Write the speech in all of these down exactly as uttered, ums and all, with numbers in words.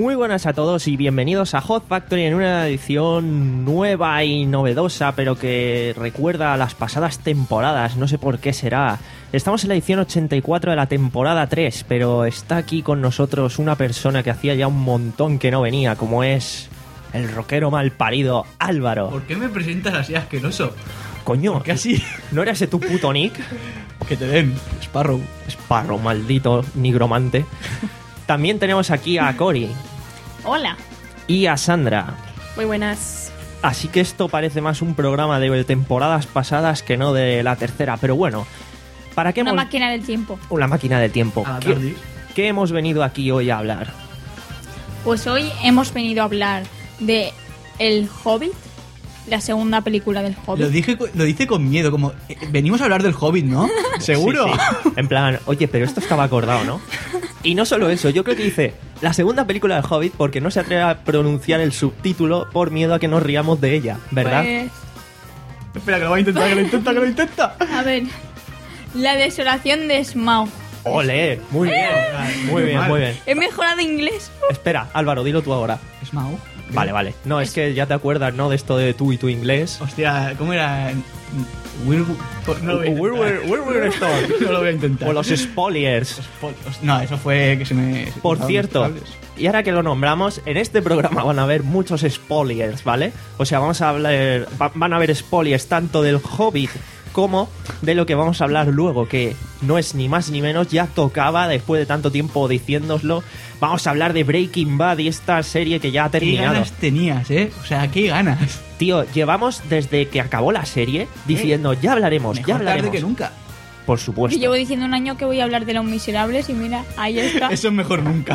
Muy buenas a todos y bienvenidos a Hot Factory en una edición nueva y novedosa, pero que recuerda a las pasadas temporadas, no sé por qué será. Estamos en la edición ochenta y cuatro de la temporada tres, pero está aquí con nosotros una persona que hacía ya un montón que no venía, como es el rockero malparido Álvaro. ¿Por qué me presentas así asqueroso? Coño, ¿Qué así? ¿no era ese tu puto nick? Que te den, Sparrow. Sparrow, maldito nigromante. También tenemos aquí a Cory. Hola. Y a Sandra. Muy buenas. Así que esto parece más un programa de temporadas pasadas que no de la tercera. Pero bueno, ¿para qué Una hemos... máquina del tiempo. Una máquina del tiempo. A la ¿Qué, tardis. ¿Qué hemos venido aquí hoy a hablar? Pues hoy hemos venido a hablar de El Hobbit, la segunda película del Hobbit. Lo dije, lo dice con miedo, como eh, venimos a hablar del Hobbit, ¿no? ¿Seguro? Sí, sí. En plan, oye, pero esto estaba acordado, ¿no? Y no solo eso, yo creo que dice la segunda película del Hobbit porque no se atreve a pronunciar el subtítulo por miedo a que nos riamos de ella, ¿verdad? Pues, Espera, que lo va a intentar, que lo intenta, que lo intenta. a ver, La desolación de Smaug. ¡Ole! Muy bien, muy bien, muy bien. He mejorado inglés. Espera, Álvaro, dilo tú ahora. Smaug. Vale, vale. No, es que ya te acuerdas, ¿no? De esto de tú y tu inglés. Hostia, ¿cómo era? Will... No lo voy a Where were- where were Stone? intentar. No lo voy a intentar. O los spoilers. No, eso fue que se me... se Por cruzaron cierto, los cables. y ahora que lo nombramos, en este programa van a haber muchos spoilers, ¿vale? O sea, vamos a hablar, va- van a haber spoilers tanto del Hobbit como de lo que vamos a hablar luego, que no es ni más ni menos, ya tocaba después de tanto tiempo diciéndoslo. Vamos a hablar de Breaking Bad y esta serie que ya ha ¿Qué terminado. ganas tenías, eh? O sea, ¿qué ganas? Tío, llevamos desde que acabó la serie diciendo, ya hablaremos, Mejor ya hablaremos. tarde que nunca. Por Yo supuesto. llevo diciendo un año que voy a hablar de Los Miserables y mira, ahí está. Eso es mejor nunca.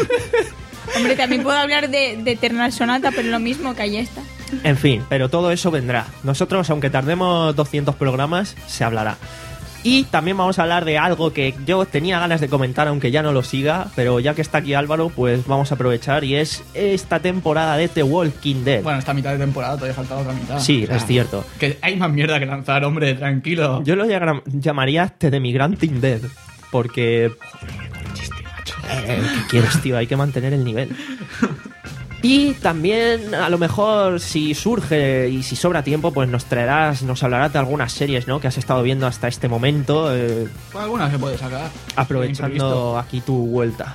Hombre, también puedo hablar de, de Eternal Sonata, pero lo mismo que ahí está. En fin, pero todo eso vendrá. Nosotros, aunque tardemos doscientos programas, se hablará. Y también vamos a hablar de algo que yo tenía ganas de comentar, aunque ya no lo siga, pero ya que está aquí Álvaro, pues vamos a aprovechar, y es esta temporada de The Walking Dead. Bueno, esta mitad de temporada todavía falta la otra mitad. Sí, O sea, es cierto. Que hay más mierda que lanzar, hombre, tranquilo. Yo lo llagra- llamaría The Demigranting Dead, porque... Eh, ¿qué quieres, tío? Hay que mantener el nivel. Y también, a lo mejor, si surge y si sobra tiempo, pues nos traerás, nos hablarás de algunas series, ¿no? Que has estado viendo hasta este momento, eh, Pues alguna se puede sacar. aprovechando Imprevisto. aquí tu vuelta.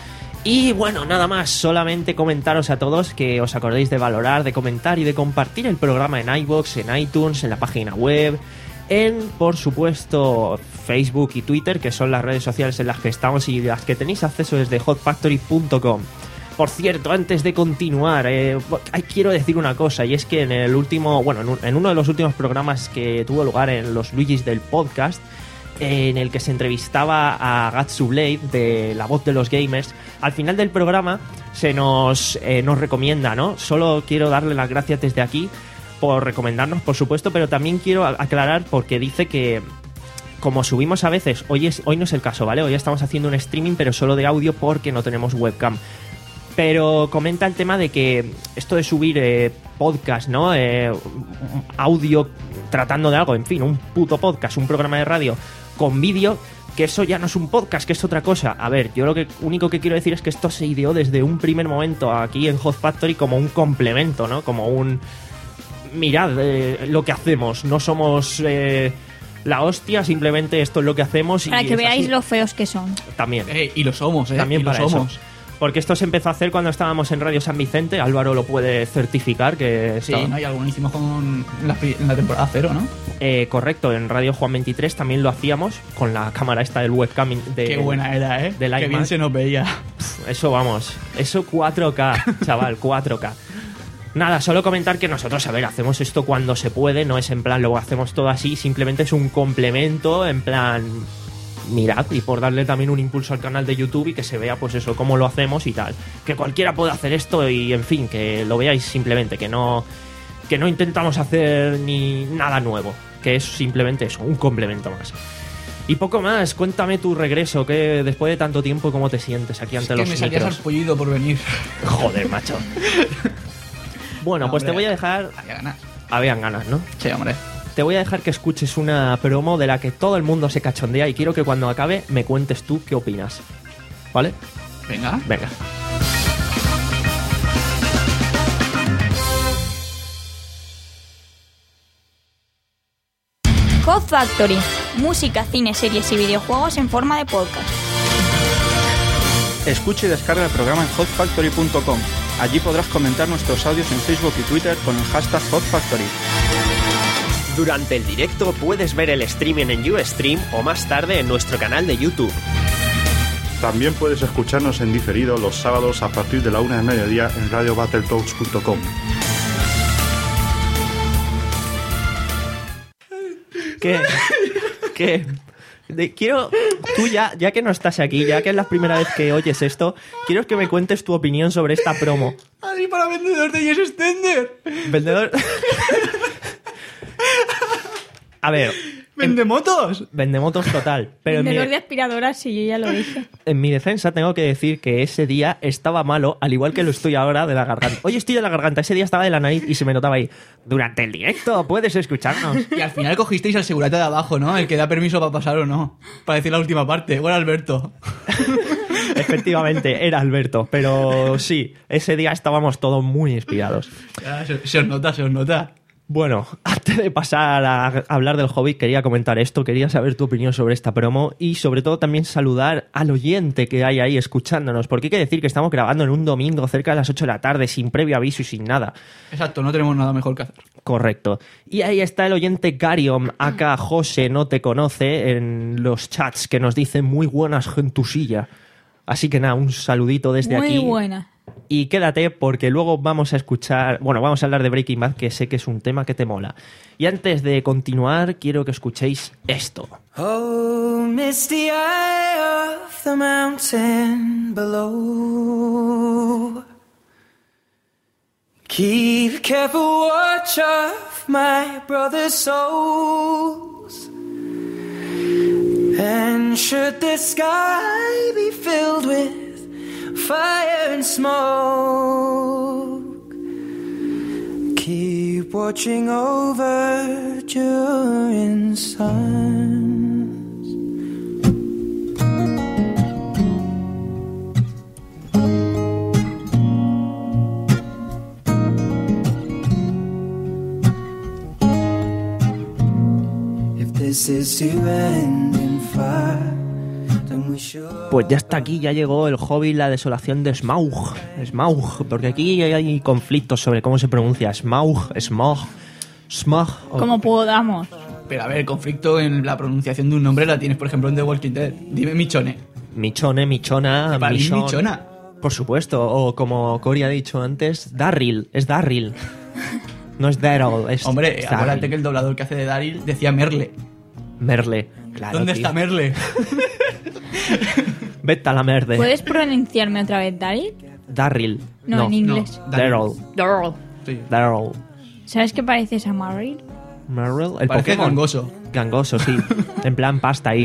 Y bueno, nada más, solamente comentaros a todos que os acordéis de valorar, de comentar y de compartir el programa en iVoox, en iTunes, en la página web, en, por supuesto, Facebook y Twitter, que son las redes sociales en las que estamos y las que tenéis acceso desde hot factory punto com. Por cierto, antes de continuar, eh, hay- quiero decir una cosa, y es que en el último, bueno, en, un- en uno de los últimos programas que tuvo lugar en los Luigis del podcast, eh, en el que se entrevistaba a Gatsu Blade, de La Voz de los Gamers, al final del programa se nos, eh, nos recomienda, ¿no? Solo quiero darle las gracias desde aquí por recomendarnos, por supuesto, pero también quiero a- aclarar porque dice que como subimos a veces, hoy, es, hoy no es el caso, ¿vale? Hoy estamos haciendo un streaming, pero solo de audio porque no tenemos webcam. Pero comenta el tema de que esto de subir eh, podcast, ¿no? Eh, audio tratando de algo, en fin, un puto podcast, un programa de radio con vídeo, que eso ya no es un podcast, que es otra cosa. A ver, yo lo que único que quiero decir es que esto se ideó desde un primer momento aquí en Hot Factory como un complemento, ¿no? Como un... Mirad eh, lo que hacemos, no somos... Eh, la hostia, simplemente esto es lo que hacemos y Para que es veáis así. lo feos que son. También. Eh, y lo somos, eh. También y lo para somos. eso. Porque esto se empezó a hacer cuando estábamos en Radio San Vicente. Álvaro lo puede certificar que Sí, estaba- ¿no? Y alguno hicimos con la, pri- en la temporada cero, ¿no? Eh, correcto, en Radio Juan veintitrés también lo hacíamos con la cámara esta del webcam de, Qué buena era, ¿eh? del Qué iMac. bien se nos veía. Eso vamos, eso cuatro K, chaval, cuatro K. Nada, solo comentar que nosotros, a ver, hacemos esto cuando se puede, no es en plan, luego hacemos todo así, simplemente es un complemento, en plan, mirad, y por darle también un impulso al canal de YouTube y que se vea, pues eso, cómo lo hacemos y tal. Que cualquiera puede hacer esto y, en fin, que lo veáis simplemente, que no, que no intentamos hacer ni nada nuevo, que es simplemente eso, un complemento más. Y poco más, cuéntame tu regreso, que después de tanto tiempo, ¿cómo te sientes aquí ante Es que los me salías micros? al pollido por venir. Joder, macho. Bueno, No, pues te hombre. voy a dejar... Había ganas. Habían ganas, ¿no? Sí, hombre. Te voy a dejar que escuches una promo de la que todo el mundo se cachondea y quiero que cuando acabe me cuentes tú qué opinas. ¿Vale? Venga. Venga. Hot Factory, música, cine, series y videojuegos en forma de podcast. Escucha y descarga el programa en hot factory punto com. Allí podrás comentar nuestros audios en Facebook y Twitter con el hashtag Hot Factory. Durante el directo puedes ver el streaming en Ustream o más tarde en nuestro canal de YouTube. También puedes escucharnos en diferido los sábados a partir de la una de mediodía en radio battletoads punto com. ¿Qué? ¿Qué? De- quiero, tú ya, ya que no estás aquí, ya que es la primera vez que oyes esto, quiero que me cuentes tu opinión sobre esta promo. Así para vendedor de Yes Extender. Vendedor... A ver, Vende motos. vendemotos total, pero en mi, Vendedor de aspiradoras, sí, yo ya lo dije. en mi defensa tengo que decir que ese día estaba malo, al igual que lo estoy ahora de la garganta. Hoy estoy de la garganta, ese día estaba de la nariz y se me notaba ahí. Durante el directo puedes escucharnos. Y al final cogisteis al segurata de abajo, ¿no? El que da permiso para pasar o no. Para decir la última parte. Bueno, Alberto. Efectivamente, era Alberto, pero sí, ese día estábamos todos muy inspirados. Ya, se, se os nota, se os nota. Bueno, antes de pasar a hablar del Hobbit, quería comentar esto, quería saber tu opinión sobre esta promo y sobre todo también saludar al oyente que hay ahí escuchándonos, porque hay que decir que estamos grabando en un domingo cerca de las ocho de la tarde, sin previo aviso y sin nada. Exacto, no tenemos nada mejor que hacer. Correcto. Y ahí está el oyente Gariom, acá José no te conoce, en los chats que nos dice muy buenas gentusilla. Así que nada, un saludito desde Muy aquí. buena. Y quédate porque luego vamos a escuchar, bueno, vamos a hablar de Breaking Bad, que sé que es un tema que te mola. Y antes de continuar, quiero que escuchéis esto. Oh, misty eye of the mountain below. Keep careful watch of my brother's souls. And should the sky be filled with fire and smoke, keep watching over during suns. If this is to end in fire, pues ya está aquí, ya llegó el Hobbit, la desolación de Smaug. Smaug, porque aquí hay conflictos sobre cómo se pronuncia. Smaug, Smog, Smog. o- Como podamos. Pero a ver, el conflicto en la pronunciación de un nombre la tienes, por ejemplo, en The Walking Dead. Dime Michone. Michone, Michona, Para mí es Michon. Michona. Por supuesto, o como Cory ha dicho antes, Darryl, es Darryl. No es Daryl, es Hombre, es acuérdate Darryl. que el doblador que hace de Daryl decía Merle. Merle, claro. ¿Dónde tío. está Merle? Vete a la merde. ¿Puedes pronunciarme otra vez, Daryl? Darryl. No, en inglés. no. Daryl. Daryl. Sí. Daryl. ¿Sabes qué pareces a Maril? Merrill, el Parece Pokémon. gangoso. Gangoso, sí. En plan pasta ahí.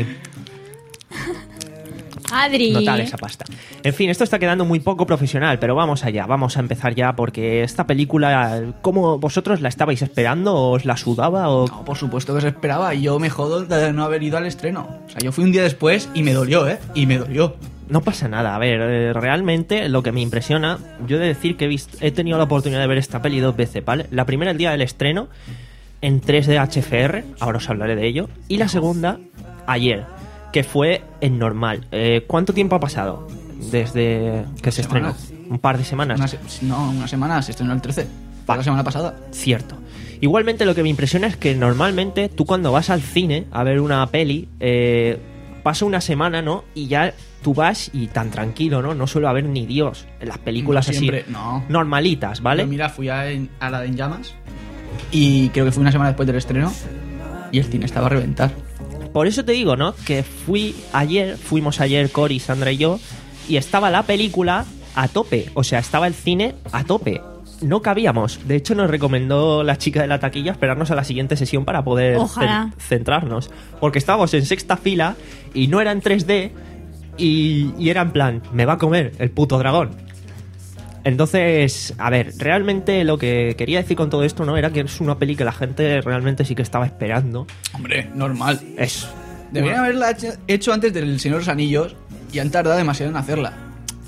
Adri. Notar esa pasta. En fin, esto está quedando muy poco profesional, pero vamos allá, vamos a empezar ya, porque esta película, ¿cómo vosotros la estabais esperando? ¿Os la sudaba? O... No, por supuesto que se esperaba. Y yo me jodo de no haber ido al estreno. O sea, yo fui un día después y me dolió, ¿eh? Y me dolió. No pasa nada, a ver, eh, realmente lo que me impresiona, yo he de decir que he, visto, he tenido la oportunidad de ver esta peli dos veces, ¿vale? La primera el día del estreno, en tres D H F R, ahora os hablaré de ello, y la segunda, ayer, que fue en normal. Eh, ¿Cuánto tiempo ha pasado desde que se estrenó? Semanas. Un par de semanas. Una se- no, una semana, se estrenó el trece. Fue la semana pasada. Cierto. Igualmente lo que me impresiona es que normalmente tú cuando vas al cine a ver una peli, eh, pasa una semana, ¿no? Y ya tú vas y tan tranquilo, ¿no? No suele haber ni Dios en las películas No así siempre, no. normalitas, ¿vale? Yo, mira, fui a, a la de En Llamas y creo que fue una semana después del estreno y el cine estaba a reventar. Por eso te digo, ¿no? Que fui ayer, fuimos ayer Cory, Sandra y yo, y estaba la película a tope. O sea, estaba el cine a tope. No cabíamos. De hecho, nos recomendó la chica de la taquilla esperarnos a la siguiente sesión para poder Ojalá. cen- centrarnos. Porque estábamos en sexta fila y no era en tres D y, y era en plan, me va a comer el puto dragón. Entonces, a ver, realmente lo que quería decir con todo esto, ¿no? Era que es una peli que la gente realmente sí que estaba esperando. Hombre, normal. Es... Deberían haberla hecho- hecho antes del Señor de los Anillos y han tardado demasiado en hacerla.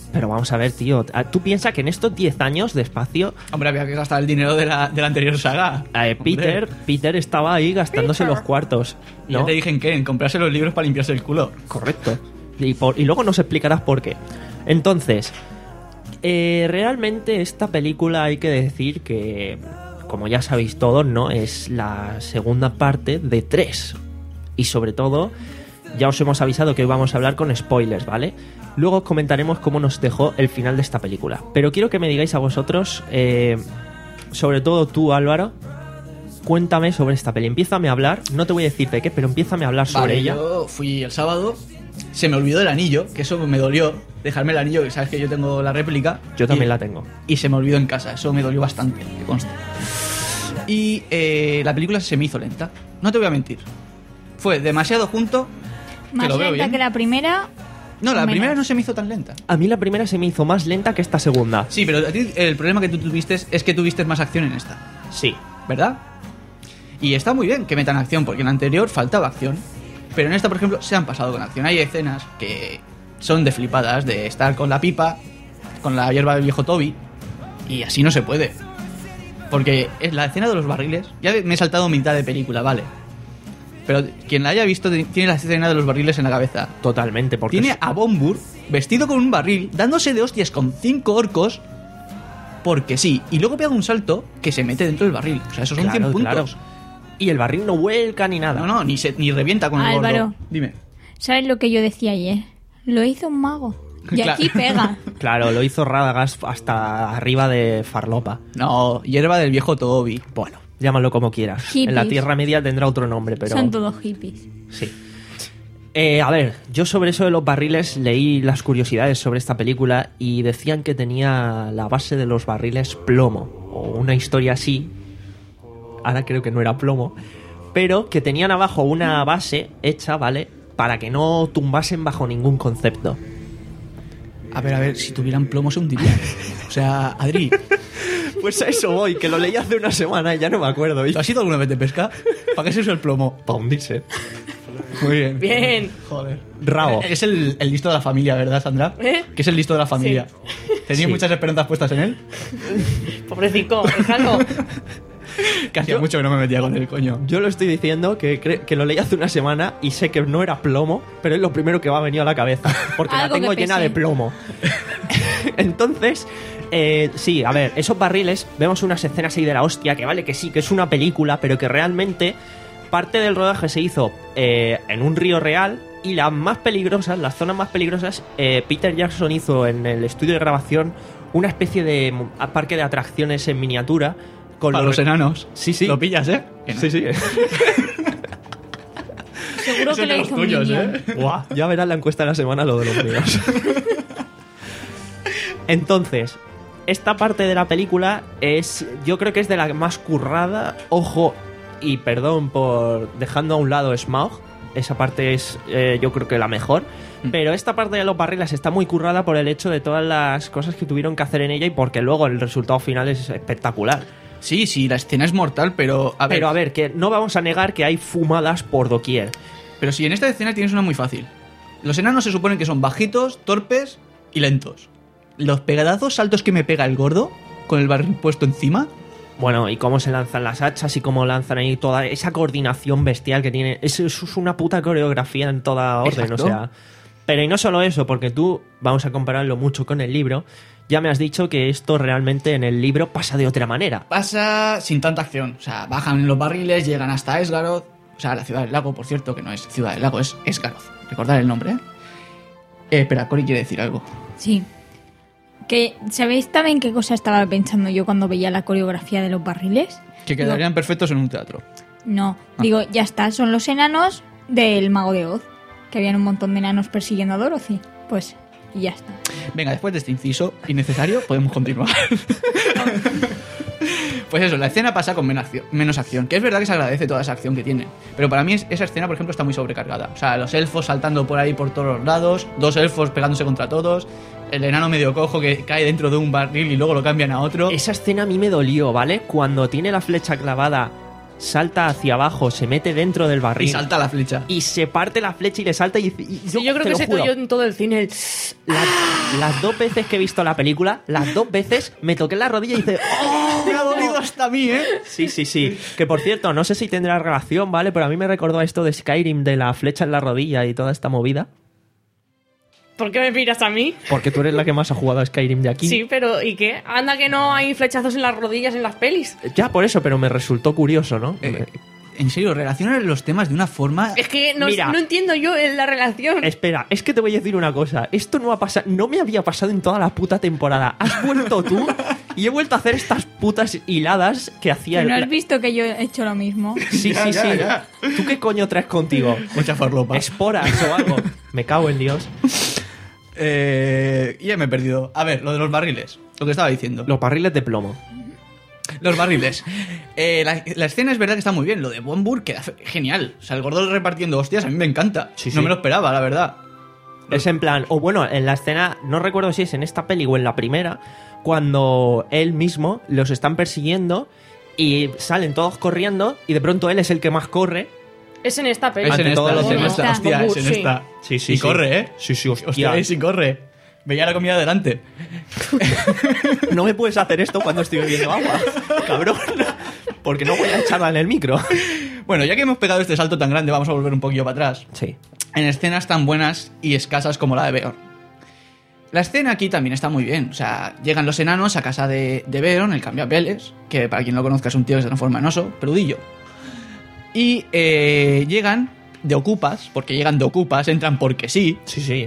Pero vamos a ver, tío. Tú piensas que en estos diez años de espacio, Hombre, había que gastar el dinero de la, de la anterior saga. eh, Peter, Hombre. Peter estaba ahí gastándose los cuartos. Y ya ¿no? te dije en qué, en comprarse los libros para limpiarse el culo. Correcto. Y, por- y luego nos explicarás por qué. Entonces, eh, realmente esta película hay que decir que, como ya sabéis todos, ¿no? Es la segunda parte de tres. Y sobre todo, ya os hemos avisado que hoy vamos a hablar con spoilers, ¿vale? Luego os comentaremos cómo nos dejó el final de esta película. Pero quiero que me digáis a vosotros, eh, sobre todo tú, Álvaro, cuéntame sobre esta peli. Empiézame a hablar, no te voy a decir de qué, pero empiézame a hablar sobre Vale, ella. yo fui el sábado, se me olvidó el anillo, que eso me dolió, dejarme el anillo, que sabes que yo tengo la réplica. Yo también y, la tengo. Y se me olvidó en casa, eso me dolió bastante, que conste. Y eh, la película se me hizo lenta, no te voy a mentir. Fue demasiado junto, que Más lo veo lenta bien. que la primera. No, la menos. primera no se me hizo tan lenta. A mí la primera se me hizo más lenta que esta segunda. Sí, pero a ti el problema que tú tuviste es que tuviste más acción en esta, Sí. ¿verdad? Y está muy bien que metan acción, porque en la anterior faltaba acción. Pero en esta, por ejemplo, se han pasado con acción. Hay escenas que son de flipadas, de estar con la pipa, con la hierba del viejo Toby, y así no se puede. Porque es la escena de los barriles. Ya me he saltado mitad de película, vale. Pero quien la haya visto tiene la escena de los barriles en la cabeza. Totalmente, porque Tiene es- a Bombur vestido con un barril, dándose de hostias con cinco orcos, porque sí. Y luego pega un salto que se mete dentro del barril. O sea, esos son Claro, cien puntos. claro. Y el barril no vuelca ni nada. No, no, ni, se, ni revienta con el Álvaro. gordo. Dime. ¿Sabes lo que yo decía ayer? Lo hizo un mago. Y Claro. aquí pega. Claro, lo hizo Radagast hasta arriba de Farlopa. No, hierba del viejo Toby. Bueno, llámalo como quieras. Hippies. En la Tierra Media tendrá otro nombre, pero... Son todos hippies. Sí. Eh, a ver, yo sobre eso de los barriles leí las curiosidades sobre esta película y decían que tenía la base de los barriles plomo, o una historia así. Ahora creo que no era plomo, pero que tenían abajo una base hecha, ¿vale? Para que no tumbasen bajo ningún concepto. A ver, a ver, si tuvieran plomo se hundirían. O sea, Adri, Pues a eso voy, que lo leí hace una semana y ya no me acuerdo. ¿tú has ido alguna vez de pesca? ¿Para qué se usa el plomo? Para hundirse. Muy bien. Bien. Joder. Rabo. Es el, el listo de la familia, ¿verdad, Sandra? ¿Eh? Que es el listo de la familia. ¿Tenías Sí. muchas esperanzas puestas en él? Pobrecito, déjalo. Que hacía Yo- mucho que no me metía con él, coño. Yo lo estoy diciendo que, cre- que lo leí hace una semana y sé que no era plomo, pero es lo primero que me ha venido a la cabeza, porque la Algo que tengo llena pese. de plomo. Entonces, eh, sí, a ver, esos barriles, vemos unas escenas ahí de la hostia, que vale que sí, que es una película, pero que realmente parte del rodaje se hizo eh, en un río real y las más peligrosas, las zonas más peligrosas, eh, Peter Jackson hizo en el estudio de grabación una especie de mu- parque de atracciones en miniatura. Con Para los enanos. Sí, sí. Lo pillas, ¿eh? Que no. Sí, sí. Seguro Ese que de lo los hizo un tuyos, Minion. ¿eh? Buah, ya verás la encuesta de la semana lo de los míos. Entonces, esta parte de la película es, yo creo que es de la más currada. Ojo, y perdón por dejando a un lado Smaug, esa parte es eh, yo creo que la mejor. Pero esta parte de los barriles está muy currada por el hecho de todas las cosas que tuvieron que hacer en ella y porque luego el resultado final es espectacular. Sí, sí, la escena es mortal, pero a ver, Pero a ver, que no vamos a negar que hay fumadas por doquier. pero si en esta escena tienes una muy fácil. Los enanos se suponen que son bajitos, torpes y lentos. Los pegadazos saltos que me pega el gordo con el barril puesto encima. Bueno, y cómo se lanzan las hachas y cómo lanzan ahí toda esa coordinación bestial que tiene. Eso, eso es una puta coreografía en toda orden, Exacto. o sea. Pero y no solo eso, porque tú, vamos a compararlo mucho con el libro, ya me has dicho que esto realmente en el libro pasa de otra manera. Pasa sin tanta acción. O sea, bajan los barriles, llegan hasta Esgaroth. O sea, la ciudad del lago, por cierto, que no es ciudad del lago, es Esgaroth. Recordad el nombre, ¿eh? eh espera, Cory quiere decir algo. Sí. Que, ¿sabéis también qué cosa estaba pensando yo cuando veía la coreografía de los barriles? Que quedarían perfectos en un teatro. No, digo, ya está, son los enanos del Mago de Oz. Que habían un montón de enanos persiguiendo a Dorothy. Pues, y ya está. Venga, después de este inciso innecesario, podemos continuar. Pues eso, la escena pasa con menos acción, menos acción, que es verdad que se agradece toda esa acción que tiene. Pero para mí es- esa escena, por ejemplo, está muy sobrecargada. O sea, los elfos saltando por ahí por todos los lados, dos elfos pegándose contra todos, el enano medio cojo que cae dentro de un barril y luego lo cambian a otro. Esa escena a mí me dolió, ¿vale? Cuando tiene la flecha clavada salta hacia abajo, se mete dentro del barril. Y salta la flecha. Y se parte la flecha y le salta y, y Sí, yo creo te que lo se juro, oyó en todo el cine. el- Las, las dos veces que he visto la película, las dos veces me toqué la rodilla y dice, ¡oh! Me ha dolido hasta a mí, ¿eh? Sí, sí, sí. Que por cierto, no sé si tendrá relación, ¿vale? Pero a mí me recordó a esto de Skyrim, de la flecha en la rodilla y toda esta movida. ¿Por qué me miras a mí? Porque tú eres la que más ha jugado a Skyrim de aquí. Sí, pero ¿y qué? Anda que no hay flechazos en las rodillas en las pelis. Ya por eso, pero me resultó curioso, ¿no? Eh, En serio, relacionan los temas de una forma... Es que no, Mira. no entiendo yo en la relación. Espera, es que te voy a decir una cosa. Esto no ha pasado, no me había pasado en toda la puta temporada. Has vuelto tú y he vuelto a hacer estas putas hiladas que hacía ¿No el... has visto que yo he hecho lo mismo? Sí, Ya, sí, ya, sí. ya. ¿Tú qué coño traes contigo? Mucha farlopa. Esporas o algo. Me cago en Dios. Eh, ya me he perdido. A ver, lo de los barriles. Lo que estaba diciendo. Los barriles de plomo. Los barriles. Eh, la, la escena es verdad que está muy bien. Lo de Von Burr queda fe- genial. O sea, el gordo repartiendo hostias a mí me encanta. Sí, no sí. me lo esperaba, la verdad. Es en plan, o bueno, en la escena, no recuerdo si es en esta peli o en la primera, cuando él mismo los están persiguiendo y salen todos corriendo y de pronto él es el que más corre. Es en esta peli. Es en Ante esta, todos los es en demás. esta. Hostia, Von es Burr, en sí. esta. Sí, sí, Y sí. corre, ¿eh? Sí, sí, hostia. Hostia, y sí corre. Veía la comida delante. No me puedes hacer esto cuando estoy bebiendo agua, cabrón. Porque no voy a echarla en el micro. Bueno, ya que hemos pegado este salto tan grande, vamos a volver un poquillo para atrás. Sí. En escenas tan buenas y escasas como la de Beorn. La escena aquí también está muy bien. O sea, llegan los enanos a casa de, de Beorn, el cambiapeles, que para quien no lo conozca es un tío que se transforma en oso, peludillo. Y eh, llegan de ocupas, porque llegan de ocupas, entran porque sí. Sí, sí.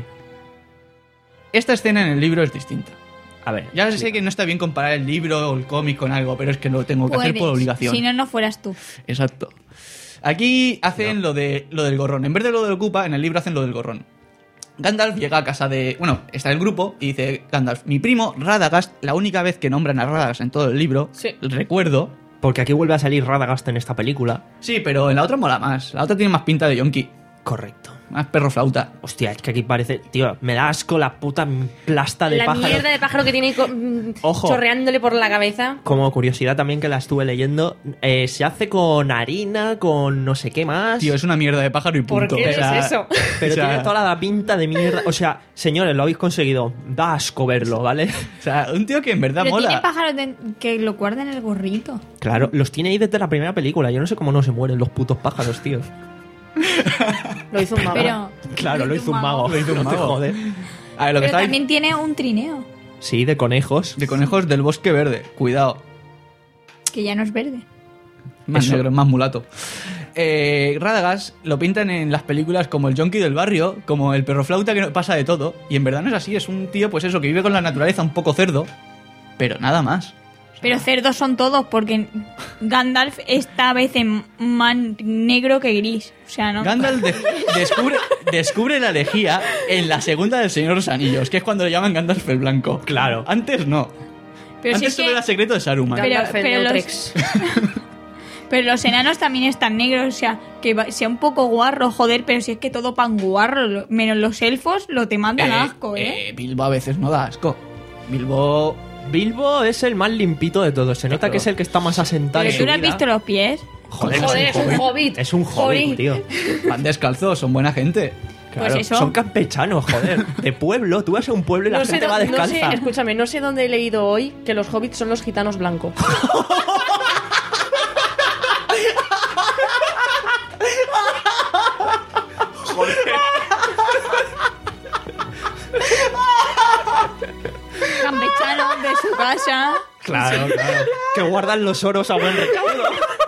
Esta escena en el libro es distinta. A ver. Ya sé que no está bien comparar el libro o el cómic con algo, pero es que lo tengo que hacer por Puedes, obligación. si no, no fueras tú. Exacto. Aquí hacen lo de lo del gorrón. En vez de lo del ocupa, en el libro hacen lo del gorrón. Gandalf llega a casa de... Bueno, está el grupo y dice Gandalf, mi primo Radagast, la única vez que nombran a Radagast en todo el libro, Sí. recuerdo... Porque aquí vuelve a salir Radagast en esta película. Sí, pero en la otra mola más. La otra tiene más pinta de yonki. Correcto. Más perro flauta. Hostia, es que aquí parece... Tío, me da asco la puta plasta de La pájaro. mierda de pájaro que tiene ahí co- mm, Ojo. chorreándole por la cabeza. Como curiosidad también que la estuve leyendo, eh, se hace con harina, con no sé qué más. Tío, es una mierda de pájaro y ¿Por punto. qué O sea, es eso? Pero o sea, tiene toda la pinta de mierda. O sea, señores, lo habéis conseguido. Da asco verlo, ¿vale? O sea, un tío que en verdad Pero tiene mola. pájaros de- que lo guardan en el gorrito. Claro, los tiene ahí desde la primera película. Yo no sé cómo no se mueren los putos pájaros, tío. Lo hizo un mago. Pero, Claro, lo hizo un mago. Lo hizo un No te mago. jodes. A ver, lo que pero está también tiene un trineo, Sí, de conejos. de conejos del bosque verde. Cuidado. que ya no es verde. Más Eso. negro, más mulato. Eh, Radagast lo pintan en las películas como el yonki del barrio, como el perro flauta que no pasa de todo. Y en verdad no es así, es un tío, pues eso, que vive con la naturaleza, un poco cerdo, pero nada más. Pero cerdos son todos, porque Gandalf esta vez es más negro que gris. O sea, ¿no? Gandalf de- descubre, descubre la lejía en la segunda del Señor de los Anillos, que es cuando le llaman Gandalf el Blanco. Claro. Antes no. pero si Antes es solo que- era secreto de Saruman. Pero- Gandalf el pero los- Neutrex. Pero los enanos también están negros, o sea, que va- sea un poco guarro, joder, pero si es que todo pan guarro, lo- menos los elfos, lo te mandan Eh, asco, ¿eh? eh, Bilbo a veces no da asco. Bilbo... Bilbo es el más limpito de todos. Se nota Claro. que es el que está más asentado. Pero en tú su no has vida. visto los pies. Joder, Joder, es un hobbit. Es un hobbit, Joder. tío. Van descalzos, son buena gente. Pues eso. Son campechanos, joder. De pueblo. Tú vas a un pueblo y la No sé, gente va dó- no sé, descalza. escúchame, no sé dónde he leído hoy que los hobbits son los gitanos blancos. Campechanos de su casa. Claro, claro. Que guardan los oros a buen recaudo.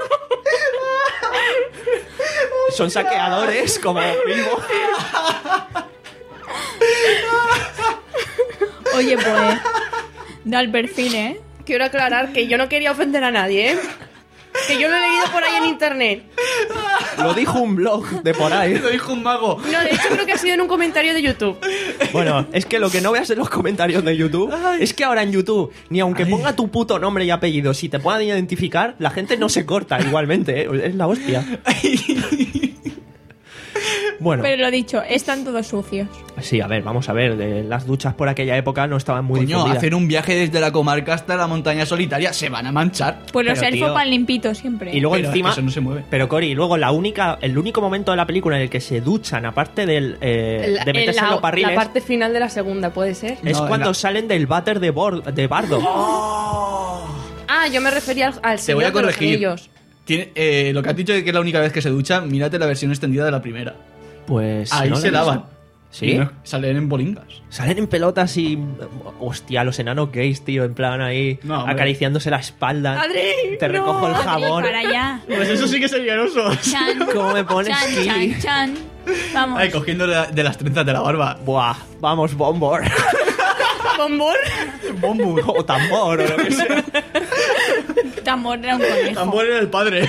Son saqueadores como Bilbo. Oye, pues, da el perfil, ¿eh? Quiero aclarar que yo no quería ofender a nadie, ¿eh? Que yo lo he leído por ahí en internet. Lo dijo un blog de por ahí. Lo dijo un mago. No, de hecho creo que ha sido en un comentario de YouTube. Bueno, es que lo que no veas en los comentarios de YouTube es que ahora en YouTube, ni aunque ponga tu puto nombre y apellido, si te puedan identificar, la gente no se corta igualmente, ¿eh? Es la hostia. Bueno, Pero lo dicho, están todos sucios. sí, a ver, vamos a ver. de- las duchas por aquella época no estaban muy Coño, difundidas. hacer un viaje desde la comarca hasta la montaña solitaria se van a manchar. Pues los Pero, elfos tío, van limpitos siempre. Y luego Pero encima. eso no se mueve. Pero Cori, luego la única, el único momento de la película en el que se duchan, aparte del, eh, La- de meterse en la, los barriles, la parte final de la segunda, ¿puede ser? es No, cuando la- salen del váter de, bor- de Bardo. Ah, yo me refería al, al Te Señor voy a de los corregir. Anillos. Tiene, eh, lo que has dicho de que es la única vez que se ducha, mírate la versión extendida de la primera. Pues. Ahí no lo se he visto. lavan. ¿Sí? Y no- salen en bolingas. Salen en pelotas y. Hostia, los enanos gays, tío, en plan ahí. No, hombre. acariciándose la espalda. ¡Adri! Te no. recojo el Adri, jabón. para allá. Pues eso sí que serían osos. Chan, ¿Cómo me pones, chan, Kili? chan, chan. Vamos. Ay, cogiendo de, de las trenzas de la barba. Buah, vamos, bombor. ¿Bombón? Bombu. o tambor, o lo que sea. Tambor era un conejo. Tambor era el padre.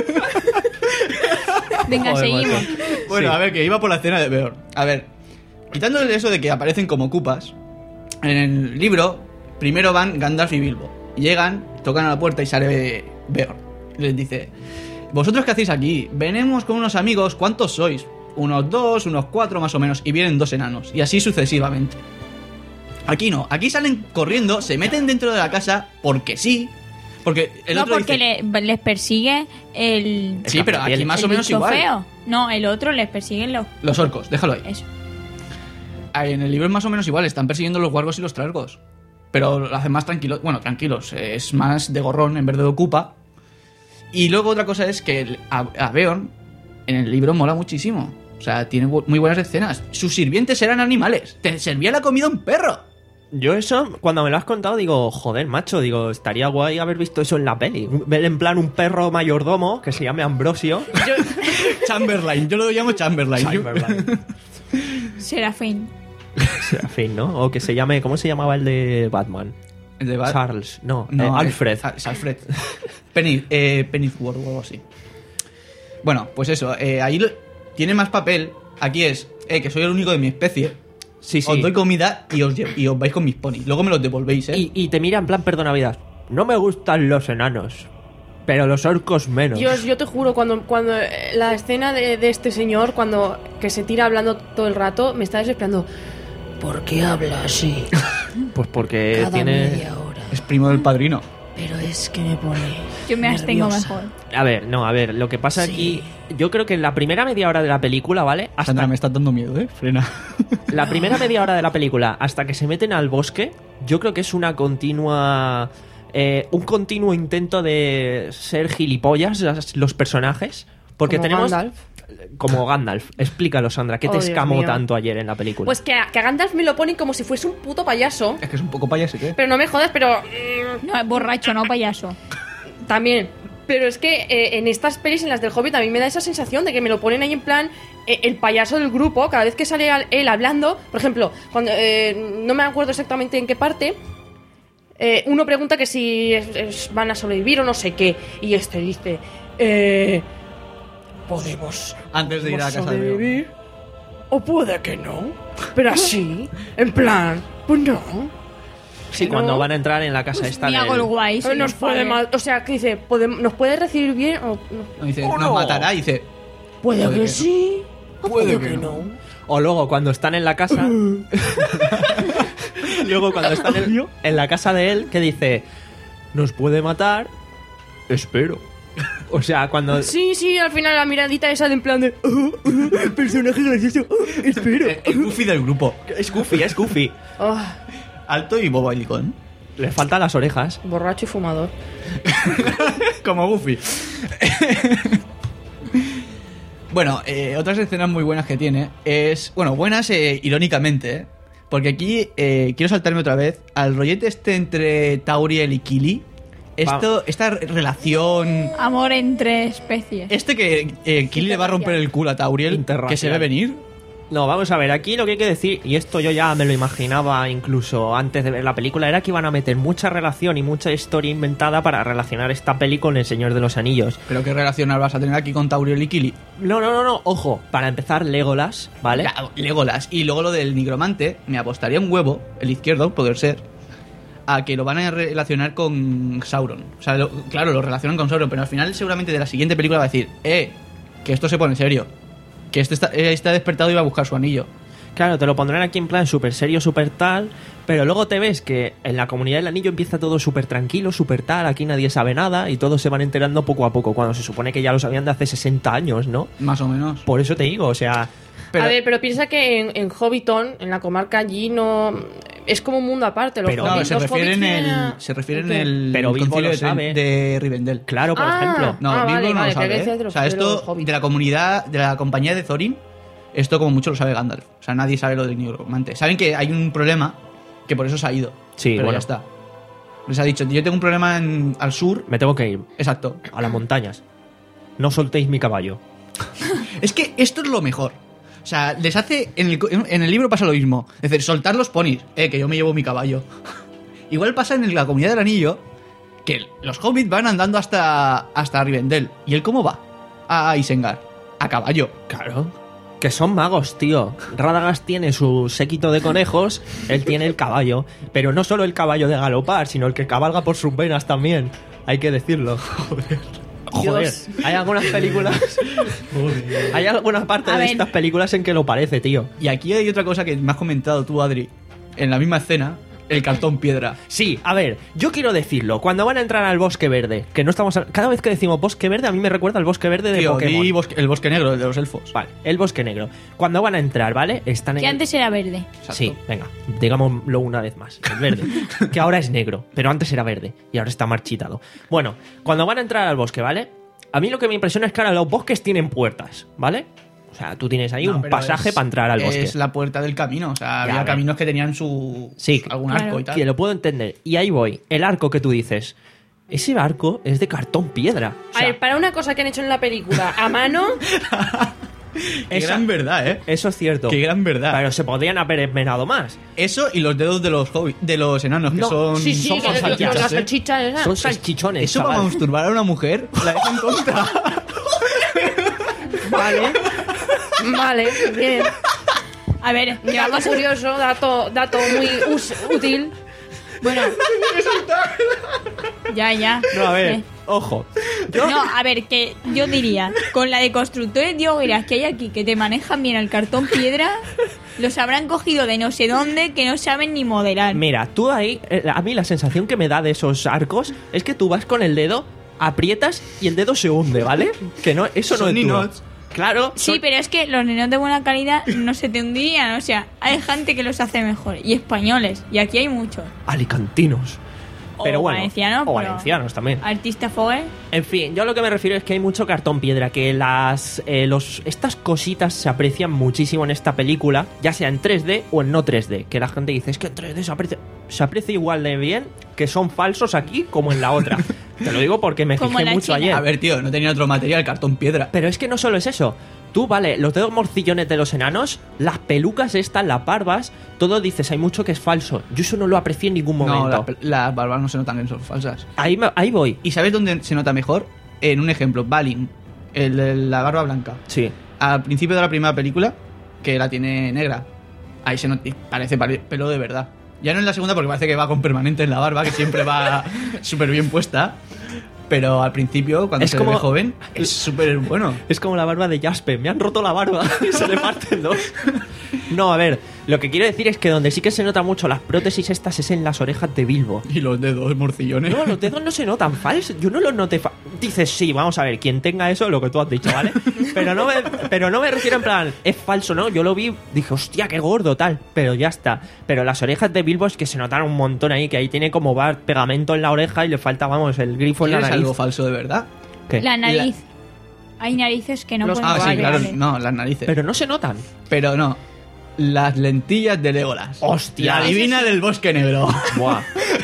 Venga, Joder, seguimos. macho. Bueno, Sí. a ver, que iba por la escena de Beorn. A ver, quitando eso de que aparecen como cupas, en el libro, primero van Gandalf y Bilbo. Llegan, tocan a la puerta y sale Beorn. Y les dice: ¿vosotros qué hacéis aquí? Venimos con unos amigos, ¿cuántos sois? Unos dos, unos cuatro más o menos, y vienen dos enanos, y así sucesivamente. Aquí no, aquí salen corriendo, se meten dentro de la casa porque sí. Porque el No, otro porque dice, le- les persigue el. sí, pero aquí más el o menos bicho igual. feo. No, el otro les persiguen los. Los orcos, déjalo ahí. Eso. En el libro es más o menos igual, están persiguiendo los guargos y los trasgos. Pero lo hacen más tranquilos. Bueno, tranquilos, es más de gorrón en vez de ocupa. Y luego otra cosa es que el- a, a Beorn en el libro mola muchísimo. O sea, tiene bu- muy buenas escenas. Sus sirvientes eran animales. Te servía la comida un perro. Yo eso, cuando me lo has contado, digo, joder, macho, digo, estaría guay haber visto eso en la peli. Ver en plan un perro mayordomo que se llame Ambrosio. Chamberlain, yo lo llamo Chamberlain. Chamberlain. Serafín. En fin, ¿no? O que se llame, ¿cómo se llamaba el de Batman? El de Bat- Charles, no, No, eh, Alfred. Es, es Alfred. Penny, eh, Pennyworth o algo así. Bueno, pues eso. eh, ahí lo- tiene más papel. Aquí es, eh, que soy el único de mi especie. Sí, sí. Os doy comida y os, lle- y os vais con mis ponis. Luego me los devolvéis, ¿eh? Y, y te mira en plan, perdona, vida. No me gustan los enanos, pero los orcos menos. Dios, yo te juro, cuando, cuando eh, la escena de, de este señor, cuando que se tira hablando todo el rato, me está desesperando. ¿Por qué habla así? Pues porque Cada tiene... media hora. Es primo del padrino. Pero es que me pone. Yo me abstengo nerviosa. mejor. A ver, no, a ver, lo que pasa Sí. aquí... Yo creo que en la primera media hora de la película, ¿vale? Hasta Sandra, me estás dando miedo, ¿eh? Frena. la primera media hora de la película, hasta que se meten al bosque, yo creo que es una continua... eh, un continuo intento de ser gilipollas las- los personajes. Porque Como tenemos... Gandalf. Como Gandalf. Explícalo, Sandra. ¿Qué Oh, te Dios escamó mío. tanto ayer en la película? Pues que a, que a Gandalf me lo ponen como si fuese un puto payaso. Es que es un poco payaso, ¿eh? Pero no me jodas, pero. mm, No, es borracho, no payaso. también. Pero es que eh, en estas pelis, en las del Hobbit, a mí me da esa sensación de que me lo ponen ahí en plan eh, el payaso del grupo. Cada vez que sale al- él hablando, por ejemplo, cuando eh, no me acuerdo exactamente en qué parte, eh, uno pregunta que si es- es- van a sobrevivir o no sé qué. Y este dice: eh, Podemos. Antes de ir a la casa de Beorn. sobrevivir. O puede que no. Pero así, en plan, pues no. sí, que cuando no. van a entrar en la casa esta Ni hago el del... guay. Eh, Nos señor puede padre. mal- o sea, que dice, podem- ¿nos puede recibir bien o no? No, dice, ¡Oh, nos no! matará. Y dice, Puede, Puede que, que no. sí, o Puede puede, que que no. no. O luego cuando están en la casa... luego cuando están en, en la casa de él, que dice... Nos puede matar... Espero. O sea, cuando... Sí, sí, al final la miradita esa de en plan de... "Oh, oh, personaje gracioso, oh, espero. el, el Goofy del grupo. Es Goofy, es Goofy. Ah, Alto y bobalicón. Le faltan las orejas. borracho y fumador. Como Goofy. Bueno, eh, otras escenas muy buenas que tiene es... Bueno, buenas eh, irónicamente, ¿eh? Porque aquí eh, quiero saltarme otra vez al rollete este entre Tauriel y Kili. Esto, esta relación... Amor entre especies. Este que eh, Kili le va a romper el culo a Tauriel, Interracial. que se ve venir. No, vamos a ver, aquí lo que hay que decir, y esto yo ya me lo imaginaba incluso antes de ver la película, era que iban a meter mucha relación y mucha historia inventada para relacionar esta peli con El Señor de los Anillos. Pero ¿qué relación vas a tener aquí con Tauriel y Kili? No, no, no, no, ojo, para empezar, Legolas, ¿vale? Ya, Legolas. Y luego lo del nigromante, me apostaría un huevo, el izquierdo, poder ser, a que lo van a relacionar con Sauron. O sea, lo- claro, lo relacionan con Sauron, pero al final seguramente de la siguiente película va a decir, eh, que esto se pone serio. Que este está, está despertado y va a buscar su anillo. Claro, te lo pondrán aquí en plan súper serio, súper tal, pero luego te ves que en la comunidad del anillo empieza todo súper tranquilo, súper tal, aquí nadie sabe nada y todos se van enterando poco a poco, cuando se supone que ya lo sabían de hace sesenta años, ¿no? Más o menos. Por eso te digo, o sea... Pero- A ver, pero piensa que en, en Hobbiton, en la comarca allí, no... Es como un mundo aparte. Los Pero- No, hobbits, se los refiere en hobbits el, vienen a- se refiere en ¿Qué? el Pero Bilbo concilio lo de, Tren- sabe. de Rivendell. Claro, por Ah, ejemplo. No, Ah, Bilbo vale, no vale, lo sabe, que ¿eh? decías de los- O sea, de los esto hobbits. de la comunidad, de la compañía de Thorin, esto como mucho lo sabe Gandalf. O sea, nadie sabe lo del nigromante. Saben que hay un problema, que por eso se ha ido. Sí, pero bueno. ya está. Les ha dicho, yo tengo un problema en- al sur. Me tengo que ir Exacto. a las montañas. No soltéis mi caballo. Es que esto es lo mejor. O sea, les hace... En el, en el libro pasa lo mismo. Es decir, soltar los ponis. Eh, que yo me llevo mi caballo. Igual pasa en la Comunidad del Anillo, que los hobbits van andando hasta, hasta Rivendell. ¿Y él cómo va? A Isengard. A caballo. Claro. Que son magos, tío. Radagast tiene su séquito de conejos, él tiene el caballo. Pero no solo el caballo de galopar, sino el que cabalga por sus venas también. Hay que decirlo. Joder. Joder. Dios. Hay algunas películas... Hay alguna parte A de ver. estas películas en que lo parece, tío. Y aquí hay otra cosa que me has comentado tú, Adri. En la misma escena, el cartón piedra. Sí, a ver, yo quiero decirlo. Cuando van a entrar al Bosque Verde, que no estamos... Cada vez que decimos Bosque Verde, a mí me recuerda al Bosque Verde de Tío, Pokémon. di bosque- el bosque negro, el de los elfos. Vale, el Bosque Negro. Cuando van a entrar, ¿vale? Están en... Que antes era verde. Exacto. Sí, venga, digámoslo una vez más. El verde. Que ahora es negro, pero antes era verde y ahora está marchitado. Bueno, cuando van a entrar al bosque, ¿vale? A mí lo que me impresiona es que ahora los bosques tienen puertas, ¿vale? O sea, tú tienes ahí No, un pero pasaje es- para entrar al bosque. Es la puerta del camino. O sea, Ya, a había ver. caminos que tenían su... Sí, algún claro. arco y tal. Que lo puedo entender. Y ahí voy. El arco que tú dices. Ese arco es de cartón piedra. O A sea, ver, para una cosa que han hecho en la película a mano, Qué esa- gran verdad, ¿eh? eso es cierto. Qué gran verdad. Pero se podrían haber esmerado más. Eso y los dedos de los hobbits, de los enanos, que No, son... sí, sí, son que- que- que- salchichas, las ¿eh? salchichas esas. Son salchichones, Eso para chaval. masturbar a una mujer, la dejan tonta. Vale. Vale, bien. A ver, Dato llevamos... curioso, dato, dato muy us- útil. Bueno. Ya, ya. No, a ver, Eh. ojo. Yo... No, a ver, que yo diría, con la de constructores de hogueras que hay aquí, que te manejan bien el cartón piedra, los habrán cogido de no sé dónde, que no saben ni modelar. Mira, tú ahí, eh, a mí la sensación que me da de esos arcos es que tú vas con el dedo, aprietas y el dedo se hunde, ¿vale? Que no, eso no Son es duro. ninots. Claro. Sí, son- pero es que los nenos de buena calidad no se te hundirían, o sea, hay gente que los hace mejor, y españoles, y aquí hay muchos. alicantinos. O Pero bueno, valencianos, o pero- valencianos también. Artista Fogue. En fin, yo lo que me refiero es que hay mucho cartón piedra, que las eh, los estas cositas se aprecian muchísimo en esta película, ya sea en tres D o en no tres D, que la gente dice, es que en tres D se aprecia, se aprecia igual de bien que son falsos aquí como en la otra. Te lo digo porque me Como fijé en la mucho China. ayer. A ver, tío, no tenía otro material, cartón piedra. Pero es que no solo es eso. Tú, vale, los dedos morcillones de los enanos, las pelucas estas, las barbas, todo dices, hay mucho que es falso. Yo eso no lo aprecié en ningún No, momento. las las barbas no se notan que son falsas. Ahí, me- ahí voy. ¿Y sabes dónde se nota mejor? En un ejemplo, Balin, el de la barba blanca. Sí. Al principio de la primera película, que la tiene negra, ahí se nota, y parece pare- pelo de verdad. Ya no en la segunda porque parece que va con permanente en la barba, que siempre va súper bien puesta. Pero al principio, cuando Es se como- ve joven, es súper bueno. Es como la barba de Jasper. Me han roto la barba y se le parten dos. No, a ver, lo que quiero decir es que donde sí que se nota mucho las prótesis estas es en las orejas de Bilbo. Y los dedos morcillones. No, los dedos no se notan falsos. Yo no los noté fa- Dices, sí, vamos a ver, quien tenga eso, lo que tú has dicho, ¿vale? Pero no me, pero no me refiero en plan, es falso, ¿no? Yo lo vi, dije, hostia, qué gordo, tal. Pero ya está. Pero las orejas de Bilbo es que se notaron un montón ahí, que ahí tiene como va pegamento en la oreja y le falta, vamos, el grifo en la ¿Quieres nariz. algo falso de verdad? ¿Qué? La nariz. Hay narices que no Los pueden Ah, sí, Vale, claro, vale. no, las narices. Pero, Pero no se notan. no, las lentillas de Legolas. Hostia. La divina del bosque negro. Buah.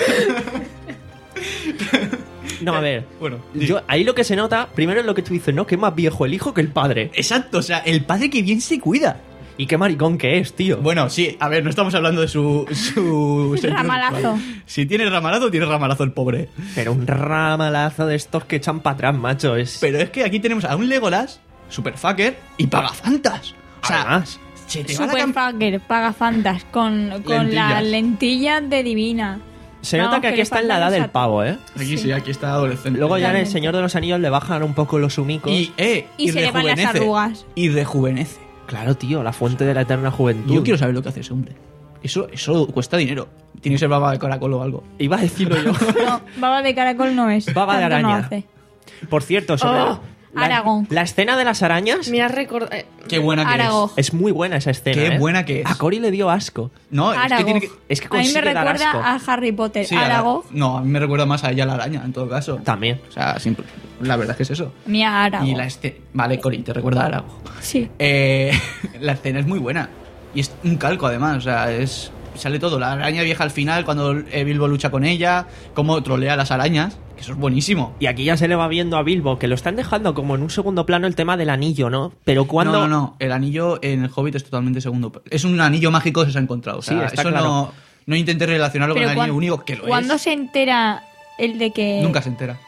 No, a ver. Bueno, sí. Yo, ahí lo que se nota, primero es lo que tú dices, ¿no? Que es más viejo el hijo que el padre. Exacto, o sea, el padre que bien se cuida. Y qué maricón que es, tío. Bueno, sí, a ver, no estamos hablando de su... su sentido Ramalazo. sexual. Si tiene ramalazo, tiene ramalazo el pobre. Pero un ramalazo de estos que echan para atrás, macho. Es... Pero es que aquí tenemos a un Legolas, superfucker y pagafantas. O sea, Además, se te va la Super cam- fucker, paga fantas con, con Lentillas. las lentillas de divina. Se Vamos, nota que que aquí le está en la faltan edad los del pavo, ¿eh? Aquí sí, aquí está adolescente. Luego ya en El Totalmente. Señor de los Anillos le bajan un poco los humicos. Y, eh, Y se le van las rejuvenece. arrugas. Y rejuvenece. Claro, tío, la fuente de la eterna juventud. Yo quiero saber lo que hace ese hombre. Eso, eso cuesta dinero. Tiene que ser baba de caracol o algo. Iba a decirlo yo. No, baba de caracol no es. Baba de Tanto no araña. hace. Por cierto, sobre Oh, la, Aragón. la escena de las arañas Me has recordado. Qué buena que Aragog. es muy buena esa escena. Qué ¿eh? buena que es. A Cory le dio asco. es. No, es que Aragog. tiene que... Es que A mí me consigue dar recuerda asco. a Harry Potter. Sí, a la- Aragog. No, a mí me recuerda más a ella la araña, en todo caso. También. O sea, simple. La verdad es que es eso. Mía Aragog. Y la este... Vale, Cory, te recuerda a Aragog. Sí. Eh, la escena es muy buena. Y es un calco, además. O sea, es... Sale todo. La araña vieja al final, cuando eh, Bilbo lucha con ella. Cómo trolea a las arañas. Que eso es buenísimo. Y aquí ya se le va viendo a Bilbo que lo están dejando como en un segundo plano el tema del anillo, ¿no? Pero cuando... No, no, no. El anillo en el Hobbit es totalmente segundo. Es un anillo mágico que se ha encontrado. O sea, Sí, está eso claro. no... No intenté relacionarlo con Pero el anillo cuan- único, que lo ¿Cuándo es. se entera el de que... Nunca se entera.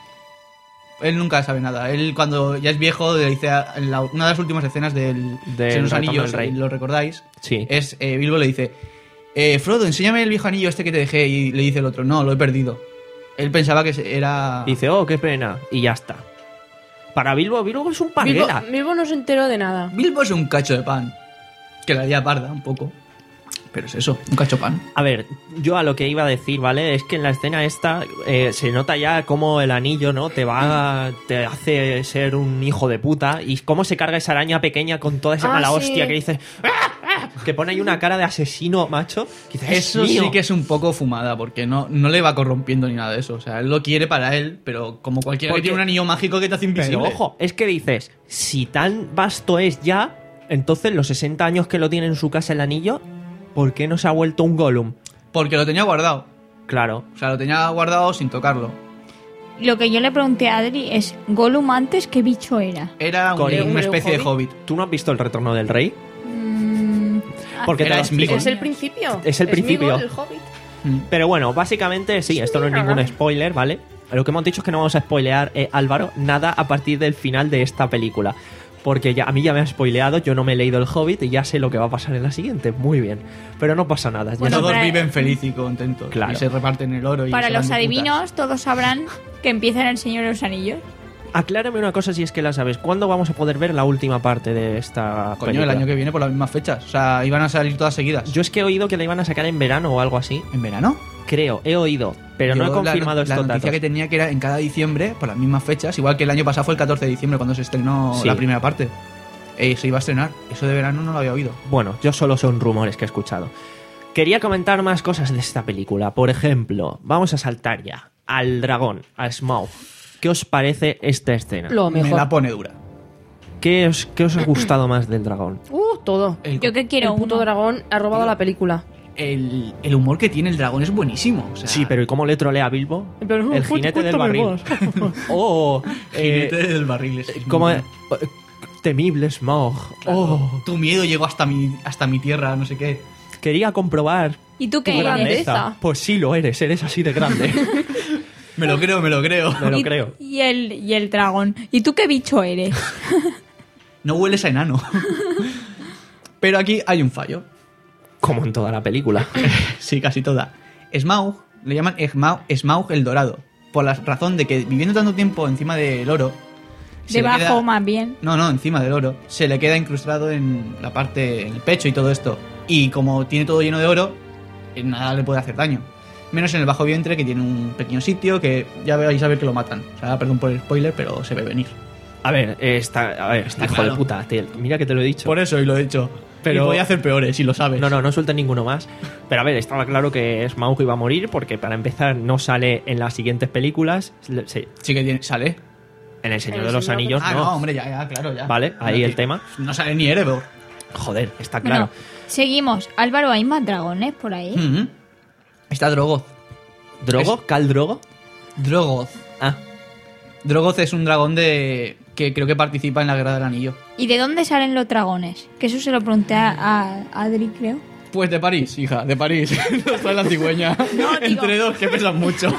Él nunca sabe nada. Él cuando ya es viejo le dice a- en la- una de las últimas escenas del Del Señor de los Retorno Anillos, del Rey. ¿lo recordáis? Sí. Es eh, Bilbo le dice, eh, Frodo, enséñame el viejo anillo este que te dejé, y le dice el otro, no, lo he perdido. Él pensaba que se- era... Dice, oh, qué pena. Y ya está. Para Bilbo, Bilbo es un Bilbo, parguela. Bilbo no se enteró de nada. Bilbo es un cacho de pan. Que la haría parda un poco. Pero es eso, un cacho de pan. A ver, yo a lo que iba a decir, ¿vale? Es que en la escena esta eh, se nota ya cómo el anillo, ¿no? Te va, te hace ser un hijo de puta y cómo se carga esa araña pequeña con toda esa Ah, mala sí. hostia que dice, ¡ah! ¡ah! Que pone ahí una cara de asesino macho. Que dice, Eso "Es mío". sí que es un poco fumada, porque no, no le va corrompiendo ni nada de eso. O sea, él lo quiere para él, pero como cualquiera Porque- que tiene un anillo mágico que te hace invisible. Pero ojo, es que dices, si tan vasto es ya, entonces los sesenta años que lo tiene en su casa el anillo, ¿por qué no se ha vuelto un Gollum? Porque lo tenía guardado. Claro. O sea, lo tenía guardado sin tocarlo. Lo que yo le pregunté a Adri es, ¿Gollum antes qué bicho era? Era un- Cory, una ¿un especie de hobbit? hobbit. ¿Tú no has visto el retorno del rey? Mm, Porque te Era lo explico. Sméagol. Es el principio. Es el principio. Sméagol, el Hobbit. Mm. Pero bueno, básicamente sí, esto no es ningún spoiler, ¿vale? Lo que hemos dicho es que no vamos a spoilear, eh, Álvaro, nada a partir del final de esta película. Porque ya, a mí ya me ha spoileado, yo no me he leído el Hobbit y ya sé lo que va a pasar en la siguiente. Muy bien. Pero no pasa nada. ya Bueno, sé- Todos para- viven feliz y contentos. Claro. Y se reparten el oro. Y Para se van los de putas. adivinos, todos sabrán que empieza en El Señor de los Anillos. Aclárame una cosa si es que la sabes. ¿Cuándo vamos a poder ver la última parte de esta Coño, película? el año que viene por las mismas fechas. O sea, iban a salir todas seguidas. Yo es que he oído que la iban a sacar en verano o algo así. ¿En verano? Creo, he oído. Pero no he Yo la- confirmado la, estos noticia datos. que tenía que era en cada diciembre, por las mismas fechas. Igual que el año pasado fue el catorce de diciembre cuando se estrenó Sí. la primera parte. Eh, se iba a estrenar. Eso de verano no lo había oído. Bueno, yo solo son rumores que he escuchado. Quería comentar más cosas de esta película. Por ejemplo, vamos a saltar ya al dragón, a Smaug. ¿Qué os parece esta escena? Lo Me la mejor. pone dura. ¿Qué os, qué os ha gustado más del dragón? Uh, todo. El, Yo que quiero el puto uno. dragón ha robado la película. el, el humor que tiene el dragón es buenísimo. O sea, Sí, pero ¿y cómo le trolea a Bilbo? En plan, El "Oh, jinete del cuéntame barril. más". Oh, eh, Jinete del barril. es- es muy como bueno. eh, temible Smaug. Oh, Tu miedo llegó hasta mi, hasta mi tierra, no sé qué. quería comprobar ¿Y tú tu qué eres? grandeza. grandeza. Pues sí lo eres, eres así de grande. Me lo creo, me lo creo. Me lo y, creo. Y el, y el dragón. ¿Y tú qué bicho eres? No hueles a enano. Pero aquí hay un fallo. Como en toda la película. Sí, casi toda. Smaug, le llaman Smaug, Smaug el Dorado. Por la razón de que viviendo tanto tiempo encima del oro. se le Debajo queda- más bien. No, no, encima del oro. Se le queda incrustado en la parte, en el pecho y todo esto. Y como tiene todo lleno de oro, eh, nada le puede hacer daño. Menos en el bajo vientre, que tiene un pequeño sitio que ya vais a ver que lo matan. O sea, perdón por el spoiler, pero se ve venir. A ver, eh, está, a ver, Está hijo claro. de puta, te- mira que te lo he dicho. Por eso, y lo he hecho. Pero- Y voy a hacer peores, si lo sabes. No, no, no suelta ninguno más. Pero a ver, estaba claro que Smaug iba a morir porque para empezar no sale en las siguientes películas. Sí, Sí que tiene, sale. en El Señor En de El los Señor de Anillos Ah, no. no, hombre, ya, ya, claro, ya. Vale, ahí el Sí. tema. No sale ni Erebor. Joder, está claro. Bueno, seguimos. Álvaro, ¿hay más dragones por ahí? Ujú. Está Drogoth. ¿Drogo? ¿Cal Drogo? Drogoth. Ah, Drogoth es un dragón de que creo que participa en la Guerra del Anillo. ¿Y de dónde salen los dragones? Que eso se lo pregunté a, a Adri, creo. Pues de París, hija, de París. Nos trae la cigüeña. No, digo- Entre dos que pesan mucho.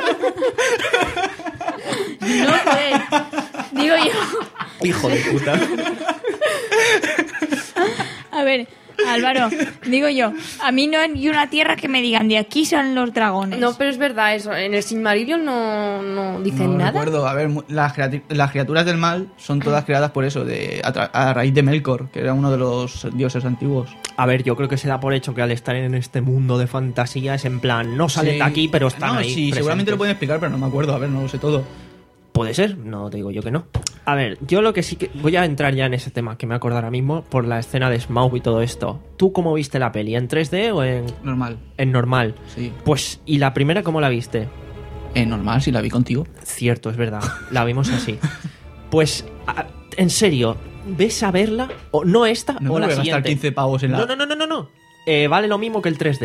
No, pues. Digo yo. hijo de puta. A ver, Álvaro, digo yo, a mí no hay una tierra que me digan de aquí son los dragones. No, pero es verdad eso. En el Silmarillion no, no dicen No nada. recuerdo, a ver, mu- las, creati- las criaturas del mal son todas creadas por eso, de a, tra- a raíz de Melkor, que era uno de los dioses antiguos. A ver, yo creo que se da por hecho que al estar en este mundo de fantasía es en plan, no salen Sí. de aquí, pero están no, ahí. Sí, presentes. seguramente lo pueden explicar, pero no me acuerdo, a ver, no lo sé todo. Puede ser, no te digo yo que no. A ver, yo lo que sí que... Voy a entrar ya en ese tema que me acuerdo ahora mismo por la escena de Smaug y todo esto. ¿Tú cómo viste la peli? ¿En tres D o en, Normal, en normal? sí. Pues, ¿y la primera cómo la viste? Eh, normal, si la vi contigo. Cierto, es verdad. La vimos así. Pues, a- en serio, ¿ves a verla? O no esta No o me la voy a gastar siguiente. quince pavos en la... No, no, no, no, no, no. Eh, vale lo mismo que el tres D.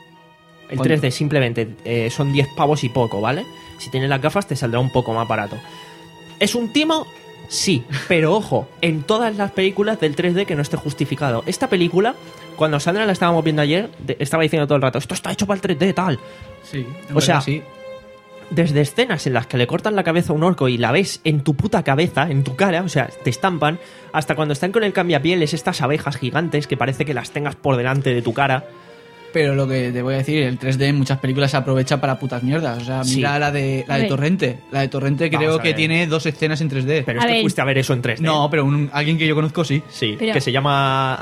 El ¿Cuánto? tres D simplemente eh, son diez pavos y poco, ¿vale? Si tienes las gafas te saldrá un poco más barato. ¿Es un timo? Sí, pero ojo, en todas las películas del tres D que no esté justificado. Esta película, cuando Sandra la estábamos viendo ayer, de- estaba diciendo todo el rato, esto está hecho para el tres D, tal. Sí, en O sea, verdad, sí. Desde escenas en las que le cortan la cabeza a un orco y la ves en tu puta cabeza, en tu cara, o sea, te estampan, hasta cuando están con el cambiapieles, estas abejas gigantes que parece que las tengas por delante de tu cara. Pero lo que te voy a decir, el tres D en muchas películas se aprovecha para putas mierdas. O sea, Sí. mira la de la A de ver. Torrente. La de Torrente Vamos creo a que ver. tiene dos escenas en tres D. Pero A es que ver. fuiste a ver eso en tres D. No, pero un- alguien que yo conozco sí. Sí, Pero- que se llama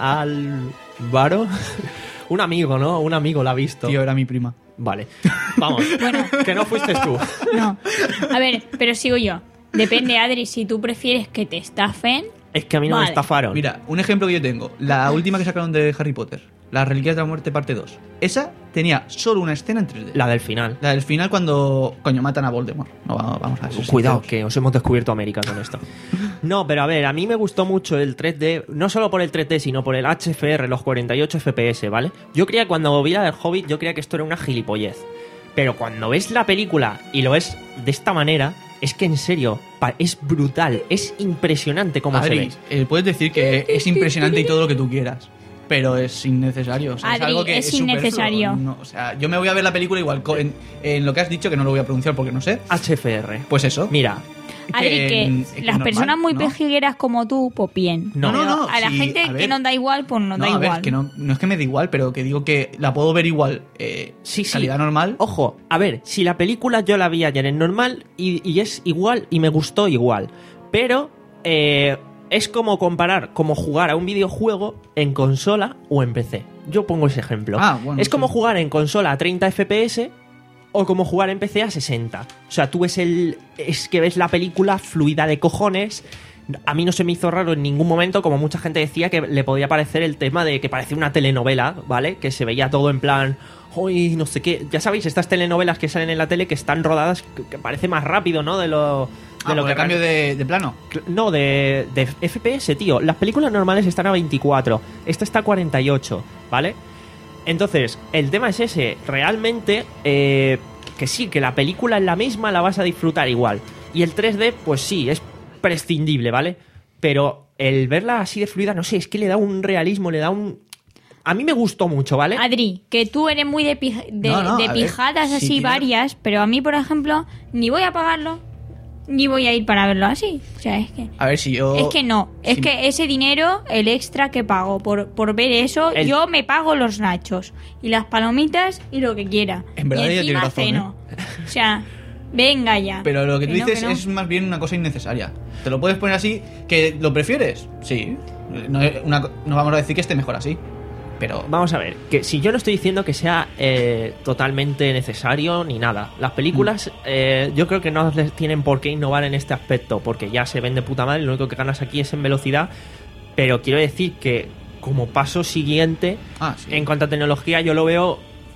Álvaro. Un amigo, ¿no? Un amigo la ha visto. Tío, era mi prima. Vale. Vamos. Bueno. Que no fuiste tú. No. A ver, pero sigo yo. Depende, Adri, si tú prefieres que te estafen. Es que a mí no me Vale. estafaron. Mira, un ejemplo que yo tengo. La última que sacaron de Harry Potter. Las Reliquias de la Muerte parte dos. Esa tenía solo una escena en tres D. La del final. La del final cuando, coño, matan a Voldemort. No, vamos, vamos a ver. Cuidado, que os hemos descubierto América con esto. No, pero a ver, a mí me gustó mucho el tres D, no solo por el tres D, sino por el H F R, los cuarenta y ocho F P S, ¿vale? Yo creía, cuando vi la del Hobbit, yo creía que esto era una gilipollez. Pero cuando ves la película y lo ves de esta manera, es que en serio, pa- es brutal, es impresionante cómo se Adri, ve. eh, puedes decir que es impresionante y todo lo que tú quieras. Pero es innecesario. O sea, es Adri, algo que es es superfluo. innecesario. No, o sea, yo me voy a ver la película igual. co- En, en lo que has dicho, que no lo voy a pronunciar porque no sé. H F R. Pues eso. Mira, Adri, que en- las que normal, personas muy ¿no? pejigueras como tú, pues bien. No, no, Pero no, a la sí, gente a que ver. no da igual, pues no, No, da a ver, igual. que no, no es que me da igual, pero que digo que la puedo ver igual. Eh, sí, sí. calidad normal. Ojo, a ver, si la película yo la vi ayer en normal y, y es igual y me gustó igual. Pero eh, es como comparar, como jugar a un videojuego en consola o en P C. Yo pongo ese ejemplo. Ah, bueno, es como sí. jugar en consola a treinta F P S o como jugar en P C a sesenta. O sea, tú ves el... Es que ves la película fluida de cojones. A mí no se me hizo raro en ningún momento, como mucha gente decía, que le podía parecer el tema de que parecía una telenovela, ¿vale? Que se veía todo en plan... Uy, no sé qué. Ya sabéis, estas telenovelas que salen en la tele que están rodadas, que, que parece más rápido, ¿no? De lo... De Ah, lo por que el cambio de, de plano. No, de, de F P S, tío. Las películas normales están a veinticuatro. Esta está a cuarenta y ocho, ¿vale? Entonces, el tema es ese. Realmente, eh, que sí, que la película es la misma, la vas a disfrutar igual. Y el tres D, pues sí, es prescindible, ¿vale? Pero el verla así de fluida, no sé, es que le da un realismo, le da un... A mí me gustó mucho, ¿vale? Adri, que tú eres muy de, pij- de, No, no, de a ver, pijadas si así tiene- varias, pero a mí, por ejemplo, ni voy a pagarlo, ni voy a ir para verlo así. O sea, es que... A ver si yo. Es que no, es si- que ese dinero, el extra que pago por, por ver eso, El- yo me pago los nachos y las palomitas y lo que quiera. En verdad y ella tiene encima razón, ceno. O sea, venga ya. Pero lo que tú no, dices no. es más bien una cosa innecesaria. Te lo puedes poner así, que lo prefieres. Sí. No, una- no vamos a decir que esté mejor así. Pero. Vamos a ver, que si yo no estoy diciendo que sea eh, totalmente necesario ni nada. Las películas eh, yo creo que no les tienen por qué innovar en este aspecto, porque ya se ven de puta madre, lo único que ganas aquí es en velocidad. Pero quiero decir que como paso siguiente, Ah, sí. en cuanto a tecnología, yo lo veo,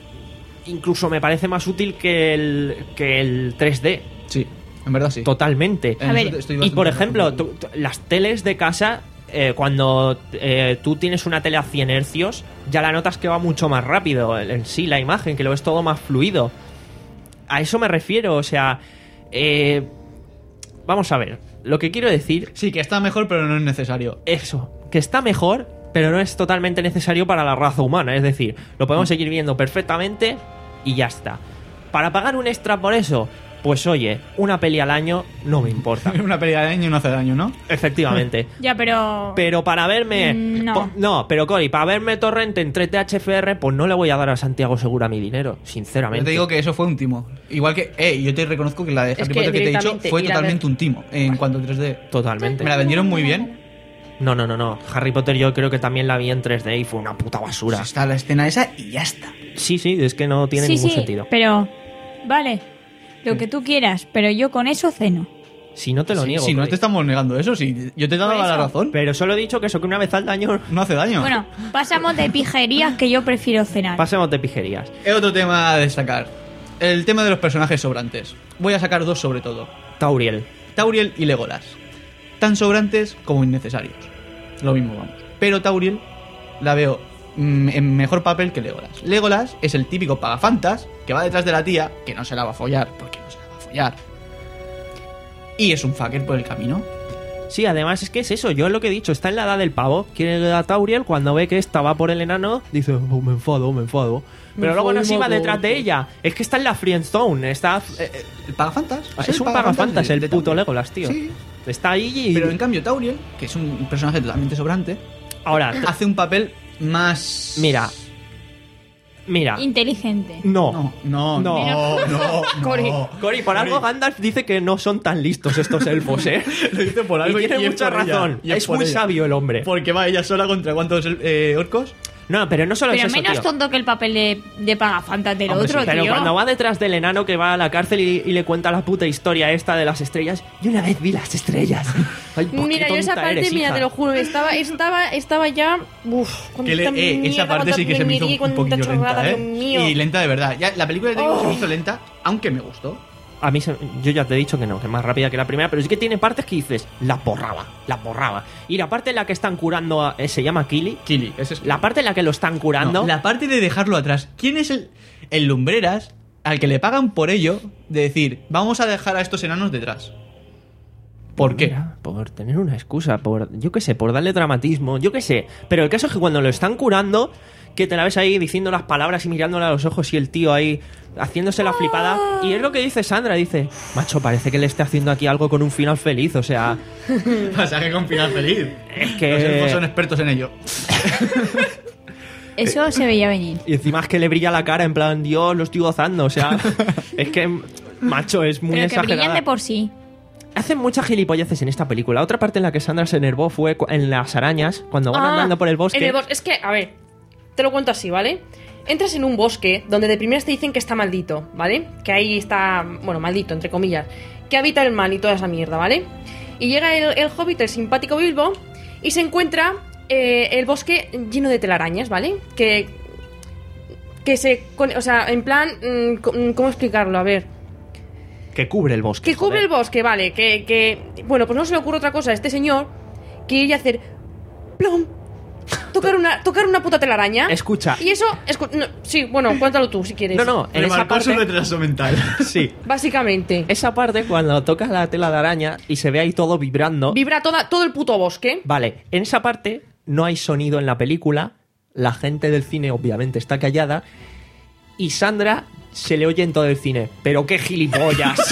incluso me parece más útil que el, que el tres D. Sí, en verdad sí. Totalmente. En A eso ver, estoy Y bastante por de acuerdo ejemplo, contigo. tú- tú- las teles de casa, eh, cuando eh, tú tienes una tele a cien hercios, ya la notas que va mucho más rápido en en sí la imagen, que lo ves todo más fluido. A eso me refiero, o sea, eh, vamos a ver, lo que quiero decir, Sí, que está mejor, pero no es necesario. eso, que está mejor, pero no es totalmente necesario para la raza humana, es decir, lo podemos seguir viendo perfectamente y ya está. Para pagar un extra por eso, pues oye, una peli al año no me importa. Una peli de daño no hace daño, ¿no? Efectivamente. Ya, pero... Pero para verme... No. po- no, pero Cory, para verme Torrente en tres D H F R, pues no le voy a dar a Santiago Segura mi dinero, Yo sinceramente. te digo que eso fue un timo. Igual que, eh, yo te reconozco que la de Es Harry que Potter que te he dicho directamente fue ir a totalmente ver- un timo en cuanto a tres D. Totalmente. Me la vendieron muy bien. No, no, no, no. Harry Potter yo creo que también la vi en tres D y fue una puta basura. Pues está la escena esa y ya está. Sí, sí, es que no tiene sí, ningún sí, sentido. pero... Vale, lo que tú quieras, pero yo con eso ceno. Si no te lo Si, niego. si no Cory. te estamos negando eso, si yo te he dado Por la eso. razón, Pero solo he dicho que eso, que una vez al año no hace daño. Bueno, pasamos de pijerías que yo prefiero cenar. pasemos de pijerías. Es otro tema a destacar. El tema de los personajes sobrantes. Voy a sacar dos sobre todo. Tauriel. Tauriel y Legolas. Tan sobrantes como innecesarios. Lo mismo, vamos. Pero Tauriel la veo mm, en mejor papel que Legolas. Legolas es el típico pagafantas que va detrás de la tía, que no se la va a follar, porque no se la va a follar. Y es un fucker por el camino. Sí, además es que es eso, yo es lo que he dicho, está en la edad del pavo, quiere a Tauriel, cuando ve que esta va por el enano, dice, oh, me enfado, me enfado. Pero Me luego no enfado se iba y me detrás de agoto. ella, es que está en la friendzone, está... eh, eh, El pagafantas. es un pagafantas de- el de puto Tauriel. Legolas, tío. Sí. Está ahí y... Pero en cambio Tauriel, que es un personaje totalmente sobrante, Ahora, t- hace un papel más... mira, mira, Inteligente. no. No, no, No. no, no, Cory. no. Cory, por algo Gandalf dice que no son tan listos estos elfos, ¿eh? Lo dice por algo y tiene y es mucha por ella, razón, y es es por muy ella. sabio el hombre. Porque va ella sola contra cuántos eh, orcos. No, pero no solo Pero es eso, menos tío. tonto que el papel de, de pagafantas del Hombre, otro, sí, Pero tío. cuando va detrás del enano que va a la cárcel y, y le cuenta la puta historia esta de las estrellas, yo una vez vi las estrellas. Ay, po, qué Mira, yo esa tonta parte, eres, mira, hija. te lo juro, estaba, estaba, estaba ya. Uf, Que le- cuánta eh, esa mierda, parte sí que se me hizo cuánta un poquillo chorrada, lenta, Dios ¿eh? mío. Y lenta de verdad. Ya, la película te digo, Oh. se me hizo lenta, aunque me gustó. A mí, se- yo ya te he dicho que no, que es más rápida que la primera, pero sí que tiene partes que dices, la porraba, la porraba. Y la parte en la que están curando, a- eh, se llama Kili. Kili, ese es... La parte en la que lo están curando. No, la parte de dejarlo atrás. ¿Quién es el, el lumbreras al que le pagan por ello de decir, vamos a dejar a estos enanos detrás? ¿Por qué? Mira, por tener una excusa, por, yo qué sé, por darle dramatismo, yo qué sé. Pero el caso es que cuando lo están curando, que te la ves ahí diciendo las palabras y mirándole a los ojos y el tío ahí haciéndose la flipada. Y es lo que dice Sandra, dice, macho, parece que le esté haciendo aquí algo con un final feliz, o sea, Pasaje con final feliz. es que... Los elfos son expertos en ello. Eso se veía venir. Y encima es que le brilla la cara en plan, Dios, lo estoy gozando, o sea, es que, macho, es muy Pero que brillan exagerada. de por sí. Hacen muchas gilipolleces en esta película. Otra parte en la que Sandra se enervó fue cu- en las arañas, cuando van Ah, andando por el bosque. en el bos- Es que, a ver, te lo cuento así, ¿vale? Entras en un bosque donde de primeras te dicen que está maldito, ¿vale? Que ahí está, bueno, maldito, entre comillas. Que habita el mal y toda esa mierda, ¿vale? Y llega el, el hobbit, el simpático Bilbo, y se encuentra eh, el bosque lleno de telarañas, ¿vale? Que. Que se. con- O sea, en plan. mm, co- mm, ¿Cómo explicarlo? A ver. Que cubre el bosque. Que cubre joder. el bosque, vale. Que, que. Bueno, pues no se le ocurre otra cosa a este señor que ir a hacer. ¡Plom! Tocar una, tocar una puta telaraña. Escucha. Y eso. escu- no, sí, bueno, cuéntalo tú si quieres. No, no, en esa Remarcó su parte... retraso mental. Sí. Básicamente. Esa parte cuando tocas la tela de araña y se ve ahí todo vibrando. Vibra toda, todo el puto bosque. Vale, en esa parte no hay sonido en la película. La gente del cine obviamente está callada. Y Sandra se le oye en todo el cine. Pero qué gilipollas.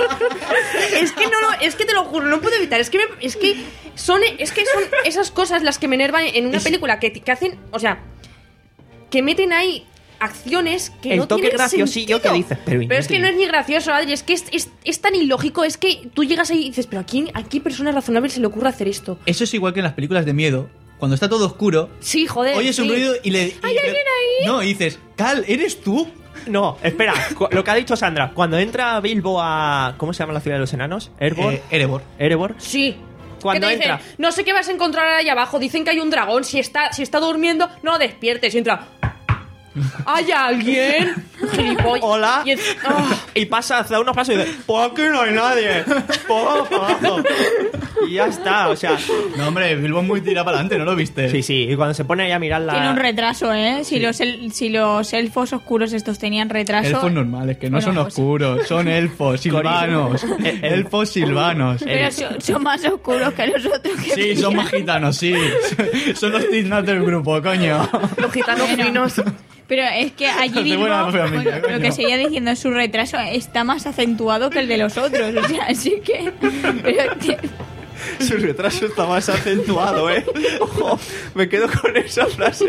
Es que no lo, es que te lo juro, no puedo evitar. Es que me- es que son, es que son esas cosas las que me enervan en una Es- película que, que hacen, o sea, que meten ahí acciones que El no toque tienen graciosillo sentido. que dices, pero es que inútil. no es ni gracioso, Adri, es que es, es, es tan ilógico, es que tú llegas ahí y dices, pero ¿a quién, a qué persona razonable se le ocurre hacer esto? Eso es igual que en las películas de miedo. Cuando está todo oscuro, Sí, joder. oyes un sí. ruido y le... y ¿Hay le- alguien ahí? No, y dices, Cal, ¿eres tú? No, espera, cu- lo que ha dicho Sandra. Cuando entra Bilbo a... ¿Cómo se llama la ciudad de los enanos? Erebor. Eh, Erebor. Erebor. Sí. Cuando ¿Qué te entra. dicen? No sé qué vas a encontrar ahí abajo. Dicen que hay un dragón. Si está, si está durmiendo, no despiertes. Y entra. ¿Hay alguien? Gilipollas. Hola. Y, en- ah. Y pasa, hace unos pasos y dice, pues aquí no hay nadie. Pues para abajo. Y ya está, o sea... No, hombre, Bilbo es muy tira para adelante, ¿no lo viste? Sí, sí, y cuando se pone ahí a mirar la... Tiene un retraso, ¿eh? Si, los, el- si los elfos oscuros estos tenían retraso... Elfos normales, que no Bueno, son pues- oscuros, son elfos, silvanos. elfos silvanos. Pero son, son más oscuros que los otros. Que Sí, son brillan. más gitanos, sí. Son los tiznados del grupo, coño. Los gitanos Bueno. finos. Pero es que allí Hace Bilbo, buena familia, bueno, coño. lo que seguía diciendo, su retraso está más acentuado que el de los otros. O sea, así que... Pero, te- Su retraso está más acentuado, ¿eh? Ojo, me quedo con esa frase.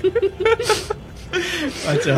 Macho.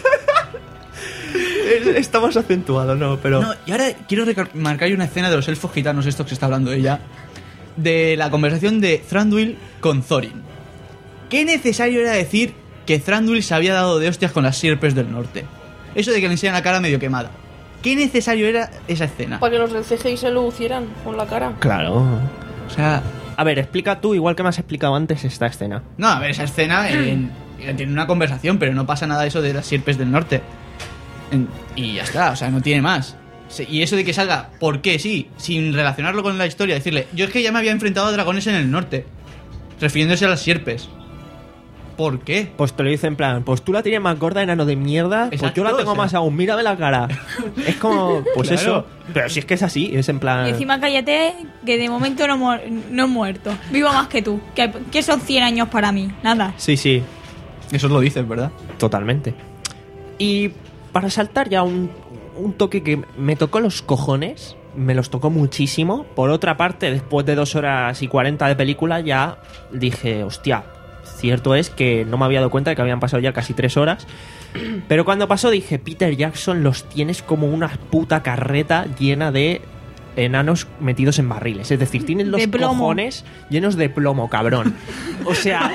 Es- Está más acentuado, no, pero... No, y ahora quiero remarcar una escena de los elfos gitanos, estos que está hablando ella, de la conversación de Thranduil con Thorin. ¿Qué necesario era decir que Thranduil se había dado de hostias con las sierpes del norte? Eso de que le enseñan la cara medio quemada. ¿Qué necesario era esa escena? Para que los del C G I se lo lucieran con la cara. Claro. O sea, A ver, explica tú, igual que me has explicado antes, esta escena. no, a ver, esa escena en- tiene una conversación, pero no pasa nada eso de las sierpes del norte. En- y ya está, o sea, no tiene más. Se- Y eso de que salga, ¿por qué? Sí, sin relacionarlo con la historia, decirle, yo es que ya me había enfrentado a dragones en el norte, refiriéndose a las sierpes. ¿Por qué? Pues te lo dice en plan, pues tú la tienes más gorda, enano de mierda, pues Exacto, yo la tengo o sea. más aún, mírame la cara. Es como, pues Claro. eso. Pero si es que es así, es en plan... y encima cállate, que de momento no, mu- no he muerto. Vivo más que tú. Que, que son cien años para mí. Nada. Sí, sí, Eso lo dices, ¿verdad? totalmente. Y para saltar ya un, un toque que me tocó los cojones, me los tocó muchísimo. Por otra parte, después de dos horas y cuarenta de película, ya dije, hostia, cierto es que no me había dado cuenta de que habían pasado ya casi tres horas. Pero cuando pasó dije, Peter Jackson los tienes como una puta carreta llena de enanos metidos en barriles. Es decir, tienes los De plomo. cojones llenos de plomo, cabrón. O sea...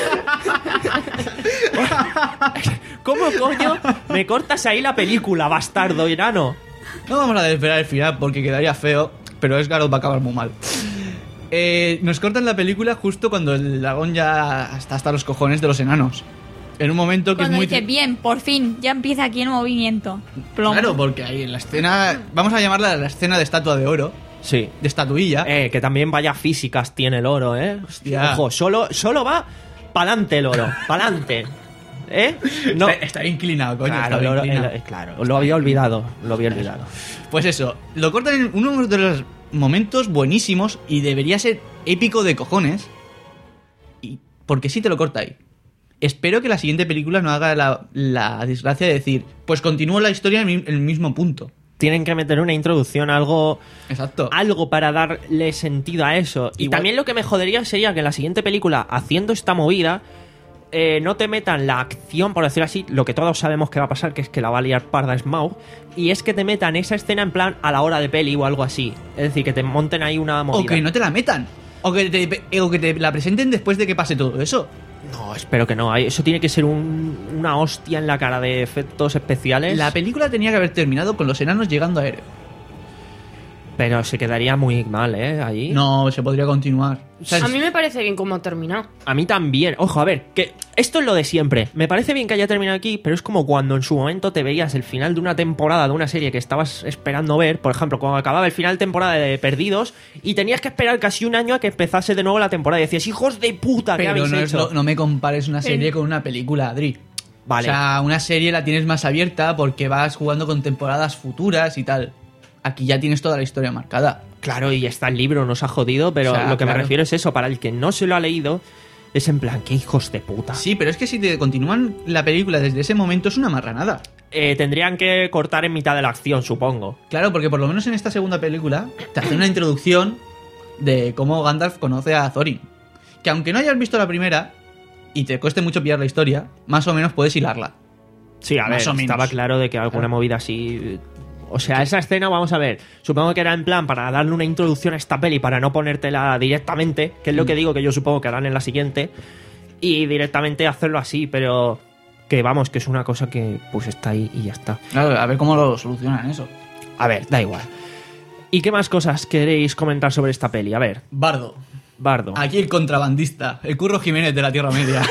¿Cómo coño me cortas ahí la película, bastardo enano? No vamos a desvelar el final porque quedaría feo, pero Esgarot va a acabar muy mal. Eh, nos cortan la película justo cuando el dragón ya está hasta los cojones de los enanos. En un momento que Cuando es muy... dices, bien, por fin, ya empieza aquí el movimiento. Plomo. Claro, porque ahí en la escena... Vamos a llamarla la escena de estatua de oro, Sí. de estatuilla. Eh, que también vaya físicas tiene el oro, ¿eh? Hostia. Ojo, solo, solo va pa'lante el oro, pa'lante. ¿Eh? No. Está, está inclinado, coño. Claro, está el oro- inclinado. el- eh, claro, lo había olvidado, lo había olvidado. Pues eso, lo cortan en uno de los momentos buenísimos y debería ser épico de cojones. Y porque sí te lo corta ahí. Espero que la siguiente película no haga la, la desgracia de decir, pues continúa la historia en el mi- en el mismo punto. Tienen que meter una introducción, algo, Exacto. algo para darle sentido a eso. Y Igual- también lo que me jodería sería que en la siguiente película, haciendo esta movida, eh, no te metan la acción, por decir así, lo que todos sabemos que va a pasar, que es que la va a liar parda Smaug, y es que te metan esa escena en plan a la hora de peli o algo así. Es decir, que te monten ahí una movida. O que no te la metan. O que te, o que te la presenten después de que pase todo eso. No, espero que no. Ahí- Eso tiene que ser un- una hostia en la cara de efectos especiales. La película tenía que haber terminado con los enanos llegando a Ere. Pero se quedaría muy mal, ¿eh? Allí. No, se podría continuar. O sea, A mí me parece bien cómo ha terminado. A mí también. Ojo, a ver, que esto es lo de siempre. Me parece bien que haya terminado aquí, pero es como cuando en su momento te veías el final de una temporada de una serie que estabas esperando ver. Por ejemplo, cuando acababa el final de temporada de Perdidos y tenías que esperar casi un año a que empezase de nuevo la temporada. Y decías, hijos de puta, ¿qué pero habéis no, es hecho? lo- no me compares una serie con una película, Adri. Vale. O sea, una serie la tienes más abierta porque vas jugando con temporadas futuras y tal. Aquí ya tienes toda la historia marcada. Claro, y está el libro, nos ha jodido, pero O sea, lo que me claro. refiero es eso. Para el que no se lo ha leído, es en plan, qué hijos de puta. Sí, pero es que si te continúan la película desde ese momento es una marranada. Eh, tendrían que cortar en mitad de la acción, supongo. Claro, porque por lo menos en esta segunda película te hace una introducción de cómo Gandalf conoce a Thorin. Que aunque no hayas visto la primera y te cueste mucho pillar la historia, más o menos puedes hilarla. Sí, a Más ver, o menos. estaba claro de que alguna Claro. movida así... O sea, esa escena, vamos a ver, supongo que era en plan para darle una introducción a esta peli, para no ponértela directamente, que es lo que digo que yo supongo que harán en la siguiente, y directamente hacerlo así, pero que vamos, que es una cosa que pues está ahí y ya está. Claro, a ver cómo lo solucionan eso. A ver, da igual. ¿Y qué más cosas queréis comentar sobre esta peli? A ver, Bardo. Bardo. Aquí el contrabandista, el Curro Jiménez de la Tierra Media.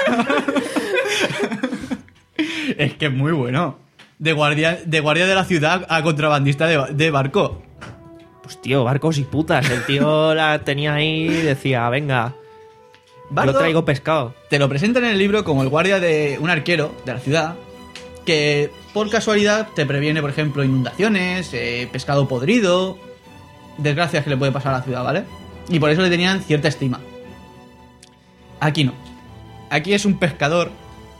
Es que es muy bueno. De guardia, de guardia de la ciudad a contrabandista de, de barco. Pues tío, barcos y putas. El tío la tenía ahí y decía, venga, Bardo yo traigo pescado. te lo presentan en el libro como el guardia de un arquero de la ciudad que por casualidad te previene, por ejemplo, inundaciones, eh, pescado podrido, desgracias que le puede pasar a la ciudad, ¿vale? Y por eso le tenían cierta estima. Aquí no. Aquí es un pescador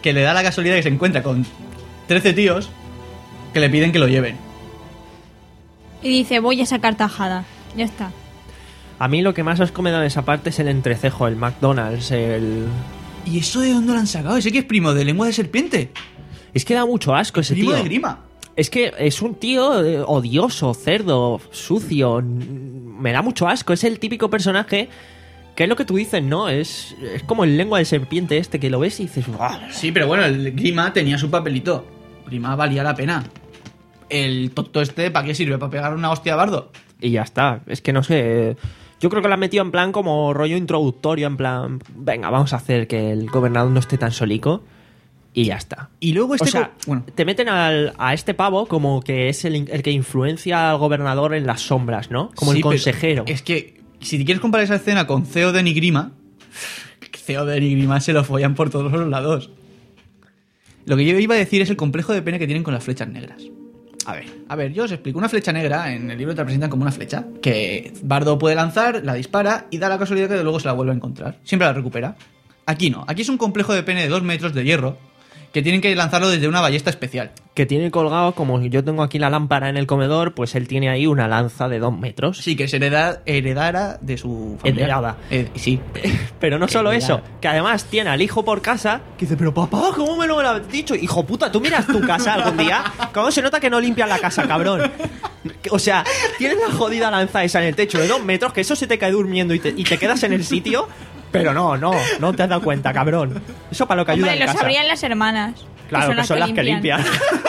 que le da la casualidad que se encuentra con trece tíos que le piden que lo lleven. Y dice, voy a sacar tajada. Ya está. A mí lo que más os come de esa parte es el entrecejo, el McDonald's, el... ¿Y eso de dónde lo han sacado? ¿Ese que es primo de lengua de serpiente? Es que da mucho asco ese Primo tío. de Grima. Es que es un tío eh, odioso, cerdo, sucio. n- Me da mucho asco. Es el típico personaje que es lo que tú dices, ¿no? Es, es como el lengua de serpiente este que lo ves y dices... "Buah". Sí, pero bueno, el Grima tenía su papelito. Grima valía la pena. El tonto este, ¿para qué sirve? ¿Para pegar una hostia a Bardo? Y ya está. Es que no sé... Yo creo que lo han metido en plan como rollo introductorio, en plan... Venga, vamos a hacer que el gobernador no esté tan solico. Y ya está. Y luego este... O sea, co- bueno, te meten al- a este pavo como que es el, in- el que influencia al gobernador en las sombras, ¿no? Como sí, el pero consejero. Es que, si te quieres comparar esa escena con Theoden y Grima, Theoden y Grima se lo follan por todos los lados. Lo que yo iba a decir es el complejo de pena que tienen con las flechas negras. A ver, a ver, yo os explico. Una flecha negra, en el libro te la presentan como una flecha que Bardo puede lanzar, la dispara y da la casualidad que luego se la vuelve a encontrar. Siempre la recupera. Aquí no. Aquí es un complejo de pene de dos metros de hierro que tienen que lanzarlo desde una ballesta especial. Que tiene colgado, como yo tengo aquí la lámpara en el comedor, pues él tiene ahí una lanza de dos metros. Sí, que se hereda, heredara de su familia. Heredada. Eh, sí. Pero no solo Heredada. eso, que además tiene al hijo por casa, que dice, pero papá, ¿cómo me lo has dicho? Hijo puta, ¿tú miras tu casa algún día? ¿Cómo se nota que no limpias la casa, cabrón? O sea, tienes la jodida lanza esa en el techo de dos metros, que eso se te cae durmiendo y te, y te quedas en el sitio, pero no, no, no te has dado cuenta, cabrón. Eso para lo que ayuda Hombre, en lo casa. sabrían las hermanas. Claro, que son las que limpian.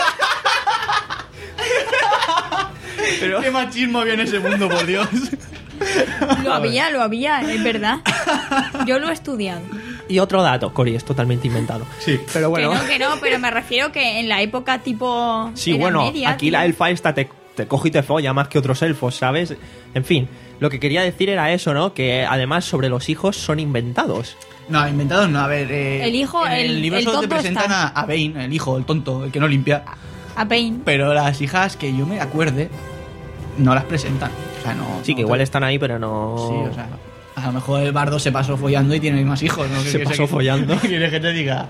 Pero ¿Qué machismo había en ese mundo, por Dios? Lo había, lo había, es verdad. Yo lo he estudiado. Y otro dato, Cori, es totalmente inventado. Sí. Pero bueno. Que no, que no, pero me refiero que en la época tipo... Sí, Edad bueno, Media, aquí tío. la elfa esta te, te coge y te folla más que otros elfos, ¿sabes? En fin, lo que quería decir era eso, ¿no? Que además sobre los hijos son inventados. No, inventados no, a ver. Eh, El hijo, en el, el- libro el solo te tonto presentan está. a, a Bane, el hijo, el tonto, el que no limpia. A Pain. Pero las hijas que yo me acuerde, no las presentan. O sea, no. Sí, no que igual te- están ahí, pero no... Sí, o sea. A lo mejor el bardo se pasó follando y tiene más hijos, ¿no? ¿Qué Se quieres pasó que- follando. ¿Qué quieres que te diga?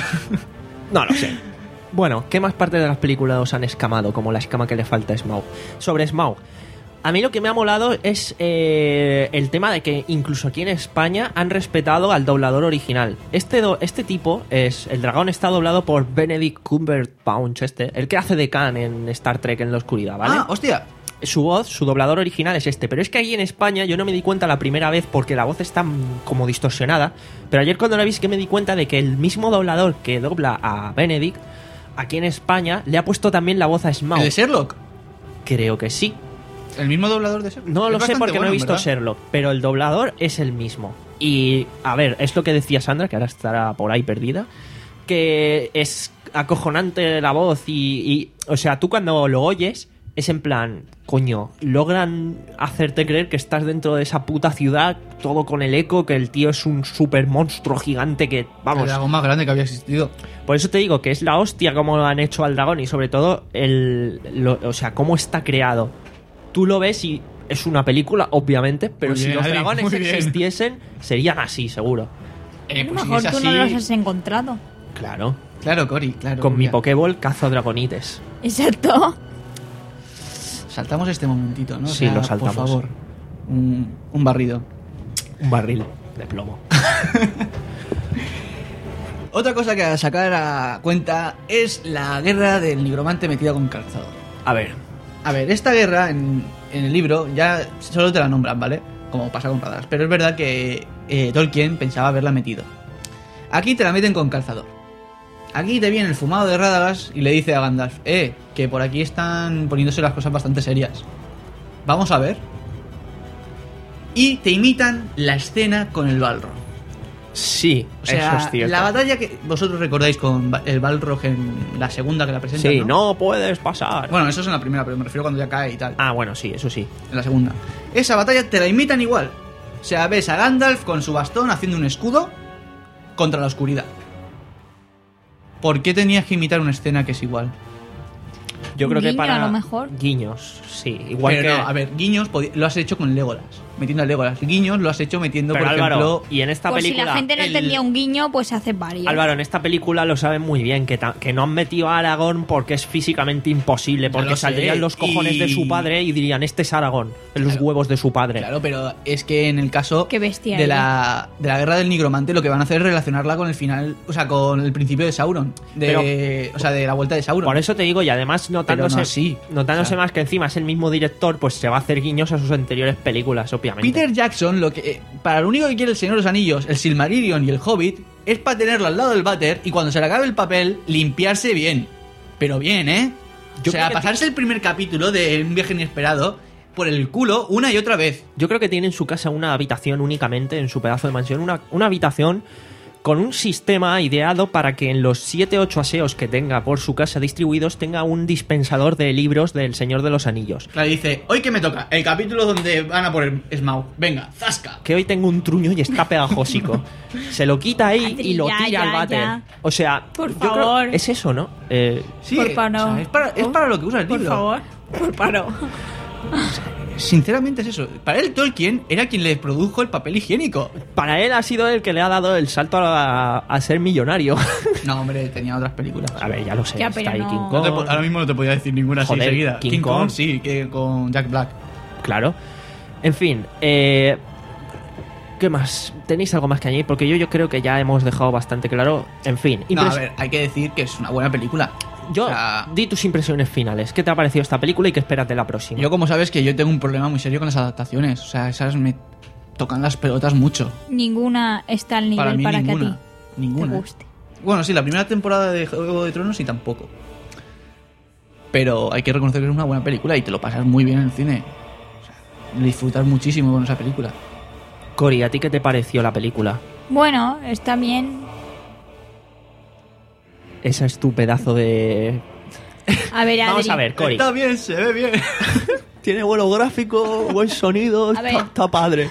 No lo sé. Bueno, ¿qué más parte de las películas os han escamado? Como la escama que le falta a Smaug. Sobre Smaug. A mí lo que me ha molado es eh, el tema de que incluso aquí en España han respetado al doblador original. Este, do- este tipo, es el dragón está doblado por Benedict Cumberbatch, este, el que hace de Khan en Star Trek en la oscuridad, ¿vale? Ah, hostia. Su voz, su doblador original es este. Pero es que ahí en España yo no me di cuenta la primera vez porque la voz está mm, como distorsionada. Pero ayer cuando la vi es que me di cuenta de que el mismo doblador que dobla a Benedict, aquí en España, le ha puesto también la voz a Smaug. ¿El de Sherlock? Creo que sí. ¿El mismo doblador de Sherlock? No Es lo sé bastante porque no bueno, he visto ¿verdad? Sherlock, pero el doblador es el mismo. Y, a ver, es lo que decía Sandra, que ahora estará por ahí perdida, que es acojonante la voz y, y o sea, tú cuando lo oyes, es en plan, coño, logran hacerte creer que estás dentro de esa puta ciudad, todo con el eco, que el tío es un super monstruo gigante que, El vamos, dragón más grande que había existido. por eso te digo que es la hostia como lo han hecho al dragón y sobre todo el, lo- o sea, cómo está creado. Tú lo ves y es una película, obviamente, pero Muy si bien, los Adri, dragones muy bien. existiesen, serían así, seguro. Eh, a lo pues si mejor es tú así... no los has encontrado. Claro. Claro, Cory, claro. Con mi mira. Pokéball cazo dragonites. Exacto. Saltamos este momentito, ¿no? O Sí, sea, lo saltamos. Por favor. Un, un barrido. Un barril de plomo. Otra cosa que a sacar a cuenta es la guerra del nigromante metida con calzador. A ver, A ver, esta guerra en, en el libro ya solo te la nombran, ¿vale? Como pasa con Radagast. Pero es verdad que eh, Tolkien pensaba haberla metido. Aquí te la meten con calzador. Aquí te viene el fumado de Radagast y le dice a Gandalf, eh, que por aquí están poniéndose las cosas bastante serias. Vamos a ver. Y te imitan la escena con el Balrog. sí, O sea, eso es cierto. la batalla que vosotros recordáis con Ba- el Balrog en la segunda que la presentan, Sí, ¿no? no puedes pasar. Bueno, eso es en la primera, pero me refiero cuando ya cae y tal. Ah, bueno, sí, eso sí. En la segunda. Esa batalla te la imitan igual. O sea, ves a Gandalf con su bastón haciendo un escudo contra la oscuridad. ¿Por qué tenías que imitar una escena que es igual? Yo creo que Guiño, para a lo mejor. guiños, sí, igual Pero que no, a ver, guiños podi- lo has hecho con Legolas. metiendo a Legolas. Guiños lo has hecho metiendo, Pero por Álvaro, ejemplo... y en esta Pues película... si la gente no el- entendía un guiño, pues hace varios. Álvaro, en esta película lo saben muy bien, que, ta- que no han metido a Aragorn porque es físicamente imposible, porque lo sé, saldrían los cojones y- de su padre y dirían, este es Aragorn, en los huevos de su padre. Claro, pero es que en el caso Qué bestia de ella. la, de la guerra del nigromante lo que van a hacer es relacionarla con el final, o sea, con el principio de Sauron, de, o sea, de la vuelta de Sauron. Por eso te digo, y además notándose, no así. notándose O sea- más que encima es el mismo director, pues se va a hacer guiños a sus anteriores películas, obviamente. Peter Jackson, lo que eh, para lo único que quiere el Señor de los Anillos, el Silmarillion y el Hobbit, es para tenerlo al lado del váter y cuando se le acabe el papel, limpiarse bien. Pero bien, ¿eh? Yo o sea, creo que pasarse el primer capítulo de Un viaje inesperado por el culo una y otra vez. Yo creo que tiene en su casa una habitación únicamente, en su pedazo de mansión, una, una habitación con un sistema ideado para que en los siete ocho aseos que tenga por su casa distribuidos tenga un dispensador de libros del Señor de los Anillos. Claro, dice, hoy que me toca, el capítulo donde van a poner Smaug. Venga, zasca. Que hoy tengo un truño y está pegajosico. Se lo quita ahí Adri, y lo ya, tira al ya, váter. ya. O sea, Por yo creo- favor. es eso, ¿no? Eh, Sí, Por favor. o sea, es, para, es para lo que usa el Por libro. favor, por favor. Sinceramente es eso. Para él Tolkien era quien le produjo el papel higiénico. para él ha sido el que le ha dado el salto a, a ser millonario. No, hombre, tenía otras películas. A ver, ya lo sé. Ya, está pero ahí no. King No Kong. te po- ahora mismo no te podía decir ninguna así Joder, seguida. King King, Kong, Kong. sí, que con Jack Black. Claro. En fin, eh, ¿qué más? ¿Tenéis algo más que añadir? Porque yo, yo creo que ya hemos dejado bastante claro. En fin, No, a impres- ver, hay que decir que es una buena película. yo, o sea, di tus impresiones finales. ¿Qué te ha parecido esta película y qué esperas de la próxima? yo como sabes que yo tengo un problema muy serio con las adaptaciones. O sea, esas me tocan las pelotas mucho. Ninguna está al nivel Para para, mí que a ninguna. ti Ninguna. te guste. Bueno, sí, la primera temporada de Juego de Tronos y tampoco. Pero hay que reconocer que es una buena película y te lo pasas muy bien en el cine. O sea, disfrutas muchísimo con esa película. Cori, ¿a ti qué te pareció la película? Bueno, está bien. Esa es tu pedazo de... A ver, Adri. Vamos a ver, Cori. Está bien, se ve bien. Tiene vuelo gráfico, buen sonido, A ver. está, está padre.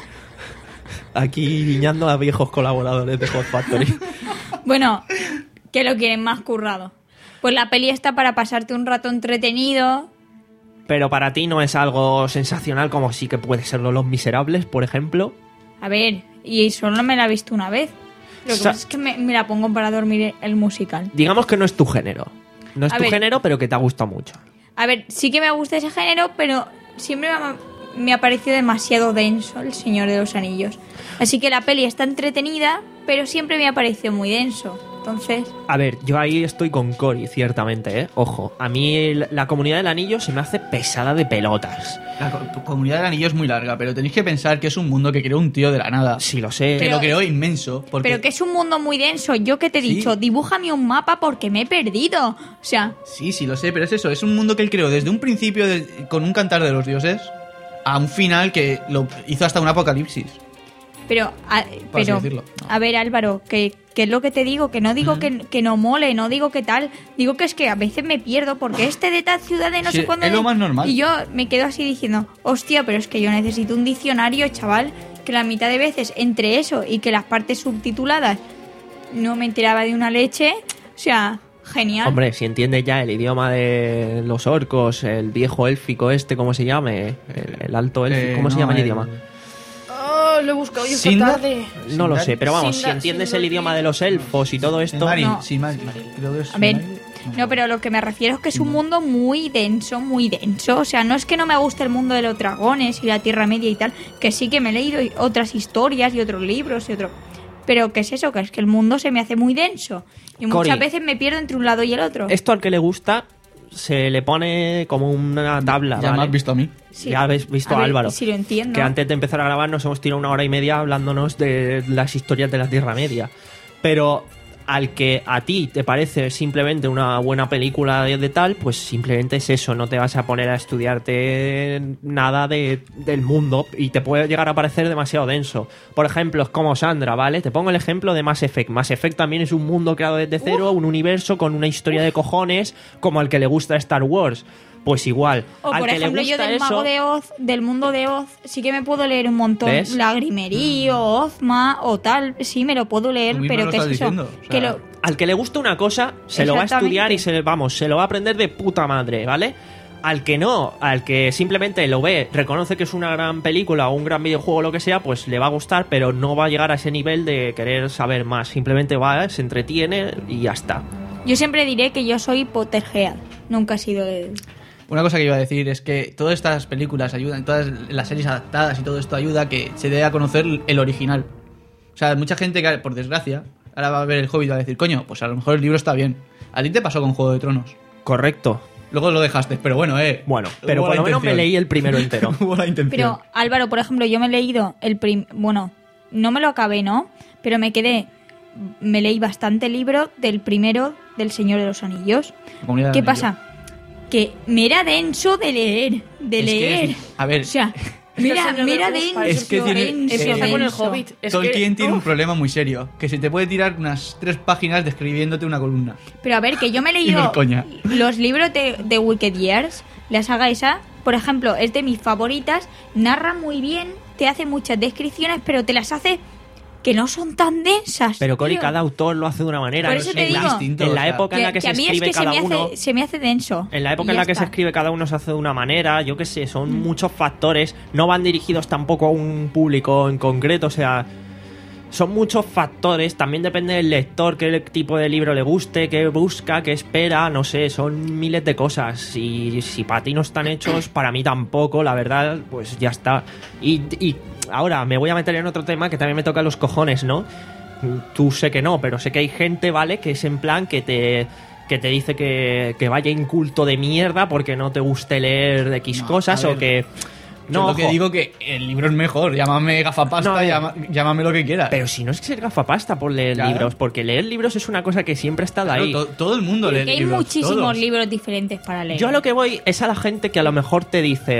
Aquí guiñando a viejos colaboradores de Hot Factory. Bueno, que lo quieren más currado. Pues la peli está para pasarte un rato entretenido. Pero para ti no es algo sensacional como sí que puede serlo Los Miserables, por ejemplo. A ver, y solo me la he visto una vez. Lo que Sa- pasa es que me, me la pongo para dormir el musical. Digamos que no es tu género. No es A tu ver. género, pero que te ha gustado mucho. A ver, sí que me gusta ese género, pero siempre me ha, me ha parecido demasiado denso El Señor de los Anillos. Así que la peli está entretenida, pero siempre me ha parecido muy denso. Entonces, A ver, yo ahí estoy con Cory, ciertamente, ¿eh? Ojo, a mí el- la Comunidad del Anillo se me hace pesada de pelotas. La co- comunidad del anillo es muy larga, pero tenéis que pensar que es un mundo que creó un tío de la nada. Sí, lo sé. Que Pero- lo creó inmenso. Porque... pero que es un mundo muy denso. Yo que te he Sí. dicho, dibújame un mapa porque me he perdido. O sea, Sí, sí, lo sé, pero es eso. Es un mundo que él creó desde un principio de- con un cantar de los dioses a un final que lo hizo hasta un apocalipsis. pero, a, así pero decirlo, no. a ver, Álvaro, que, que es lo que te digo, que no digo que, que no mole, no digo que tal, digo que es que a veces me pierdo porque este de tal ciudad de no Sí, sé cuándo. es lo de- más normal. Y yo me quedo así diciendo, hostia, pero es que yo necesito un diccionario, chaval, que la mitad de veces entre eso y que las partes subtituladas no me enteraba de una leche. O sea, genial. Hombre, si entiendes ya el idioma de los orcos, el viejo élfico este, ¿cómo se llame? El, el alto élfico, Eh, ¿cómo se no, llama el el- idioma? Oh, lo he buscado yo esta ¿Sindar? tarde. No lo Sindar- sé, pero vamos, si Sindar- entiendes Sindar- el idioma de los elfos y todo esto... Silmaril, No. Silmaril, creo que es A ver, Silmaril. no, pero lo que me refiero es que es un mundo muy denso, muy denso. O sea, no es que no me guste el mundo de los dragones y la Tierra Media y tal, que sí que me he leído otras historias y otros libros y otro. Pero ¿qué es eso? Que es que el mundo se me hace muy denso. Y Cori. muchas veces me pierdo entre un lado y el otro. Esto al que le gusta se le pone como una tabla, Ya me ¿vale? has visto a mí. Sí. Ya habéis visto A a, ver, Álvaro. si lo entiendo. Que antes de empezar a grabar nos hemos tirado una hora y media hablándonos de las historias de la Tierra Media. Pero al que a ti te parece simplemente una buena película de, de tal, pues simplemente es eso. No te vas a poner a estudiarte nada de, del mundo y te puede llegar a parecer demasiado denso. Por ejemplo, es como Sandra, ¿vale? Te pongo el ejemplo de Mass Effect. Mass Effect también es un mundo creado desde cero, un universo con una historia de cojones, como al que le gusta Star Wars. Pues igual. O al por que ejemplo, le yo gusta del eso, mago de Oz, del mundo de Oz, sí que me puedo leer un montón. ¿Ves? Lagrimerí o Ozma o tal, sí me lo puedo leer, Tú mismo pero lo ¿qué es estás eso? diciendo, o sea, que lo, al que le guste una cosa, se lo va a Exactamente. estudiar y se, vamos, se lo va a aprender de puta madre, ¿vale? Al que no, al que simplemente lo ve, reconoce que es una gran película o un gran videojuego o lo que sea, pues le va a gustar, pero no va a llegar a ese nivel de querer saber más. Simplemente va, se entretiene y ya está. Yo siempre diré que yo soy Potterhead. Nunca he sido de... Una cosa que iba a decir es que todas estas películas ayudan, todas las series adaptadas y todo esto ayuda a que se dé a conocer el original. O sea, mucha gente que, por desgracia, ahora va a ver El Hobbit y va a decir, coño, pues a lo mejor el libro está bien. A ti te pasó con Juego de Tronos. Correcto. Luego lo dejaste, pero bueno, eh. Bueno, pero hubo por la lo menos me intención. leí el primero entero. Hubo la intención. Pero, Álvaro, por ejemplo, yo me he leído el prim... Bueno, no me lo acabé, ¿no? Pero me quedé... Me leí bastante libro del primero del Señor de los Anillos. Comunidad ¿Qué del pasa? Que me era denso de leer, de Es que leer. es- a ver, O sea, que mira, el Señor de mira los denso. Es que tiene- denso, Empieza con el denso. Hobbit. Es Tolkien que, tiene un uf, problema muy serio, que se te puede tirar unas tres páginas describiéndote una columna. Pero a ver, que yo me he Y no leído es coña. los libros de, de Wicked Years, la saga esa, por ejemplo, es de mis favoritas, narra muy bien, te hace muchas descripciones, pero te las hace que no son tan densas. Pero Cori, tío. cada autor lo hace de una manera. Por ¿no? eso te en la, digo. Distinto, en o la sea, época en la que, se a mí es escribe que se cada me, uno... hace, se me hace denso. En la época Y en ya la que se está. escribe cada uno se hace de una manera, yo qué sé, son muchos factores, no van dirigidos tampoco a un público en concreto, o sea, son muchos factores, también depende del lector, qué tipo de libro le guste, qué busca, qué espera, no sé, son miles de cosas, y si para ti no están hechos, para mí tampoco, la verdad, pues ya está. Y, y ahora me voy a meter en otro tema que también me toca los cojones, ¿no? Tú sé que no, pero sé que hay gente, ¿vale? Que es en plan que te, que te dice que, que vaya inculto de mierda porque no te guste leer de X No, cosas a o ver, que... No, No, lo que ojo, digo que el libro es mejor, llámame gafapasta, No, llama- llámame lo que quieras. pero si no es que ser gafapasta por leer Claro. libros, porque leer libros es una cosa que siempre ha estado Claro, ahí. to- todo el mundo lee Porque hay libros. muchísimos todos. libros diferentes para leer. Yo a lo que voy es a la gente que a lo mejor te dice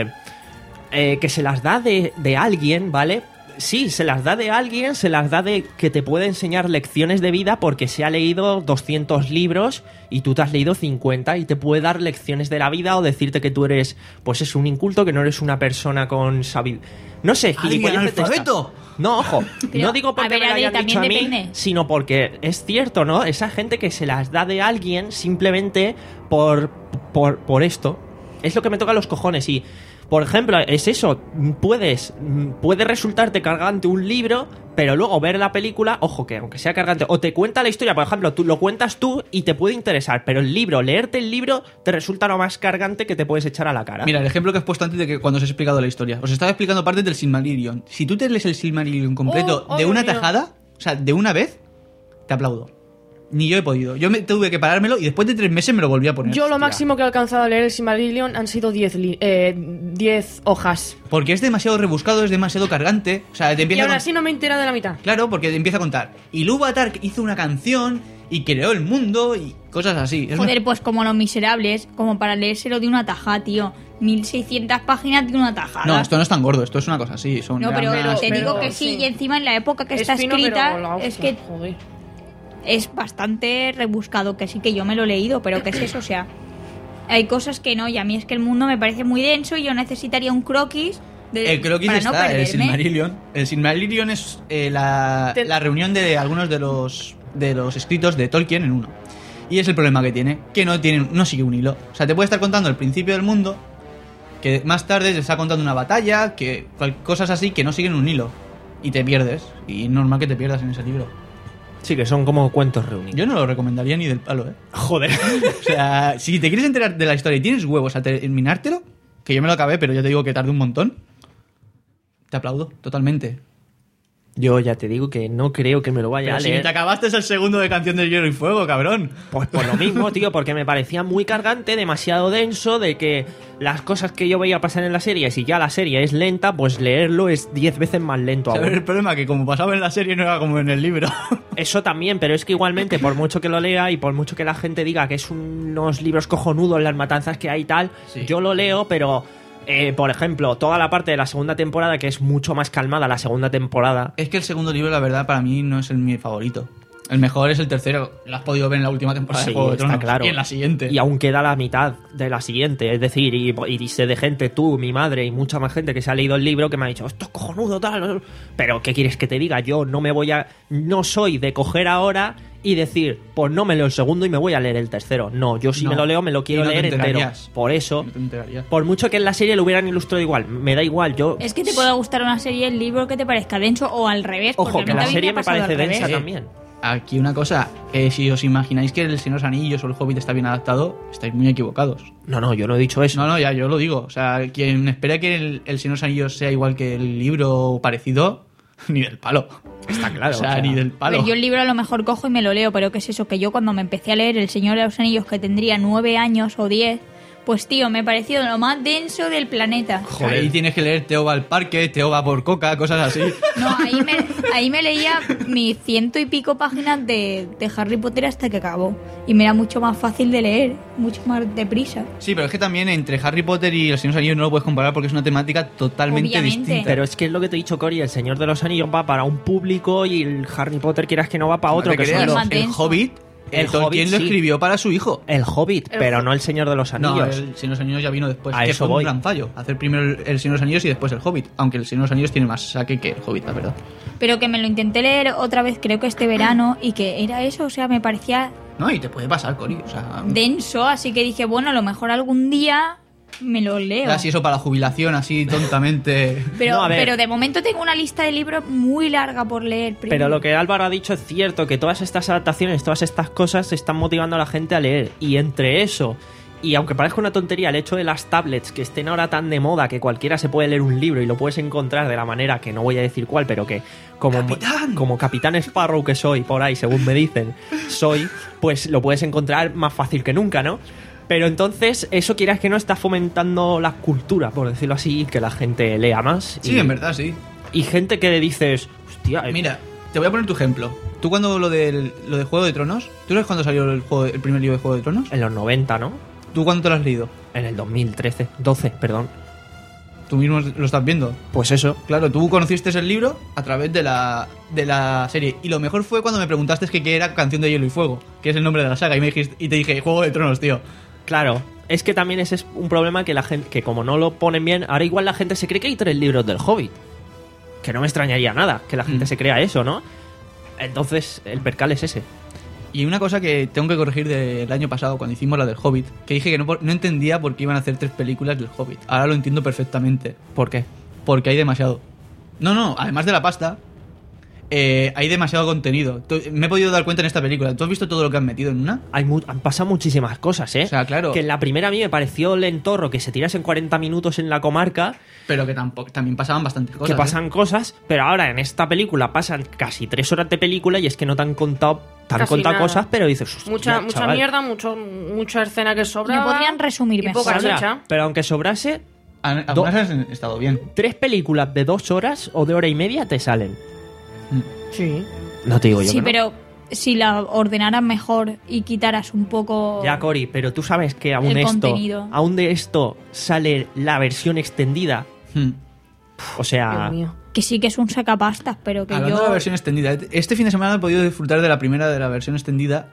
eh, que se las da de, de alguien, ¿vale? Sí, se las da de alguien, se las da de que te puede enseñar lecciones de vida porque se ha leído doscientos libros y tú te has leído cincuenta y te puede dar lecciones de la vida o decirte que tú eres, pues es un inculto, que no eres una persona con sabiduría. No sé, ¿Alguien gilipolleces de analfabeto? estas. No, ojo, Pero, no digo porque a ver, me lo Adri, hayan dicho a también mí, depende. sino porque es cierto, ¿no? Esa gente que se las da de alguien simplemente por, por, por esto. Es lo que me toca los cojones y... Por ejemplo, es eso, puedes puede resultarte cargante un libro, pero luego ver la película, ojo, que aunque sea cargante, o te cuenta la historia, por ejemplo, tú lo cuentas tú y te puede interesar, pero el libro, leerte el libro, te resulta lo más cargante que te puedes echar a la cara. Mira, el ejemplo que has puesto antes de que cuando os he explicado la historia. Os estaba explicando partes del Silmarillion. Si tú te lees el Silmarillion completo Oh, oh, de una Dios mío. tajada, o sea, de una vez, te aplaudo. Ni yo he podido. Yo me tuve que parármelo y después de tres meses me lo volví a poner. Yo lo Hostia. máximo que he alcanzado a leer el Silmarillion han sido diez hojas. Porque es demasiado rebuscado, es demasiado cargante. O sea, te Y empieza aún a... así no me he enterado de la mitad. Claro, porque te empieza a contar. Y Ilúvatar hizo una canción y creó el mundo y cosas así. Es Joder, una- pues como Los Miserables, como para leérselo de una tajada, tío. mil seiscientas páginas de una tajada. No, esto no es tan gordo, esto es una cosa así. Son No, pero, dramas- te pero- digo que sí, sí. y encima en la época que Es está fino, escrita, pero la es hostia, que joder. es bastante rebuscado, que sí que yo me lo he leído, pero ¿qué es eso? O sea, hay cosas que no, y a mí es que el mundo me parece muy denso y yo necesitaría un croquis de, El croquis para no está, el perderme. Silmarillion. El Silmarillion es eh, la, Te- la reunión de algunos de los de los escritos de Tolkien en uno. Y es el problema que tiene, que no tiene, no sigue un hilo. O sea, te puede estar contando el principio del mundo, que más tarde te está contando una batalla, que cual- cosas así que no siguen un hilo. Y te pierdes. Y es normal que te pierdas en ese libro. Sí, que son como cuentos reunidos. Yo no lo recomendaría ni del palo, ¿eh? Joder. O sea, si te quieres enterar de la historia y tienes huevos a terminártelo, que yo me lo acabé, pero ya te digo que tardé un montón, te aplaudo, totalmente. Yo ya te digo que no creo que me lo vaya Pero a si leer. te acabaste el segundo de Canción de Hielo y Fuego, cabrón. Pues por lo mismo, tío, porque me parecía muy cargante, demasiado denso, de que las cosas que yo veía pasar en la serie, si ya la serie es lenta, pues leerlo es diez veces más lento ¿Sabes el aún. problema? Que como pasaba en la serie no era como en el libro. Eso también, pero es que igualmente, por mucho que lo lea y por mucho que la gente diga que es unos libros cojonudos, las matanzas que hay y tal, Sí. yo lo leo, pero... eh, por ejemplo, toda la parte de la segunda temporada, que es mucho más calmada la segunda temporada, Es que el segundo libro, la verdad, para mí no es el mi favorito. El mejor es el tercero. Lo has podido ver en la última temporada Sí, de Juego de está Tronos. claro. Y en la siguiente. Y aún queda la mitad de la siguiente. Es decir, y, y sé de gente, tú, mi madre y mucha más gente que se ha leído el libro que me ha dicho, esto es cojonudo, tal. Pero, ¿qué quieres que te diga? Yo no me voy a... No soy de coger ahora y decir, pues no me leo el segundo y me voy a leer el tercero. No, yo si No. me lo leo, me lo quiero Y no te leer entero. enterarías. Por eso, No te enterarías. por mucho que en la serie lo hubieran ilustrado igual, me da igual. Yo... Es que te pueda gustar una serie, el libro que te parezca denso o al revés. Ojo, porque que a mí la también serie ha me pasado parece al revés. densa Eh, también. Aquí una cosa, eh, si os imagináis que El Señor de los Anillos o El Hobbit está bien adaptado, estáis muy equivocados. No, no, yo no he dicho eso. No, no, ya yo lo digo. O sea, quien espera que el, el Señor de los Anillos sea igual que el libro parecido, ni del palo. Está claro. O sea, o sea, ni del A palo. ver, yo el libro a lo mejor cojo y me lo leo, pero ¿qué es eso? Que yo cuando me empecé a leer El Señor de los Anillos, que tendría nueve años o diez, pues tío, me ha parecido lo más denso del planeta. Joder, ahí tienes que leer Teo va al parque, Teo va por coca, cosas así. No, ahí me, ahí me leía mis ciento y pico páginas de, de Harry Potter hasta que acabó. Y me era mucho más fácil de leer, mucho más deprisa. Sí, pero es que también entre Harry Potter y El Señor de los Anillos no lo puedes comparar porque es una temática totalmente Obviamente. distinta. Pero es que es lo que te he dicho, Cory, el Señor de los Anillos va para un público y el Harry Potter, quieras que no, va para otro. No te que son creas, los- los- más el denso. Hobbit, El el Tolkien Hobbit, lo sí. escribió para su hijo. El Hobbit, El pero Hobbit. no el Señor de los No, Anillos. el Señor de los Anillos ya vino después. A que eso fue voy. un gran fallo. Hacer primero el, el Señor de los Anillos y después el Hobbit. Aunque el Señor de los Anillos tiene más saque que el Hobbit, la verdad. Pero que me lo intenté leer otra vez, creo que este verano, y que era eso, o sea, me parecía No, y te puede pasar, Cori. O sea, denso, así que dije, bueno, a lo mejor algún día me lo leo. así eso para la jubilación, así tontamente. Pero, No, a ver. pero de momento tengo una lista de libros muy larga por leer. Pero primero. lo que Álvaro ha dicho es cierto, que todas estas adaptaciones, todas estas cosas están motivando a la gente a leer. Y entre eso, y aunque parezca una tontería, el hecho de las tablets que estén ahora tan de moda que cualquiera se puede leer un libro y lo puedes encontrar de la manera que no voy a decir cuál, pero que como ¡Capitán! como Capitán Sparrow que soy, por ahí, según me dicen, soy, pues lo puedes encontrar más fácil que nunca, ¿no? Pero entonces, eso quieras que no está fomentando la cultura, por decirlo así, que la gente lea más. Sí, y, en verdad, sí. Y gente que dices, hostia, eh, Mira, te voy a poner tu ejemplo. Tú cuando lo del lo de Juego de Tronos, ¿tú sabes cuándo salió el, juego, el primer libro de Juego de Tronos? en los noventa, ¿no? ¿Tú cuándo te lo has leído? En el dos mil trece, doce, perdón. Tú mismo lo estás viendo. Pues eso. Claro, tú conociste el libro a través de la, de la serie. Y lo mejor fue cuando me preguntaste que qué era Canción de Hielo y Fuego, que es el nombre de la saga. Y, me dijiste, y te dije, Juego de Tronos, tío. Claro, es que también ese es un problema que la gente, que como no lo ponen bien, ahora igual la gente se cree que hay tres libros del Hobbit. Que no me extrañaría nada que la gente Mm. se crea eso, ¿no? Entonces, el percal es ese. Y una cosa que tengo que corregir del año pasado, cuando hicimos la del Hobbit, que dije que no, por- no entendía por qué iban a hacer tres películas del Hobbit. Ahora lo entiendo perfectamente. ¿Por qué? Porque hay demasiado. No, no, además de la pasta, eh, hay demasiado contenido. Tú- Me he podido dar cuenta en esta película. ¿Tú has visto todo lo que han metido en una? Hay mu- han pasado muchísimas cosas, ¿eh? O sea, claro. Que en la primera a mí me pareció lentorro que se tirase en cuarenta minutos en la comarca, Pero que tampoco, también pasaban bastantes cosas. que ¿eh? pasan cosas, pero ahora en esta película pasan casi tres horas de película y es que no te han contado, te han Casi contado nada. cosas, pero dices, hostia, Mucha, mucha chaval. mierda, mucho, mucha escena que sobra. Me podrían resumir y mejor. poca Sandra, chicha. pero aunque sobrase, Han- Algunas han estado bien. tres películas de dos horas o de hora y media te salen. Sí. No te digo yo Sí, que no. pero si la ordenaras mejor y quitaras un poco... Ya, Cory, pero tú sabes que aún El esto, contenido. aún de esto sale la versión extendida. Hmm. O sea, Dios mío. Que sí que es un sacapastas, pero que Hablando yo... de la versión extendida, este fin de semana he podido disfrutar de la primera de la versión extendida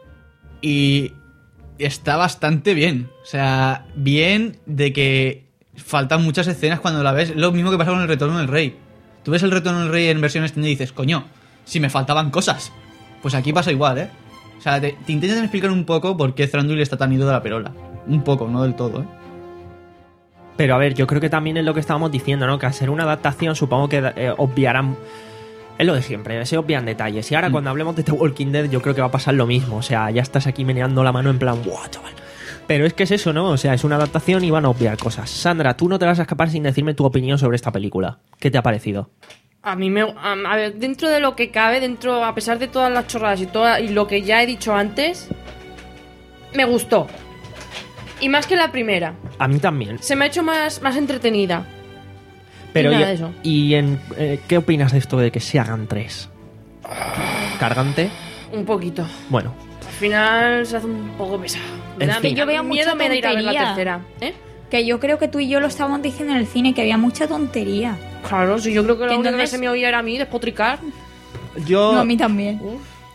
y está bastante bien. O sea, bien de que faltan muchas escenas cuando la ves. Lo mismo que pasa con el Retorno del Rey. Tú ves el Retorno del Rey en versión extendida y dices, coño, si me faltaban cosas. Pues aquí pasa igual, ¿eh? O sea, te, te intentan explicar un poco por qué Thranduil está tan ido de la perola. Un poco, no del todo, ¿eh? pero a ver, yo creo que también es lo que estábamos diciendo, ¿no? Que al ser una adaptación supongo que eh, obviarán... Es lo de siempre, se obvian detalles. Y ahora Mm. cuando hablemos de The Walking Dead yo creo que va a pasar lo mismo. O sea, ya estás aquí meneando la mano en plan, ¡buah, chaval! Pero es que es eso, ¿no? O sea, es una adaptación y van a obviar cosas. Sandra, tú no te vas a escapar sin decirme tu opinión sobre esta película. ¿Qué te ha parecido? A mí me. A, a ver, dentro de lo que cabe, dentro. A pesar de todas las chorradas y, toda, y lo que ya he dicho antes. Me gustó. Y más que la primera. A mí también. Se me ha hecho más, más entretenida. Pero Y nada y, de eso. ¿y en, eh, qué opinas de esto de que se hagan tres? ¿Cargante? Un poquito. Bueno, Al final se hace un poco pesado. Me En da, fin. Yo veo miedo mucha me da ir a ver la tontería. tercera. ¿Eh? Que yo creo que tú y yo lo estábamos diciendo en el cine, que había mucha tontería. Claro, sí, yo creo que lo Que único que entonces- se me oía era a mí despotricar. yo... No, a mí también.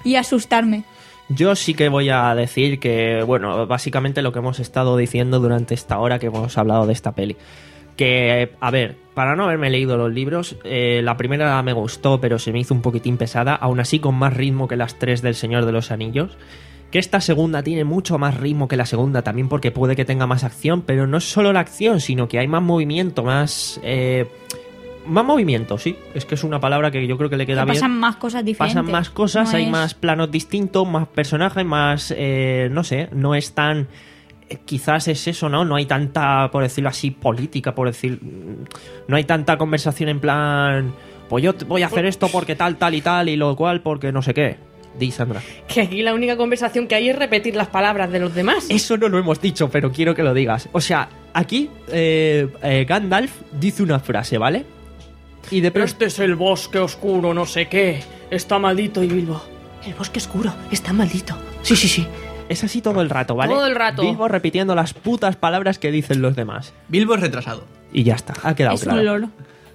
y asustarme. Yo sí que voy a decir que, bueno, básicamente lo que hemos estado diciendo durante esta hora que hemos hablado de esta peli. Que, a ver, para no haberme leído los libros, eh, la primera me gustó, pero se me hizo un poquitín pesada, aún así con más ritmo que las tres del Señor de los Anillos. Que esta segunda tiene mucho más ritmo que la segunda también porque puede que tenga más acción, pero no es solo la acción, sino que hay más movimiento, más... Eh, más movimiento, sí. Es que es una palabra que yo creo que le queda Que bien. pasan más cosas diferentes. Pasan más cosas, No hay es- más planos distintos, más personajes, más... Eh, no sé, no es tan... eh, Quizás es eso, ¿no? No hay tanta, por decirlo así, política, por decir... No hay tanta conversación en plan... Pues yo te- voy a hacer esto porque tal, tal y tal, y lo cual porque no sé qué. Di, Sandra. Que aquí la única conversación que hay es repetir las palabras de los demás. Eso no lo hemos dicho, pero quiero que lo digas. O sea, aquí eh, eh, Gandalf dice una frase, ¿vale? Y de pronto... Este es el bosque oscuro, no sé qué. Está maldito. Y Bilbo: el bosque oscuro está maldito. Sí, sí, sí. Es así todo el rato, ¿vale? Todo el rato. Bilbo repitiendo las putas palabras que dicen los demás. Bilbo es retrasado. Y ya está, ha quedado Es claro. un loro.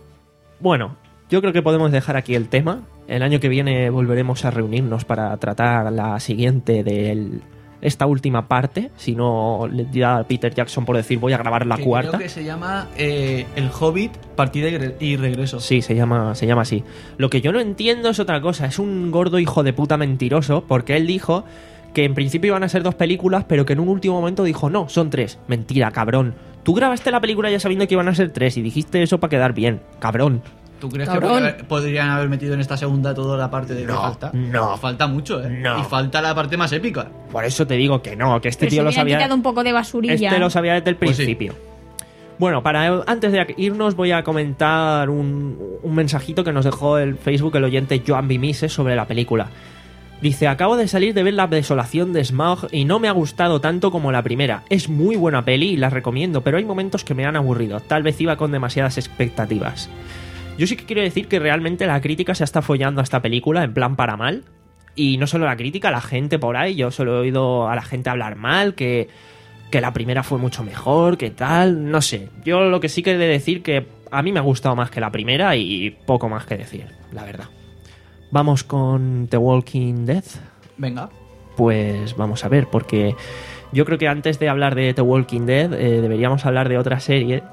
Bueno, yo creo que podemos dejar aquí el tema. El año que viene volveremos a reunirnos para tratar la siguiente de esta última parte. Si no, le dirá a Peter Jackson por decir voy a grabar la Que cuarta. Creo que se llama eh, El Hobbit, partida y gre- y regreso. Sí, se llama, se llama así. Lo que yo no entiendo es otra cosa. Es un gordo hijo de puta mentiroso porque él dijo que en principio iban a ser dos películas, pero que en un último momento dijo no, son tres. Mentira, cabrón. Tú grabaste la película ya sabiendo que iban a ser tres y dijiste eso para quedar bien. Cabrón. ¿Tú crees Cabrón. que podría- podrían haber metido en esta segunda toda la parte de que No, falta? no. Falta mucho, ¿eh? No. Y falta la parte más épica. Por eso te digo que no, que este Pero tío si lo hubieran sabía. quitado un poco de basurilla. Este lo sabía desde el Pues sí. principio. Bueno, para antes de irnos voy a comentar un, un mensajito que nos dejó el Facebook el oyente Joan Bimises sobre la película. Dice, acabo de salir de ver La desolación de Smaug y no me ha gustado tanto como la primera. Es muy buena peli y la recomiendo, pero hay momentos que me han aburrido. Tal vez iba con demasiadas expectativas. Yo sí que quiero decir que realmente la crítica se está follando a esta película en plan para mal. Y no solo la crítica, la gente por ahí. Yo solo he oído a la gente hablar mal, que, que la primera fue mucho mejor, que tal, no sé. Yo lo que sí que he de decir que a mí me ha gustado más que la primera y poco más que decir, la verdad. Vamos con The Walking Dead. Venga. Pues vamos a ver, porque yo creo que antes de hablar de The Walking Dead eh, deberíamos hablar de otra serie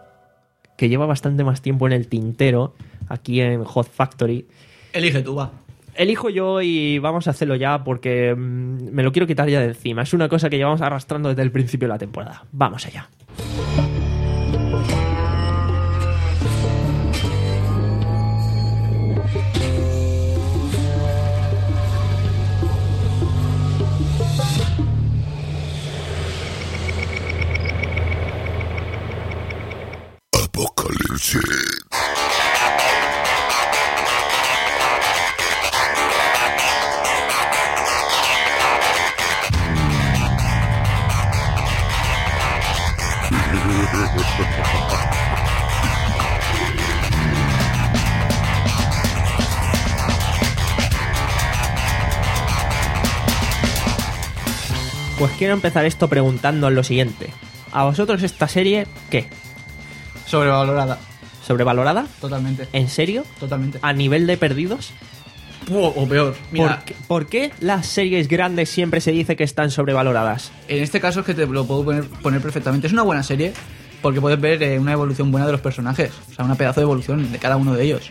que lleva bastante más tiempo en el tintero aquí en Hot Factory. Elige tú, va. Elijo yo y vamos a hacerlo ya porque mm, me lo quiero quitar ya de encima. Es una cosa que llevamos arrastrando desde el principio de la temporada. Vamos allá. Pues quiero empezar esto preguntando lo siguiente. ¿A vosotros esta serie qué? Sobrevalorada. ¿Sobrevalorada? Totalmente. ¿En serio? Totalmente. ¿A nivel de perdidos? O, o peor. Mira, ¿Por qué, por qué las series grandes siempre se dice que están sobrevaloradas? en este caso es que te lo puedo poner, poner perfectamente. Es una buena serie porque puedes ver eh, una evolución buena de los personajes. O sea, una pedazo de evolución de cada uno de ellos.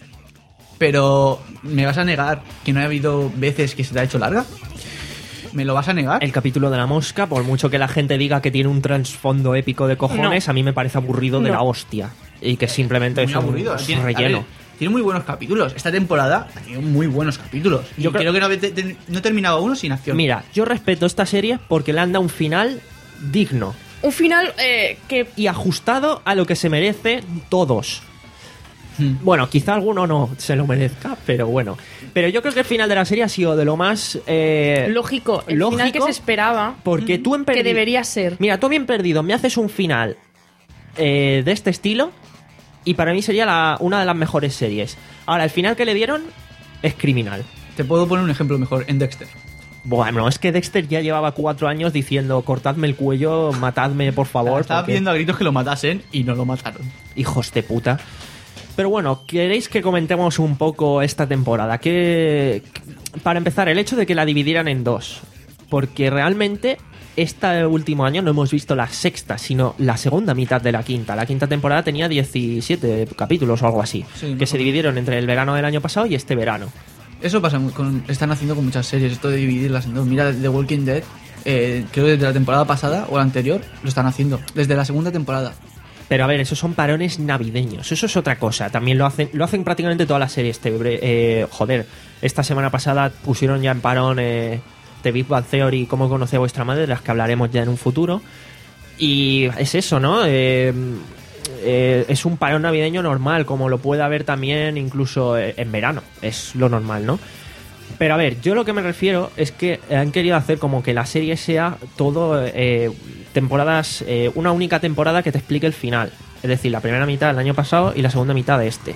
Pero, ¿me vas a negar que no ha habido veces que se te ha hecho larga? ¿Me lo vas a negar? El capítulo de la mosca, por mucho que la gente diga que tiene un trasfondo épico de cojones, a mí me parece aburrido de No. la hostia. Y que simplemente Muy es un, aburrido. es un Tiene, a relleno. ver, tiene muy buenos capítulos. Esta temporada ha tenido muy buenos capítulos. Y Yo creo- creo, que no, ha te- te- no terminaba uno sin acción. Mira, yo respeto esta serie porque le han dado un final digno Un final eh, que y ajustado a lo que se merece todos. Hmm. Bueno, quizá alguno no se lo merezca, pero bueno. Pero yo creo que el final de la serie ha sido de lo más eh, lógico, el final que lógico, se esperaba, porque tú en que perdi- debería ser. Mira, tú bien perdido, me haces un final eh, de este estilo y para mí sería la- una de las mejores series. Ahora, el final que le dieron es criminal. Te puedo poner un ejemplo mejor. En Dexter. Bueno, es que Dexter ya llevaba cuatro años diciendo cortadme el cuello, matadme por favor. Estaba porque- pidiendo a gritos que lo matasen y no lo mataron. Hijos de puta. Pero bueno, ¿queréis que comentemos un poco esta temporada? Que, para empezar, el hecho de que la dividieran en dos. Porque realmente este último año no hemos visto la sexta, sino la segunda mitad de la quinta. La quinta temporada tenía diecisiete capítulos o algo así, Sí, que se mejor. dividieron entre el verano del año pasado y este verano. Eso pasa, muy- con, están haciendo con muchas series, esto de dividirlas en dos. Mira, The Walking Dead, eh, creo que desde la temporada pasada o la anterior lo están haciendo, desde la segunda temporada. Pero a ver, esos son parones navideños, eso es otra cosa. También lo hacen lo hacen prácticamente todas las series. Te, eh, joder, esta semana pasada pusieron ya en parón eh, The Big Bang Theory, Cómo conocí a vuestra madre, de las que hablaremos ya en un futuro. Y es eso, ¿no? Eh, eh, es un parón navideño normal, como lo puede haber también incluso eh, en verano. Es lo normal, ¿no? Pero a ver, yo lo que me refiero es que han querido hacer como que la serie sea todo eh, temporadas, eh, una única temporada que te explique el final. Es decir, la primera mitad del año pasado y la segunda mitad de este.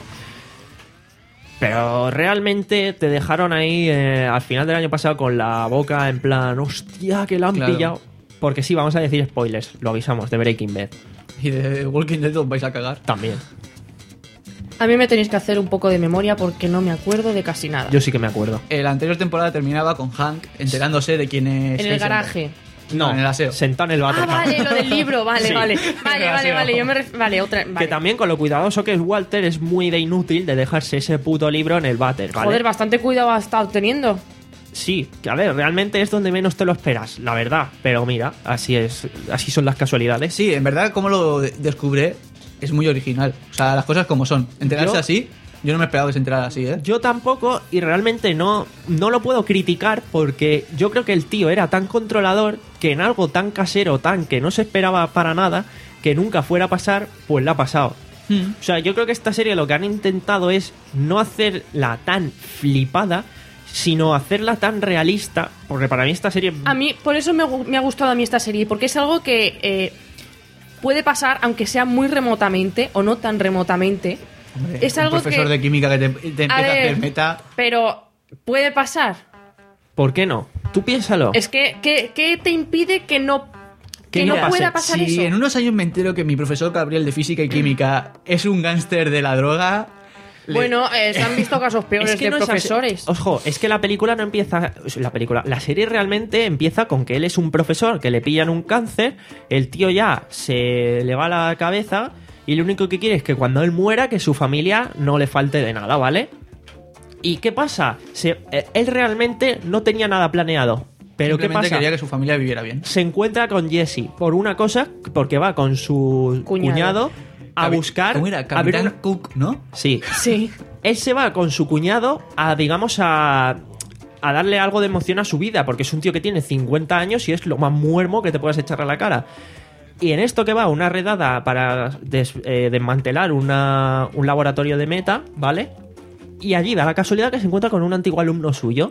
Pero realmente te dejaron ahí eh, al final del año pasado con la boca en plan, hostia, que la han Claro. pillado. Porque sí, vamos a decir spoilers, lo avisamos, de Breaking Bad Y de Walking Dead os vais a cagar. también. A mí me tenéis que hacer un poco de memoria porque no me acuerdo de casi nada. Yo sí que me acuerdo. Eh, la anterior temporada terminaba con Hank enterándose de quién es... en el Heisenberg. garaje. No, en el aseo. Sentado en el váter. Ah, vale, lo del libro, vale, Sí. vale. Vale, vale, Demasiado. vale. Yo me ref- Vale, otra. Que Vale. también con lo cuidadoso que es Walter es muy de inútil de dejarse ese puto libro en el váter, ¿vale? Joder, bastante cuidado ha estado teniendo. Sí, que a ver, realmente es donde menos te lo esperas, la verdad. Pero mira, así es, así son las casualidades. Sí, en verdad, como lo de- descubre, es muy original. O sea, las cosas como son. Enterarse Yo- así, yo no me esperaba que se enterara así, ¿eh? Yo tampoco, y realmente no, no lo puedo criticar porque yo creo que el tío era tan controlador que en algo tan casero, tan que no se esperaba para nada, que nunca fuera a pasar, pues la ha pasado. Mm. O sea, yo creo que esta serie lo que han intentado es no hacerla tan flipada, sino hacerla tan realista, porque para mí esta serie... A mí, por eso me, gu- me ha gustado a mí esta serie, porque es algo que eh, puede pasar, aunque sea muy remotamente o no tan remotamente. Hombre, Es un algo profesor que- de química que te, te empieza a, ver, hacer meta... Pero puede pasar. ¿Por qué no? Tú piénsalo. Es que, ¿qué, qué te impide que no, Que que no no pase. pueda pasar Si eso? en unos años me entero que mi profesor Gabriel de física y química es un gángster de la droga... le- Bueno, eh, se han visto casos peores de no es así. profesores. Ojo, es que la película no empieza. La película, la serie realmente empieza con que él es un profesor que le pillan un cáncer, el tío ya se le va la cabeza y lo único que quiere es que cuando él muera, que su familia no le falte de nada, ¿vale? ¿Y qué pasa? Se- eh, él realmente no tenía nada planeado. Pero ¿qué Simplemente pasa? quería que su familia viviera bien. Se encuentra con Jesse por una cosa, porque va con su Cuñado. cuñado, a Capi- buscar. ¿Cómo era? a ver Capitán una- Cook, ¿no? Sí. Sí. Él se va con su cuñado a, digamos, a, a darle algo de emoción a su vida, porque es un tío que tiene cincuenta años y es lo más muermo que te puedas echar a la cara. Y en esto que va, una redada para des- eh, desmantelar una- un laboratorio de meta, ¿vale? Y allí da la casualidad que se encuentra con un antiguo alumno suyo.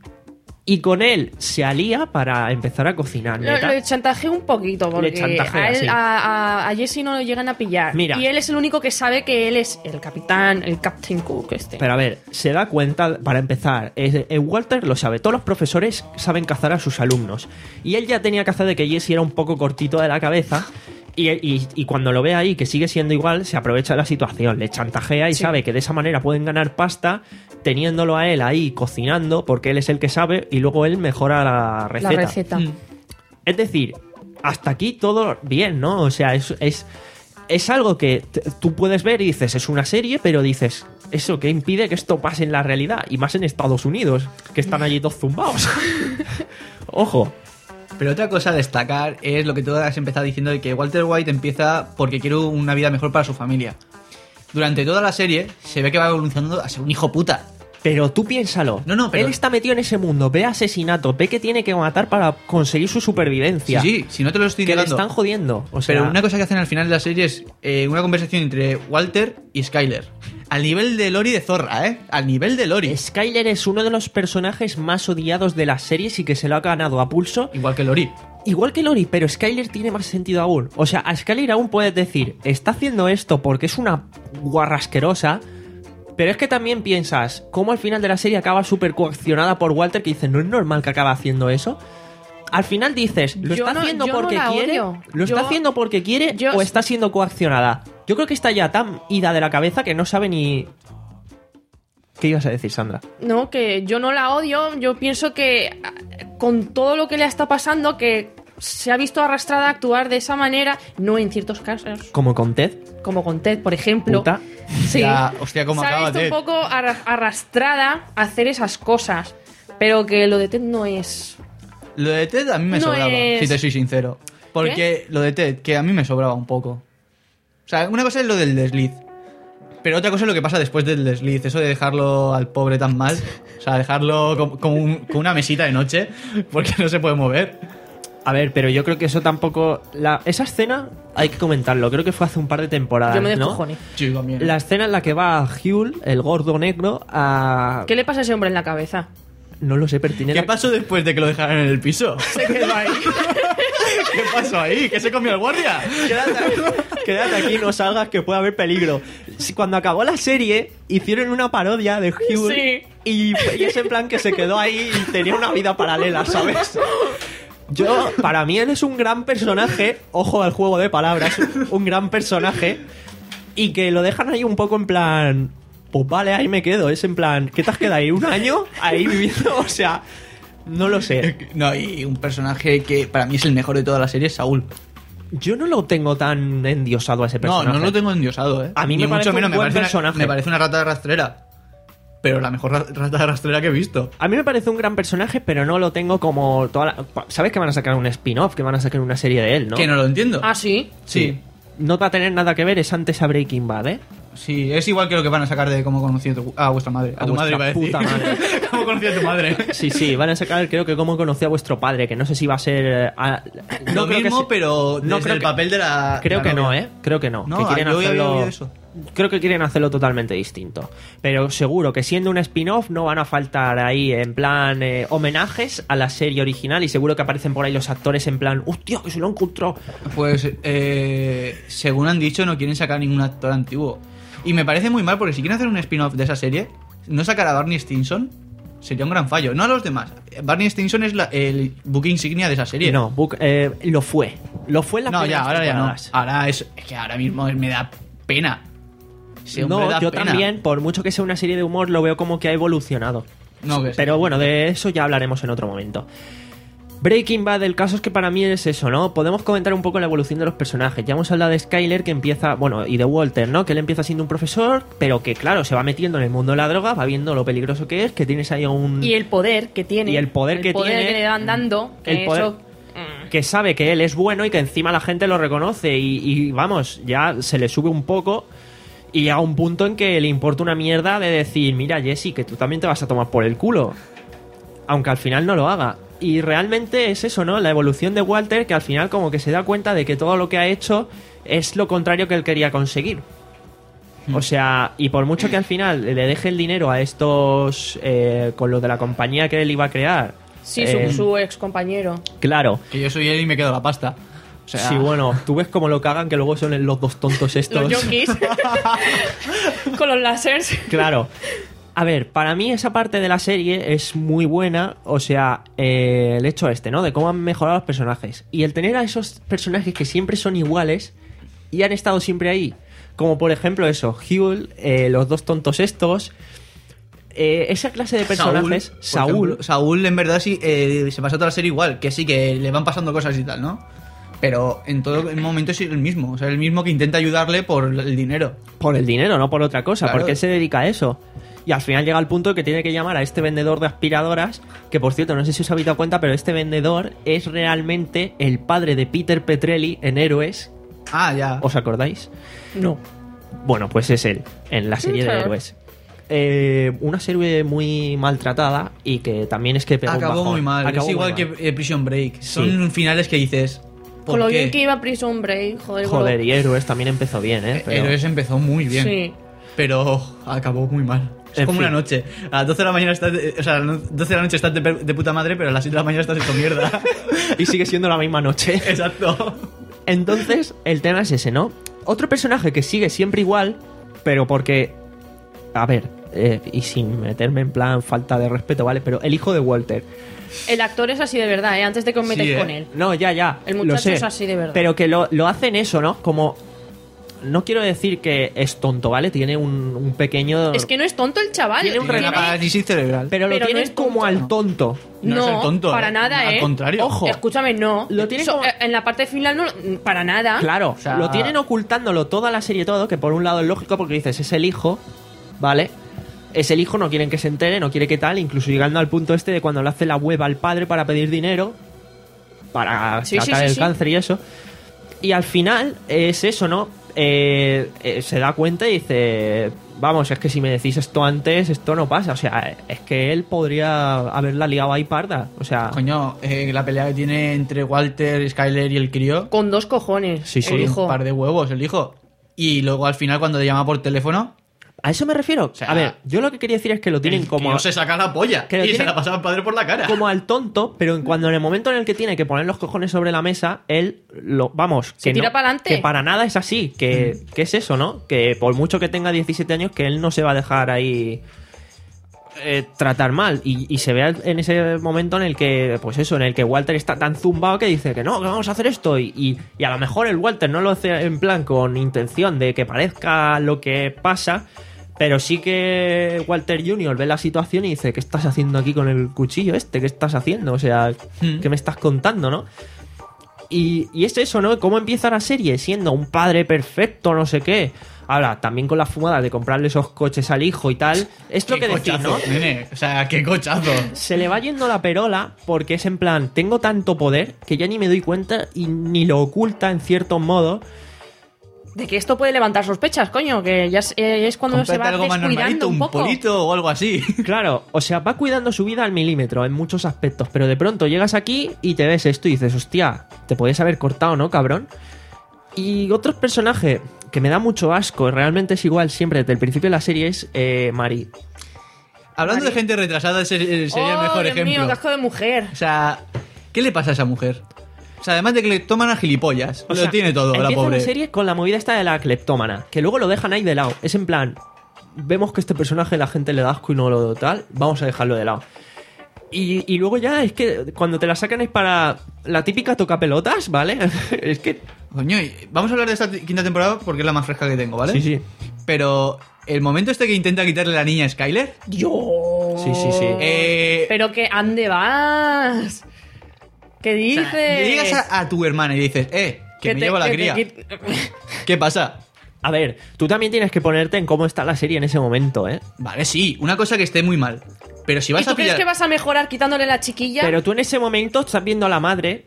Y con él se alía para empezar a cocinar. Lo, Meta. lo chantajea un poquito porque chantajea, a, él- sí. a, a- a Jesse no lo llegan a pillar. Mira. Y él es el único que sabe que él es el capitán, el Captain Cook este. Pero a ver, se da cuenta, para empezar, eh, eh, Walter lo sabe, todos los profesores saben cazar a sus alumnos. Y él ya tenía cazado de que Jesse era un poco cortito de la cabeza. Y, y- y cuando lo ve ahí, que sigue siendo igual, se aprovecha de la situación, le chantajea y Sí. sabe que de esa manera pueden ganar pasta teniéndolo a él ahí cocinando, porque él es el que sabe y luego él mejora la receta. La receta. Mm. Es decir, hasta aquí todo bien, ¿no? O sea, es, es, es algo que t- tú puedes ver y dices, es una serie, pero dices, ¿eso qué impide que esto pase en la realidad? Y más en Estados Unidos, que están allí todos zumbados. Ojo. Pero otra cosa a destacar es lo que tú has empezado diciendo de que Walter White empieza porque quiere una vida mejor para su familia. Durante toda la serie se ve que va evolucionando a ser un hijo puta. Pero tú piénsalo. No, no, pero- Él está metido en ese mundo, ve asesinato, ve que tiene que matar para conseguir su supervivencia. Sí, sí, si no te lo estoy Que le indicando. están jodiendo. O sea, Pero una cosa que hacen al final de la serie es eh, una conversación entre Walter y Skyler. Al nivel de Lori de Zorra, ¿eh? Al nivel de Lori. Skyler es uno de los personajes más odiados de las series y que se lo ha ganado a pulso. Igual que Lori. Igual que Lori, pero Skyler tiene más sentido aún. O sea, a Skyler aún puedes decir, está haciendo esto porque es una guarrasquerosa, pero es que también piensas, cómo al final de la serie acaba súper coaccionada por Walter, que dice, no es normal que acabe haciendo eso. Al final dices, ¿lo Yo está no- haciendo yo no porque la quiere? odio. ¿Lo está Yo- haciendo porque quiere yo- o está siendo coaccionada? Yo creo que está ya tan ida de la cabeza que no sabe ni... ¿Qué ibas a decir, Sandra? No, que yo no la odio. Yo pienso que con todo lo que le está pasando, que se ha visto arrastrada a actuar de esa manera, no en ciertos casos, Como con Ted. como con Ted, por ejemplo. Puta. Sí. Ya, hostia, cómo se ha acaba visto Ted. un poco arra- arrastrada a hacer esas cosas. Pero que lo de Ted no es... Lo de Ted a mí me No sobraba, es- si te soy sincero. Porque lo de Ted, que a mí me sobraba un poco. O sea, una cosa es lo del desliz. Pero otra cosa es lo que pasa después del desliz. Eso de dejarlo al pobre tan mal. O sea, dejarlo con, con un- con una mesita de noche. Porque no se puede mover. A ver, pero yo creo que eso tampoco... La... Esa escena hay que comentarlo. Creo que fue hace un par de temporadas, Yo me ¿no? descojoné. Sí, también. La escena en la que va Huel, el gordo negro, a... ¿Qué le pasa a ese hombre en la cabeza? No lo sé, pero tiene ¿Qué la- pasó después de que lo dejaran en el piso? Se quedó ahí. ¿Qué pasó ahí? ¿Qué se comió el guardia? Quédate aquí, quédate aquí, no salgas, que puede haber peligro. Si- Cuando acabó la serie, hicieron una parodia de Huel Sí. y, y es en plan que se quedó ahí y tenía una vida paralela, ¿sabes? Yo, para mí él es un gran personaje, ojo al juego de palabras, un gran personaje, y que lo dejan ahí un poco en plan, pues vale, ahí me quedo, es en plan, ¿qué te has quedado ahí? ¿Un año ahí viviendo? O sea, no lo sé. No, y un personaje que para mí es el mejor de toda la serie es Saúl. Yo no lo tengo tan endiosado a ese No, personaje. no lo tengo endiosado, ¿eh? A mí Ni me parece mucho menos, un me buen parece una- personaje. me parece una rata de rastrera. Pero la mejor ra- rata de rastrera que he visto. A mí me parece un gran personaje, pero no lo tengo como toda la... ¿Sabes que van a sacar un spin-off? Que van a sacar una serie de él, ¿no? Que no lo entiendo. Ah, sí. Sí. No va a tener nada que ver, es antes a Breaking Bad, ¿eh? Sí, es igual que lo que van a sacar de cómo conocí a, tu- a vuestra madre. A, A tu madre, iba a vuestra decir. puta madre. ¿Cómo conocí a tu madre? Sí, sí, van a sacar creo que cómo conocí a vuestro padre, que no sé si va a ser... eh, a- Lo creo que mismo, se- pero no desde creo el que- papel de la... Creo la que no, novia. ¿eh? Creo que no. No, que quieren yo había hacerlo... oído eso. Creo que quieren hacerlo totalmente distinto. Pero seguro que siendo un spin-off no van a faltar ahí en plan eh, homenajes a la serie original y seguro que aparecen por ahí los actores en plan, ¡hostia, que se lo encontró! Pues, eh, según han dicho, no quieren sacar ningún actor antiguo. Y me parece muy mal porque si quieren hacer un spin-off de esa serie, no sacar a Barney Stinson sería un gran fallo. No a los demás. Barney Stinson es la- el buque insignia de esa serie. No, Book- eh, lo fue. Lo fue en las No, ya, primeras ahora ya no. temporadas. Ahora es, es que ahora mismo me da pena. Ese hombre No, da yo pena. también, por mucho que sea una serie de humor, lo veo como que ha evolucionado. No, que sí. Pero bueno, de eso ya hablaremos en otro momento. Breaking Bad, el caso es que para mí es eso, ¿no? Podemos comentar un poco la evolución de los personajes. Ya hemos hablado de Skyler, que empieza, bueno, y de Walter, ¿no? Que él empieza siendo un profesor, pero que, claro, se va metiendo en el mundo de la droga, va viendo lo peligroso que es, que tienes ahí a un... Y el poder que tiene. Y el poder que tiene- que le van dando. Que el poder- eso... mm. que sabe que él es bueno y que encima la gente lo reconoce y, y, vamos, ya se le sube un poco y llega un punto en que le importa una mierda de decir, mira Jesse, que tú también te vas a tomar por el culo, aunque al final no lo haga. Y realmente es eso, ¿no? La evolución de Walter, que al final como que se da cuenta de que todo lo que ha hecho es lo contrario que él quería conseguir. O sea, y por mucho que al final le deje el dinero a estos, eh, con lo de la compañía que él iba a crear. Sí, eh, su, su ex compañero. Claro. Que yo soy él y me quedo la pasta. O sea, Sí, bueno, tú ves cómo lo cagan, que luego son los dos tontos estos. Los yonkis. Con los lásers. Claro. A ver, para mí esa parte de la serie es muy buena, o sea, eh, el hecho este, ¿no? De cómo han mejorado los personajes. Y el tener a esos personajes que siempre son iguales y han estado siempre ahí. Como por ejemplo eso, Huel, eh, los dos tontos estos... Eh, esa clase de personajes, por Saúl, ejemplo, Saúl en verdad sí eh, se pasa toda la serie igual, que sí que le van pasando cosas y tal, ¿no? Pero en todo el momento es el mismo, o sea, el mismo que intenta ayudarle por el dinero. por el dinero, no por otra cosa, Claro. porque él se dedica a eso. Y al final llega al punto que tiene que llamar a este vendedor de aspiradoras, que por cierto, no sé si os habéis dado cuenta, pero este vendedor es realmente el padre de Peter Petrelli en Héroes. Ah, ya. ¿Os acordáis? No. Bueno, pues es él, en la serie de Ujú. Héroes. Eh, una serie muy maltratada y que también es que pegó un Acabó bajón. muy mal. Acabó es muy igual mal. que eh, Prison Break. Sí. Son finales que dices. ¿Por Con lo qué? bien que iba Prison Break. Joder, Joder, y Héroes también empezó bien, ¿eh? Eh, Pero- Héroes empezó muy bien. Sí. Pero acabó muy mal. Es En como fin. una noche. A las doce de la mañana estás. de- O sea, a las doce de la noche estás de, de puta madre, pero a las siete de la mañana estás hecho mierda. y sigue siendo la misma noche. Exacto. Entonces, el tema es ese, ¿no? Otro personaje que sigue siempre igual, pero porque... A ver, eh, y sin meterme en plan falta de respeto, ¿vale? Pero el hijo de Walter. El actor es así de verdad, ¿eh? Antes de que os Sí, metáis ¿eh? con él. No, ya, ya. El lo muchacho sé. es así de verdad. Pero que lo, lo hacen eso, ¿no? Como... no quiero decir que es tonto, ¿vale? Tiene un, un pequeño... Es que no es tonto el chaval. Tiene un Tiene una Tiene- parálisis cerebral. Pero lo pero no tienen es tonto, como al ¿no? tonto. No No, es el tonto, para eh. nada, Al ¿eh? contrario. Ojo. Escúchame, no. Lo tiene So- como- eh, En la parte final, no, para nada. Claro, O sea- lo tienen ocultándolo toda la serie todo, que por un lado es lógico porque dices, es el hijo, ¿vale? Es el hijo, no quieren que se entere, no quiere que tal, incluso llegando al punto este de cuando le hace la web al padre para pedir dinero, para Sí, sí, tratar sí, el sí. cáncer y eso. Y al final es eso, ¿no? Eh, eh, se da cuenta y dice, vamos, es que si me decís esto antes, esto no pasa. O sea, es que él podría haberla liado ahí parda. O sea, Coño, eh, la pelea que tiene entre Walter, Skyler y el crío. Con dos cojones. Sí, sí. El Un hijo. par de huevos, el hijo. Y luego al final, cuando le llama por teléfono, a eso me refiero. sea, a ver, yo lo que quería decir es que lo tienen el como... crío se saca la polla que lo y se tienen la pasa al padre por la cara. como al tonto, pero en cuando en el momento en el que tiene que poner los cojones sobre la mesa, él lo vamos, Se que tira no- pa'lante. que para nada es así, que, que es eso, ¿no? Que por mucho que tenga diecisiete años, que él no se va a dejar ahí eh, tratar mal y, y se ve en ese momento en el que, pues eso, en el que Walter está tan zumbado que dice que no, que vamos a hacer esto y, y, y a lo mejor el Walter no lo hace en plan con intención de que parezca lo que pasa. Pero sí que Walter junior ve la situación y dice, ¿qué estás haciendo aquí con el cuchillo este? ¿Qué estás haciendo? O sea, Hmm. ¿qué me estás contando, no? Y, y es eso, ¿no? ¿Cómo empieza la serie? Siendo un padre perfecto, no sé qué. Ahora, también con la fumada de comprarle esos coches al hijo y tal. Es lo Qué que decís, cochazo, ¿no? nene. O sea, qué cochazo. Se le va yendo la perola porque es en plan, tengo tanto poder que ya ni me doy cuenta y ni lo oculta en cierto modo. De que esto puede levantar sospechas, coño. Que ya es, eh, es cuando se Cómprate va algo más descuidando normalito, un un poco. polito o algo así. Claro, o sea, va cuidando su vida al milímetro en muchos aspectos, pero de pronto llegas aquí y te ves esto y dices, hostia, te podías haber cortado, ¿no, cabrón? Y otro personaje que me da mucho asco, realmente es igual siempre desde el principio de la serie, es eh, Mari. Hablando Vale. de gente retrasada, ese sería el Oh, mejor Dios ejemplo. mío, casco de mujer. O sea, ¿qué le pasa a esa mujer? O sea, además de que le toman a gilipollas, O lo sea, tiene todo, la empieza pobre. la serie con la movida esta de la cleptómana, que luego lo dejan ahí de lado. Es en plan, vemos que este personaje la gente le da asco y no lo tal, vamos a dejarlo de lado. Y, y luego ya es que cuando te la sacan es para la típica toca pelotas, ¿vale? Es que... Coño, y vamos a hablar de esta t- quinta temporada porque es la más fresca que tengo, ¿vale? Sí, sí. Pero el momento este que intenta quitarle la niña a Skyler. Yo. Sí, sí, sí. Eh, Pero que ande vas. ¿Qué o dices? sea, le llegas a, a tu hermana y dices, eh, que, me te- llevo la que te cría. quit- ¿Qué pasa? A ver, tú también tienes que ponerte en cómo está la serie en ese momento, ¿eh? Vale, sí, una cosa que esté muy mal. Pero si ¿Y vas tú a crees pillar. que vas a mejorar quitándole la chiquilla? Pero tú en ese momento estás viendo a la madre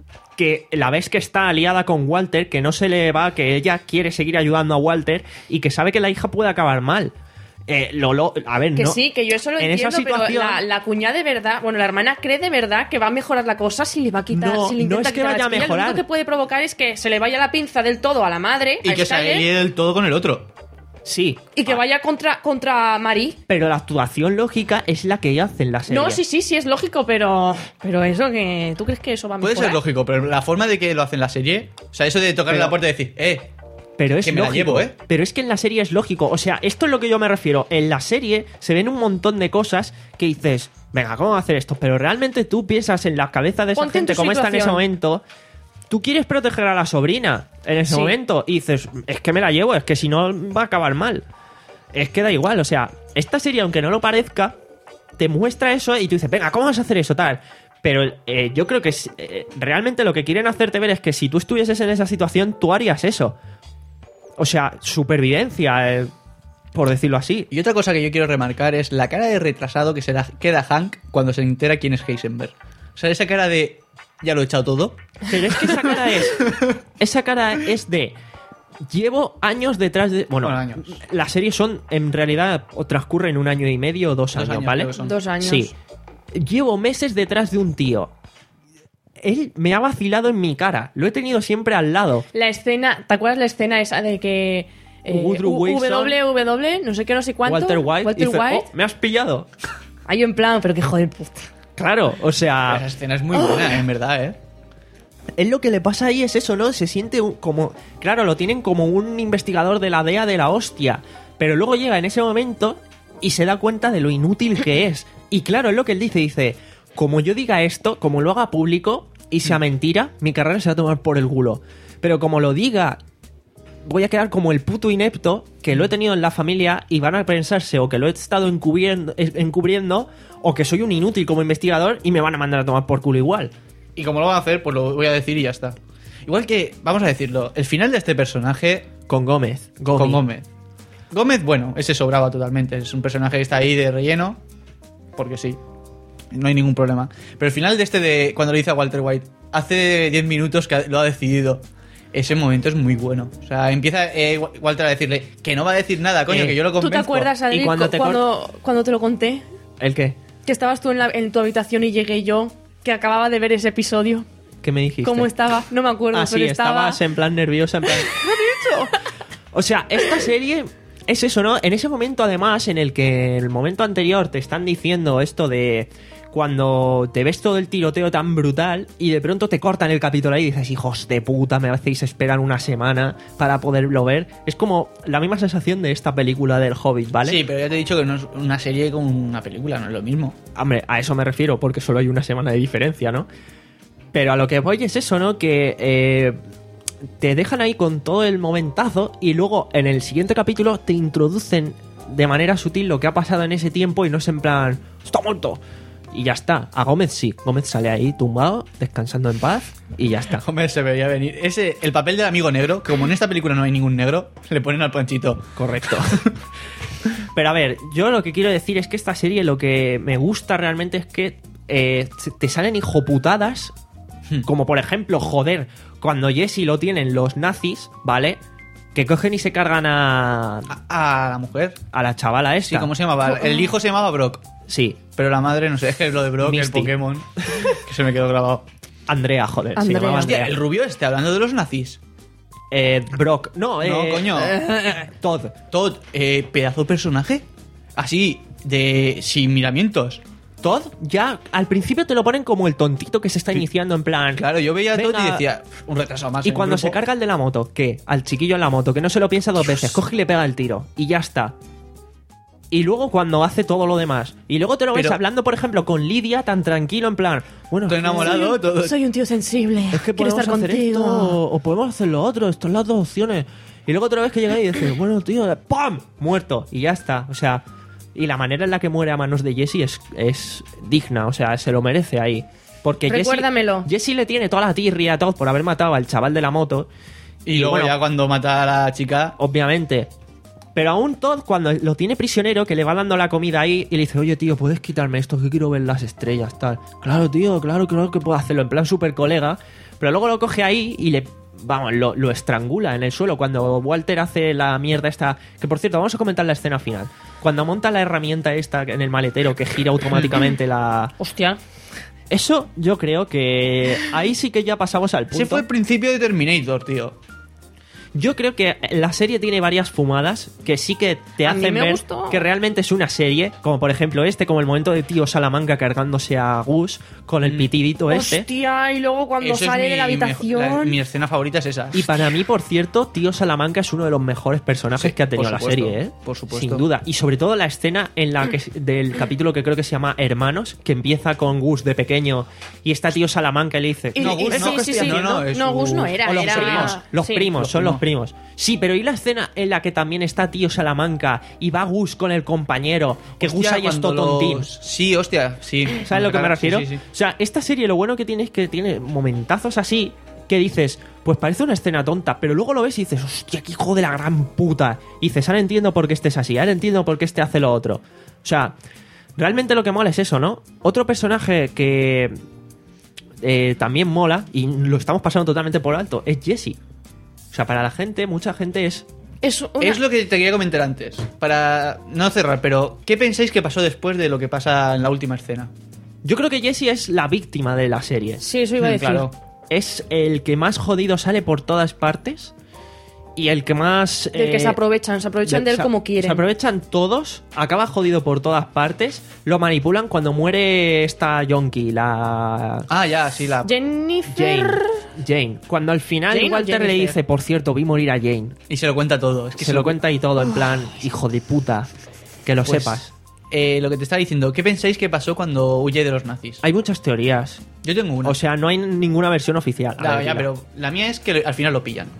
que la ves que está aliada con Walter, que no se le va, que ella quiere seguir ayudando a Walter y que sabe que la hija puede acabar mal. Eh, lo, lo- a ver, Que no. sí, que yo eso lo en entiendo, esa situación, pero la, la cuñada de verdad, bueno, la hermana cree de verdad que va a mejorar la cosa si le va a quitar, No, si le no intenta es que quitar vaya a la chiquilla. mejorar. Lo único que puede provocar es que se le vaya la pinza del todo a la madre, Y a que se Skyler, alíe del todo con el otro. sí. y que vaya contra, contra Mari. Pero la actuación lógica es la que ella hace en la serie. No, sí, sí, sí, es lógico, pero pero eso que... ¿Tú crees que eso va a Puede mejorar? ser lógico, pero la forma de que lo hace en la serie. O sea, eso de tocarle Pero- la puerta y decir, eh, Pero es que me la lógico. llevo, ¿eh? Pero es que en la serie es lógico. O sea, esto es lo que yo me refiero. En la serie se ven un montón de cosas que dices, venga, ¿cómo va a hacer esto? Pero realmente tú piensas en la cabeza de esa Ponte en gente, tu como está en ese situación. momento. Tú quieres proteger a la sobrina en ese Sí. momento. Y dices, es que me la llevo, es que si no va a acabar mal. Es que da igual. O sea, esta serie, aunque no lo parezca, te muestra eso y tú dices, venga, ¿cómo vas a hacer eso? Tal. Pero eh, yo creo que es- eh, realmente lo que quieren hacerte ver es que si tú estuvieses en esa situación, tú harías eso. O sea, supervivencia, eh, por decirlo así. Y otra cosa que yo quiero remarcar es la cara de retrasado que se da, queda Hank cuando se entera quién es Heisenberg. O sea, esa cara de ya lo he echado todo. Pero es que esa cara es. Esa cara es de. Llevo años detrás de. Bueno, Bueno, años. las series son, en realidad, o transcurren un año y medio o dos, Dos años, años, ¿vale? creo que son. Dos años. Sí. Llevo meses detrás de un tío. Él me ha vacilado en mi cara. Lo he tenido siempre al lado. La escena, ¿te acuerdas la escena esa de que... eh, Woodrow U- Wilson, W W, no sé qué, no sé cuánto. Walter White. Walter dice, White. "Oh, me has pillado. Ahí en plan, pero que joder puta. Claro, o Esa sea. escena es muy buena, en verdad, ¿eh? Es lo que le pasa ahí, es eso, ¿no? Se siente un- como... Claro, lo tienen como un investigador de la D E A de la hostia. Pero luego llega en ese momento y se da cuenta de lo inútil que es. Y claro, es lo que él dice, dice... Como yo diga esto, como lo haga público y sea mentira, mi carrera se va a tomar por el culo. Pero como lo diga voy a quedar como el puto inepto que lo he tenido en la familia y van a pensarse o que lo he estado encubriendo, encubriendo o que soy un inútil como investigador y me van a mandar a tomar por culo igual. Y como lo van a hacer, pues lo voy a decir y ya está. Igual que, vamos a decirlo, el final de este personaje... Con Gómez. Gomi. Con Gómez. Gómez, bueno, ese sobraba totalmente. Es un personaje que está ahí de relleno, porque sí. No hay ningún problema. Pero el final de este de cuando le dice a Walter White, hace diez minutos que lo ha decidido. Ese momento es muy bueno. O sea, empieza eh, Walter a decirle que no va a decir nada, coño, Eh, que yo lo ¿Tú convenzco. te acuerdas, Adri, Y cuando cu- te cuando, cuando te lo conté? ¿El qué? Que estabas tú en, la- en tu habitación y llegué yo, que acababa de ver ese episodio. ¿Qué me dijiste? ¿Cómo estaba? No me acuerdo, Ah, pero sí, estaba... estabas en plan nerviosa, en plan... ¿Lo he dicho? O sea, esta serie es eso, ¿no? En ese momento, además, en el que en el momento anterior te están diciendo esto de cuando te ves todo el tiroteo tan brutal y de pronto te cortan el capítulo ahí y dices, hijos de puta, me hacéis esperar una semana para poderlo ver. Es como la misma sensación de esta película del Hobbit, ¿vale? Sí, pero ya te he dicho que no es una serie con una película, no es lo mismo. Hombre, a eso me refiero, porque solo hay una semana de diferencia, ¿no? Pero a lo que voy es eso, ¿no? Que eh, te dejan ahí con todo el momentazo y luego en el siguiente capítulo te introducen de manera sutil lo que ha pasado en ese tiempo y no es en plan, ¡está muerto! Y ya está. A Gómez sí. Gómez sale ahí tumbado, descansando en paz y ya está. Hombre, se veía venir. Ese, el papel del amigo negro, que como en esta película no hay ningún negro, le ponen al Panchito. Correcto. Pero a ver, yo lo que quiero decir es que esta serie lo que me gusta realmente es que eh, te salen hijoputadas, como por ejemplo, joder, cuando Jesse lo tienen los nazis, ¿vale? Que cogen y se cargan a, A, a la mujer. a la chavala esta. Sí, ¿cómo se llamaba? El hijo se llamaba Brock. Sí, Pero la madre, no sé, es que lo de Brock, Misty. el Pokémon, que se me quedó grabado. Andrea, joder, se Andrea. llamaba Hostia, Andrea. el rubio este, hablando de los nazis. Eh, Brock, no, eh, No, coño. Todd. Todd, eh, pedazo de personaje. Así, de sin miramientos. Todd ya al principio te lo ponen como el tontito que se está iniciando en plan. Claro, yo veía a Todd Venga. y decía, un retraso más. Y en cuando grupo. se carga el de la moto, ¿qué? Al chiquillo en la moto, que no se lo piensa dos veces, coge y le pega el tiro. Y ya está. Y luego cuando hace todo lo demás. Y luego te lo ves Pero- hablando, por ejemplo, con Lidia tan tranquilo, en plan... Bueno, Estoy enamorado, todo. Soy un tío sensible. es que Quiero podemos estar hacer contigo. esto o, o podemos hacer lo otro. Estas son las dos opciones. Y luego otra vez que llega ahí y dices, bueno, tío, ¡pam! Muerto. Y ya está. O sea... Y la manera en la que muere a manos de Jesse es, es digna. O sea, se lo merece ahí. Porque Jesse- Recuérdamelo. Jesse le tiene toda la tirria a Todd por haber matado al chaval de la moto. Y luego bueno, ya cuando mata a la chica... obviamente. Pero aún Todd, cuando lo tiene prisionero, que le va dando la comida ahí y le dice, oye, tío, ¿puedes quitarme esto? Que quiero ver las estrellas, tal. Claro, tío, claro, claro que puedo hacerlo, en plan super colega. Pero luego lo coge ahí y le... Vamos, lo, lo estrangula en el suelo. Cuando Walter hace la mierda esta... Que por cierto, vamos a comentar la escena final. Cuando monta la herramienta esta en el maletero que gira automáticamente la... Hostia. Eso yo creo que... Ahí sí que ya pasamos al punto. Ese fue el principio de Terminator, tío. Yo creo que la serie tiene varias fumadas que sí que te A mí hacen me ver gustó. que realmente es una serie, como por ejemplo este, como el momento de tío Salamanca cargándose a Gus con el pitidito este. Hostia, y luego cuando Eso es sale mi de la mejo- habitación... la- mi escena favorita es esa. Y para mí, por cierto, tío Salamanca es uno de los mejores personajes Sí, que ha tenido por la supuesto, serie, ¿eh? por supuesto. Sin duda. Y sobre todo la escena en la que del capítulo que creo que se llama Hermanos, que empieza con Gus de pequeño y está tío Salamanca y le dice... Y- No, y- Gus, sí, no, que sí, estoy sí. haciendo, no, es No, su- Gus no era, O los era... primos, los sí. primos, Los son los primos. primos. Sí, pero ¿y la escena en la que también está tío Salamanca y va Gus con el compañero? Que Gus Hostia, ahí es cuando todo tontín. los- Sí, hostia, sí. ¿Sabes a lo que me Claro, refiero? sí, sí, sí. O sea, esta serie lo bueno que tiene es que tiene momentazos así que dices, pues parece una escena tonta, pero luego lo ves y dices, hostia, qué hijo de la gran puta. Y dices, ahora entiendo por qué este es así, ahora entiendo por qué este hace lo otro. O sea, realmente lo que mola es eso, ¿no? Otro personaje que eh, también mola, y lo estamos pasando totalmente por alto, es Jesse. O sea, para la gente, mucha gente es... Es, una- Es lo que te quería comentar antes. Para no cerrar, pero ¿qué pensáis que pasó después de lo que pasa en la última escena? Yo creo que Jesse es la víctima de la serie. Sí, eso iba a Mm, decir. Claro. Es el que más jodido sale por todas partes y el que más... Del que eh, se aprovechan, se aprovechan de él se- como Se quieren. aprovechan todos, acaba jodido por todas partes, lo manipulan cuando muere esta yonki, la... Ah, ya, sí, la... Jennifer... Jane. Jane. Cuando al final Jane o Walter le Jennifer. dice, por cierto, vi morir a Jane. Y se lo cuenta todo. Es que Se lo cuenta y todo, en plan, hijo de puta, que lo Pues, sepas. eh, lo que te estaba diciendo, ¿qué pensáis que pasó cuando huye de los nazis? Hay muchas teorías. Yo tengo una. O sea, no hay ninguna versión oficial. A Ya, ver, ya, dila. pero la mía es que al final lo pillan.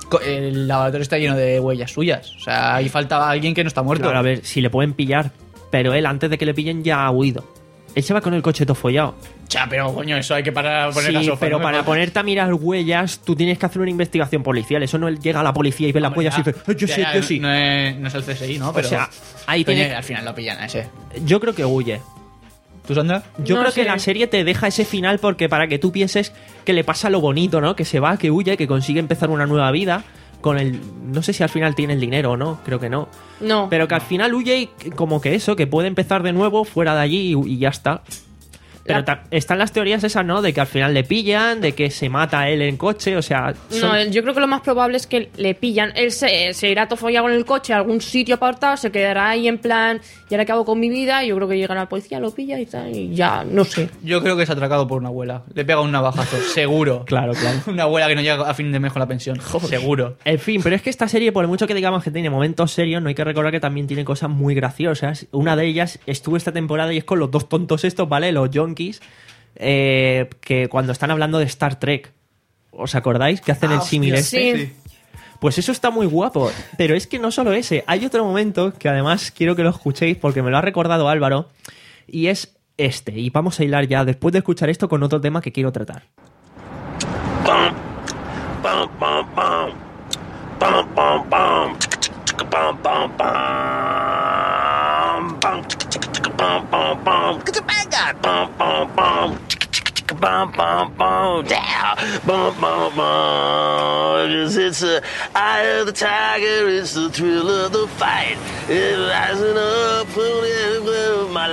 Co- El laboratorio está lleno de huellas suyas. O sea, ahí faltaba alguien que no está muerto. Claro, a ver, si le pueden pillar. Pero él, antes de que le pillen, ya ha huido. Él se va con el coche todo follado. Ya, pero coño, eso hay que parar, poner Sí, la sofa. pero ¿no? para ponerte a mirar huellas, tú tienes que hacer una investigación policial. Eso no llega a la policía y ve las Hombre, huellas y ya, dice, "Eh, yo ya, sí, ya, yo sí". No es, no es el C S I, ¿no? Pero, O sea, ahí coño, tiene... al final lo pillan a ese. Yo creo que huye. ¿Tú, Sandra? Yo No creo sé. que la serie te deja ese final porque para que tú pienses que le pasa lo bonito, ¿no? Que se va, que huye, que consigue empezar una nueva vida con el... No sé si al final tiene el dinero o no, creo que no. No. Pero que al final huye y que- como que eso, que puede empezar de nuevo fuera de allí y, y ya está. Pero La- ta- están las teorías esas, ¿no? De que al final le pillan, de que se mata a él en coche, o sea... son- No, yo creo que lo más probable es que le pillan. Él se, se irá todo follado en el coche a algún sitio apartado, se quedará ahí en plan, ¿y ahora qué hago con mi vida? Y yo creo que llegará la policía, lo pilla y tal, y ya, no sé. Yo creo que es atracado por una abuela. Le pega un navajazo, seguro. Claro, claro. Una abuela que no llega a fin de mes con la pensión. Seguro. En fin, pero es que esta serie, por mucho que digamos que tiene momentos serios, no hay que recordar que también tiene cosas muy graciosas. Una de ellas estuvo esta temporada y es con los dos tontos estos, ¿vale? Los yonkis, eh, que cuando están hablando de Star Trek, ¿os acordáis? Que hacen el símil este. Sí. Pues eso está muy guapo, pero es que no solo ese, hay otro momento que además quiero que lo escuchéis porque me lo ha recordado Álvaro, y es este, y vamos a hilar ya después de escuchar esto con otro tema que quiero tratar. It's the eye of the tiger, it's the thrill of the fight. It's rising up for my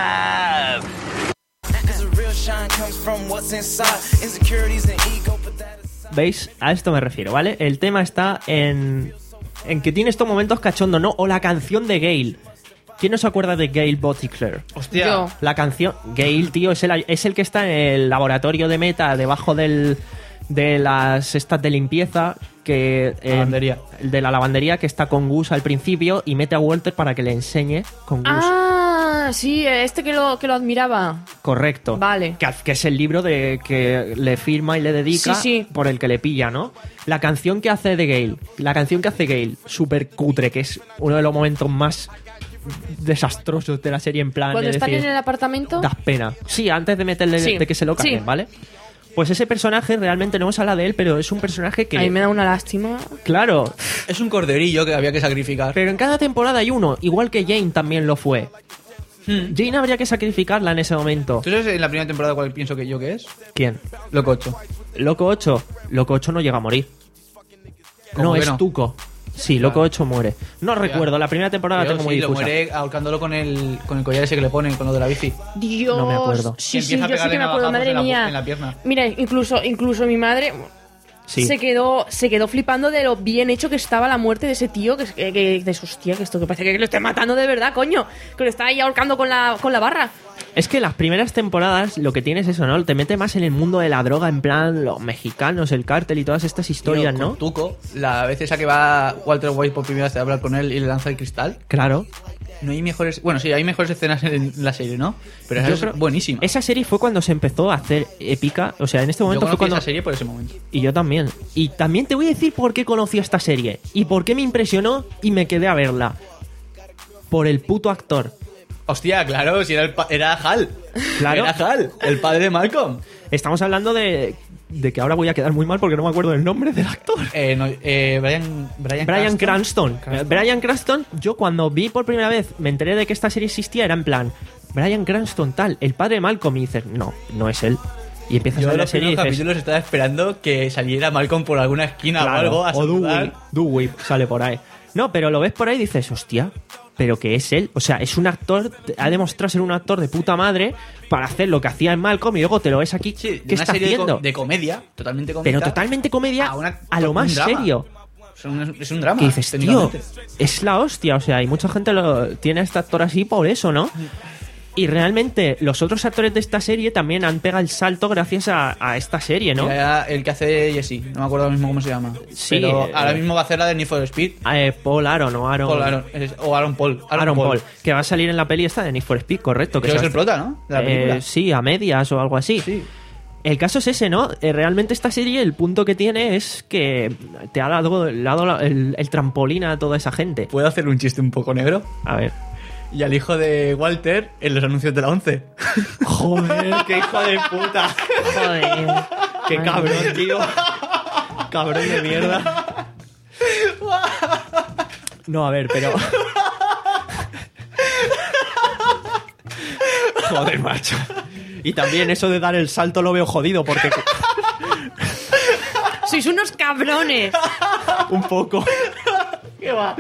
life. Cause the real shine comes from what's inside. Insecurities and ego, but that aside. ¿Veis? A esto me refiero, ¿vale? El tema está en, en que tiene estos momentos cachondo, ¿no? O la canción de Gale. ¿Quién no se acuerda de Gale Boticler? Hostia. Yo. La canción... Gale, tío, es el, es el que está en el laboratorio de Meta, debajo del, de las estas de limpieza, que... eh, Lavandería. el de la lavandería, que está con Gus al principio y mete a Walter para que le enseñe con Gus. Ah, sí, este que lo, que lo admiraba. Correcto. Vale. Que, que es el libro de que le firma y le dedica Sí, sí. por el que le pilla, ¿no? La canción que hace de Gale, la canción que hace Gale, súper cutre, que es uno de los momentos más desastrosos de la serie, en plan Cuando de están decir, en el apartamento. das pena. Sí, antes de meterle Sí, de que se lo caguen, sí. ¿vale? Pues ese personaje realmente no hemos hablado de él, pero es un personaje que... A mí me da una lástima. Claro, Es un corderillo que había que sacrificar. pero en cada temporada hay uno, igual que Jane también lo fue. Hmm. Jane habría que sacrificarla en ese momento. ¿Tú sabes en la primera temporada cuál pienso que yo que es? ¿Quién? Loco ocho. Loco ocho. Loco ocho no llega a morir. ¿Cómo No, que es no? Tuco. Sí, Loco ocho muere. No recuerdo, la primera temporada la Pero tengo sí, muy lo difusa. muere ahorcándolo con el, con el collar ese que le ponen, con lo de la bici. Dios. No me acuerdo. Sí, Que sí, empieza a yo sí pegarle que me acuerdo, navajazos madre en la- mía. en la pierna. Mira, incluso, incluso mi madre Sí. se quedó se quedó flipando de lo bien hecho que estaba la muerte de ese tío. Que, que, que de hostia, que esto que parece que lo esté matando de verdad, coño. Que lo está ahí ahorcando con la, con la barra. Es que las primeras temporadas lo que tienes es eso, ¿no? Te mete más en el mundo de la droga, en plan los mexicanos, el cártel y todas estas historias, Tío, ¿no? con Tuco, la vez esa que va Walter White por primera vez a hablar con él y le lanza el cristal. Claro. No hay mejores. Bueno, sí, hay mejores escenas en la serie, ¿no? Pero esa Yo es creo- buenísima. Esa serie fue cuando se empezó a hacer épica. O sea, en este Yo momento fue conocí cuando... esa serie por ese momento. Y yo también. Y también te voy a decir por qué conocí esta serie. Y por qué me impresionó y me quedé a verla. Por el puto actor. Hostia, claro, si era, el pa- era Hal. Claro. Era Hal, el padre de Malcolm. Estamos hablando de, de que ahora voy a quedar muy mal porque no me acuerdo del nombre del actor. Eh, no, eh, Brian, Brian, Brian Cranston. Cranston. Eh, Brian Cranston, yo cuando vi por primera vez, me enteré de que esta serie existía, era en plan, Brian Cranston tal, el padre de Malcolm, y dices, no, no es él. Y empiezas Yo a en ver la los serie y primeros dices, capítulos estaba esperando que saliera Malcolm por alguna esquina claro, o algo a o Dewey, saludar. Dewey sale por ahí. No, pero lo ves por ahí y dices, hostia, pero que es él. O sea, es un actor, ha demostrado ser un actor de puta madre para hacer lo que hacía en Malcolm y luego te lo ves aquí. Sí, de ¿Qué una está serie de, haciendo? co- de comedia, totalmente cómica. Pero totalmente comedia a, una- a lo un más drama. serio. Es un, es un drama. Que dices, tío, técnicamente. es la hostia. O sea, y mucha gente lo tiene a este actor así por eso, ¿no? Y realmente los otros actores de esta serie también han pegado el salto gracias a, a esta serie, ¿no? Era el que hace Jesse, no me acuerdo ahora mismo cómo se llama. Sí, pero eh, ahora mismo va a hacer la de Need for Speed. Eh, Paul Aaron o Aaron, Paul Aaron, es- o Aaron Paul. Aaron Paul, que va a salir en la peli esta de Need for Speed, correcto. Que Creo que es se el prota, ¿no? De la Eh, película. sí, a medias o algo así. Sí. El caso es ese, ¿no? Eh, realmente esta serie, el punto que tiene es que te ha dado, le ha dado el, el trampolín a toda esa gente. ¿Puedo hacer un chiste un poco negro? A ver. Y al hijo de Walter en los anuncios de la once. Joder, qué hijo de puta. Joder. Qué cabrón, tío. Cabrón de mierda. No, a ver, pero... Joder, macho. Y también eso de dar el salto lo veo jodido porque... Sois unos cabrones. Un poco. ¿Qué va?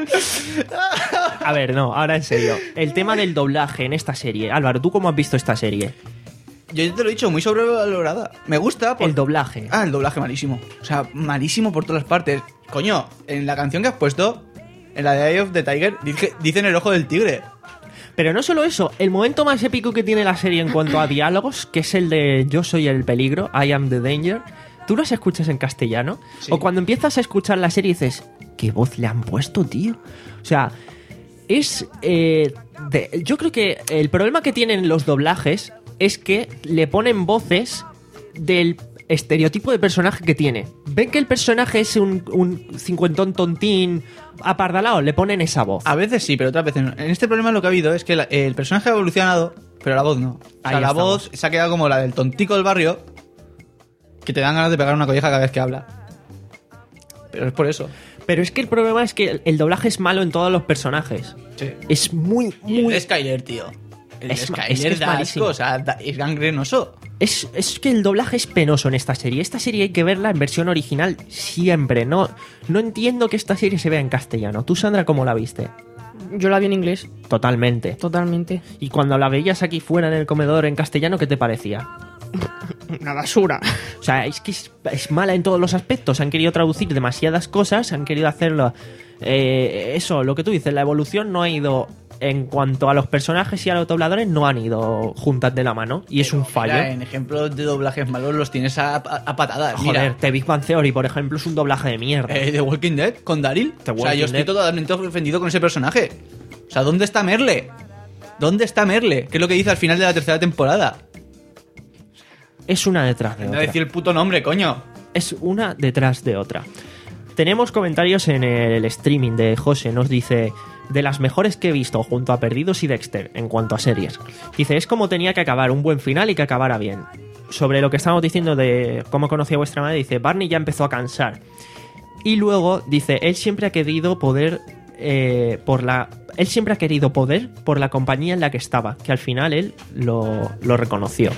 A ver, no, ahora en serio. El tema del doblaje en esta serie. Álvaro, ¿tú cómo has visto esta serie? Yo ya te lo he dicho, muy sobrevalorada. Me gusta por... El doblaje. Ah, el doblaje malísimo. O sea, malísimo por todas partes. Coño, en la canción que has puesto, en la de Eye of the Tiger, dice- dicen el ojo del tigre. Pero no solo eso, el momento más épico que tiene la serie en cuanto a diálogos, que es el de Yo soy el peligro, I am the danger, ¿tú los escuchas en castellano? Sí. O cuando empiezas a escuchar la serie dices, ¿qué voz le han puesto, tío? O sea, es... eh, de- yo creo que el problema que tienen los doblajes es que le ponen voces del estereotipo de personaje que tiene. Ven que el personaje es un, un cincuentón tontín apardalado, le ponen esa voz. A veces sí, pero otras veces no. En este problema lo que ha habido es que la- el personaje ha evolucionado, pero la voz no. O sea, Ahí la estamos. voz se ha quedado como la del tontico del barrio, que te dan ganas de pegar una colleja cada vez que habla. Pero es por eso. Pero es que el problema es que el doblaje es malo en todos los personajes. Sí. Es muy, Y el muy... de Skyler, tío. El Es de ma- Skyler es que es da malísimo. asco, o sea, da- es gangrenoso. Es, es que el doblaje es penoso en esta serie. Esta serie hay que verla en versión original siempre. No, no entiendo que esta serie se vea en castellano. ¿Tú, Sandra, cómo la viste? Yo la vi en inglés, Totalmente. totalmente. Y cuando la veías aquí fuera en el comedor en castellano, ¿qué te parecía? Una basura. O sea, es que es, es mala en todos los aspectos. Han querido traducir demasiadas cosas, han querido hacerlo... eh, eso, lo que tú dices, la evolución no ha ido... En cuanto a los personajes y a los dobladores, no han ido juntas de la mano. Y es un fallo. Mira, en ejemplos de doblajes malos los tienes a, a- a patadas. Joder, Mira, The Big Bang Theory, por ejemplo, es un doblaje de mierda. eh, The Walking Dead con Daryl. The O sea, Walking yo estoy Dead. totalmente ofendido con ese personaje. O sea, ¿dónde está Merle? ¿Dónde está Merle? ¿Qué es lo que dice al final de la tercera temporada? Es una detrás de No otra. decir el puto nombre, coño. Es una detrás de otra. Tenemos comentarios en el streaming de José. Nos dice... De las mejores que he visto junto a Perdidos y Dexter en cuanto a series. Dice, es como tenía que acabar, un buen final y que acabara bien. Sobre lo que estábamos diciendo de cómo conocía a vuestra madre, dice, Barney ya empezó a cansar. Y luego dice, él siempre ha querido poder eh, por la... Él siempre ha querido poder por la compañía en la que estaba, que al final él lo, lo reconoció.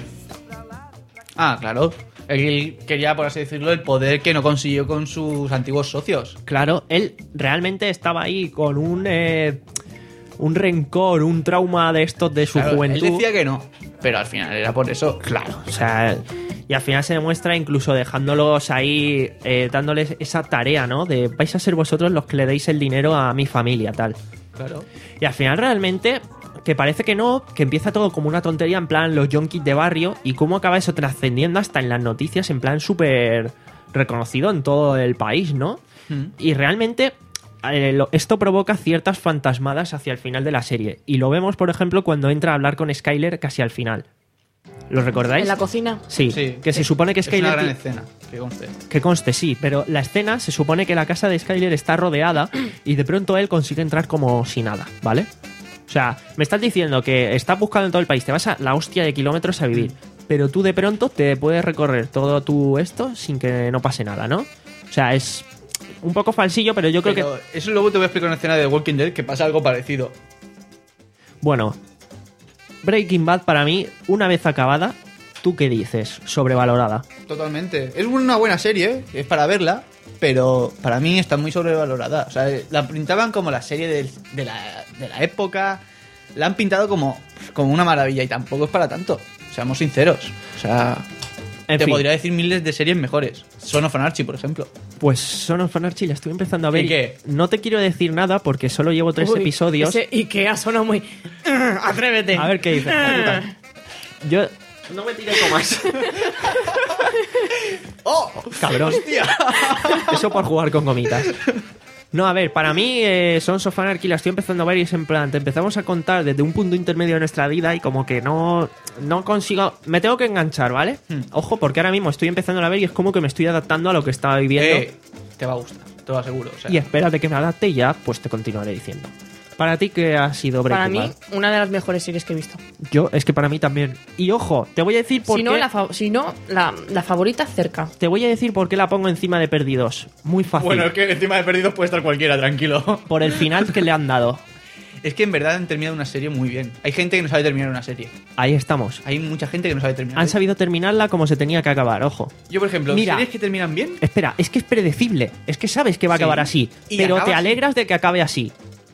Ah, claro. Él quería, por así decirlo, el poder que no consiguió con sus antiguos socios. Claro, él realmente estaba ahí con un... eh, un rencor, un trauma de estos de su Claro, juventud. Él decía que no, pero al final era por eso. Claro, o sea, y al final se demuestra incluso dejándolos ahí, eh, dándoles esa tarea, ¿no? De vais a ser vosotros los que le deis el dinero a mi familia, tal. Claro. Y al final realmente, que parece que no, que empieza todo como una tontería, en plan los yonkis de barrio, y cómo acaba eso trascendiendo hasta en las noticias, en plan súper reconocido en todo el país, ¿no? Mm. Y realmente... eh, lo- esto provoca ciertas fantasmadas hacia el final de la serie. Y lo vemos, por ejemplo, cuando entra a hablar con Skyler casi al final. ¿Lo recordáis? En la cocina. Sí, Sí. que se supone que Es una Skyler... gran ti- escena, que conste. que conste, sí, pero la escena se supone que la casa de Skyler está rodeada y de pronto él consigue entrar como si nada, ¿vale? O sea, me estás diciendo que estás buscando en todo el país, te vas a la hostia de kilómetros a vivir, pero tú de pronto te puedes recorrer todo tu esto sin que no pase nada, ¿no? O sea, es un poco falsillo, pero yo creo Pero que... eso luego te voy a explicar una escena de The Walking Dead que pasa algo parecido. Bueno, Breaking Bad para mí, una vez acabada, ¿tú qué dices? Sobrevalorada. Totalmente. Es una buena serie, es para verla, pero para mí está muy sobrevalorada. O sea, la pintaban como la serie del- de, la, de la época, la han pintado como, como una maravilla y tampoco es para tanto. Seamos sinceros. O sea, En te fin. podría decir miles de series mejores. Son of Anarchy, por ejemplo. Pues Son of Anarchy la estoy empezando a ver. ¿Y y qué? No te quiero decir nada porque solo llevo tres Uy, episodios. Ese Ikea suena muy... Atrévete. A ver qué dices. puta. Yo. No me tiré más. ¡Oh! Cabrón. Eso por jugar con gomitas. No, a ver, para mí eh, Sons of Anarchy la estoy empezando a ver y es en plan, te empezamos a contar desde un punto intermedio de nuestra vida y como que no, no consigo... Me tengo que enganchar, ¿vale? Hmm. Ojo, porque ahora mismo estoy empezando a ver y es como que me estoy adaptando a lo que estaba viviendo. Eh, te va a gustar, te lo aseguro. O sea, Y espérate que me adapte y ya pues te continuaré diciendo. Para ti, ¿qué ha sido Para Breaking mí, Bad? una de las mejores series que he visto. Yo, es que para mí también. Y ojo, te voy a decir por Si qué... no, la, fa- si no la, la favorita cerca. Te voy a decir por qué la pongo encima de Perdidos. Muy fácil. bueno, es que encima de Perdidos puede estar cualquiera, tranquilo. Por el final que le han dado. Es que en verdad han terminado una serie muy bien. Hay gente que no sabe terminar una serie. Ahí estamos. Hay mucha gente que no sabe terminar. Han sabido terminarla como se tenía que acabar, ojo. Yo, por ejemplo, Mira. series que terminan bien. Espera, es que es predecible. Es que sabes que va a Sí. acabar así. Y Pero acaba te así. alegras de que acabe así.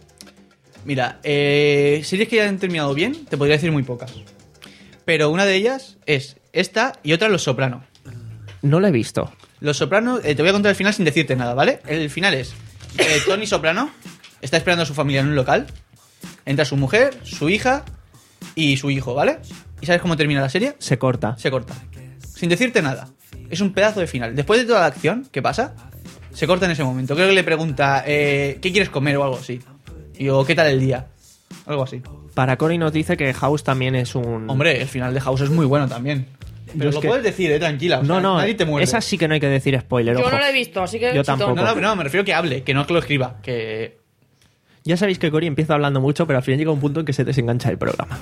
Mira, eh, series que ya han terminado bien, te podría decir muy pocas. Pero una de ellas es esta y otra Los Soprano. No lo he visto. Los Soprano, eh, te voy a contar el final sin decirte nada, ¿vale? El final es, eh, Tony Soprano está esperando a su familia en un local. Entra su mujer, su hija y su hijo, ¿vale? ¿Y sabes cómo termina la serie? Se corta. Se corta. Sin decirte nada. Es un pedazo de final. Después de toda la acción, ¿qué pasa? Se corta en ese momento. Creo que le pregunta, eh, ¿qué quieres comer o algo así? Y yo, ¿qué tal el día? Algo así. Para Cory nos dice que House también es un... Hombre, el final de House es muy bueno también. Pero es lo que- puedes decir, eh, tranquila. o No, sea, no, nadie te muerde. esa sí que no hay que decir spoiler, Yo ojo. no la he visto, así que... Yo chito. tampoco. No, no, no, me refiero que hable, que no que lo escriba. Que Ya sabéis que Cory empieza hablando mucho, pero al final llega un punto en que se desengancha el programa.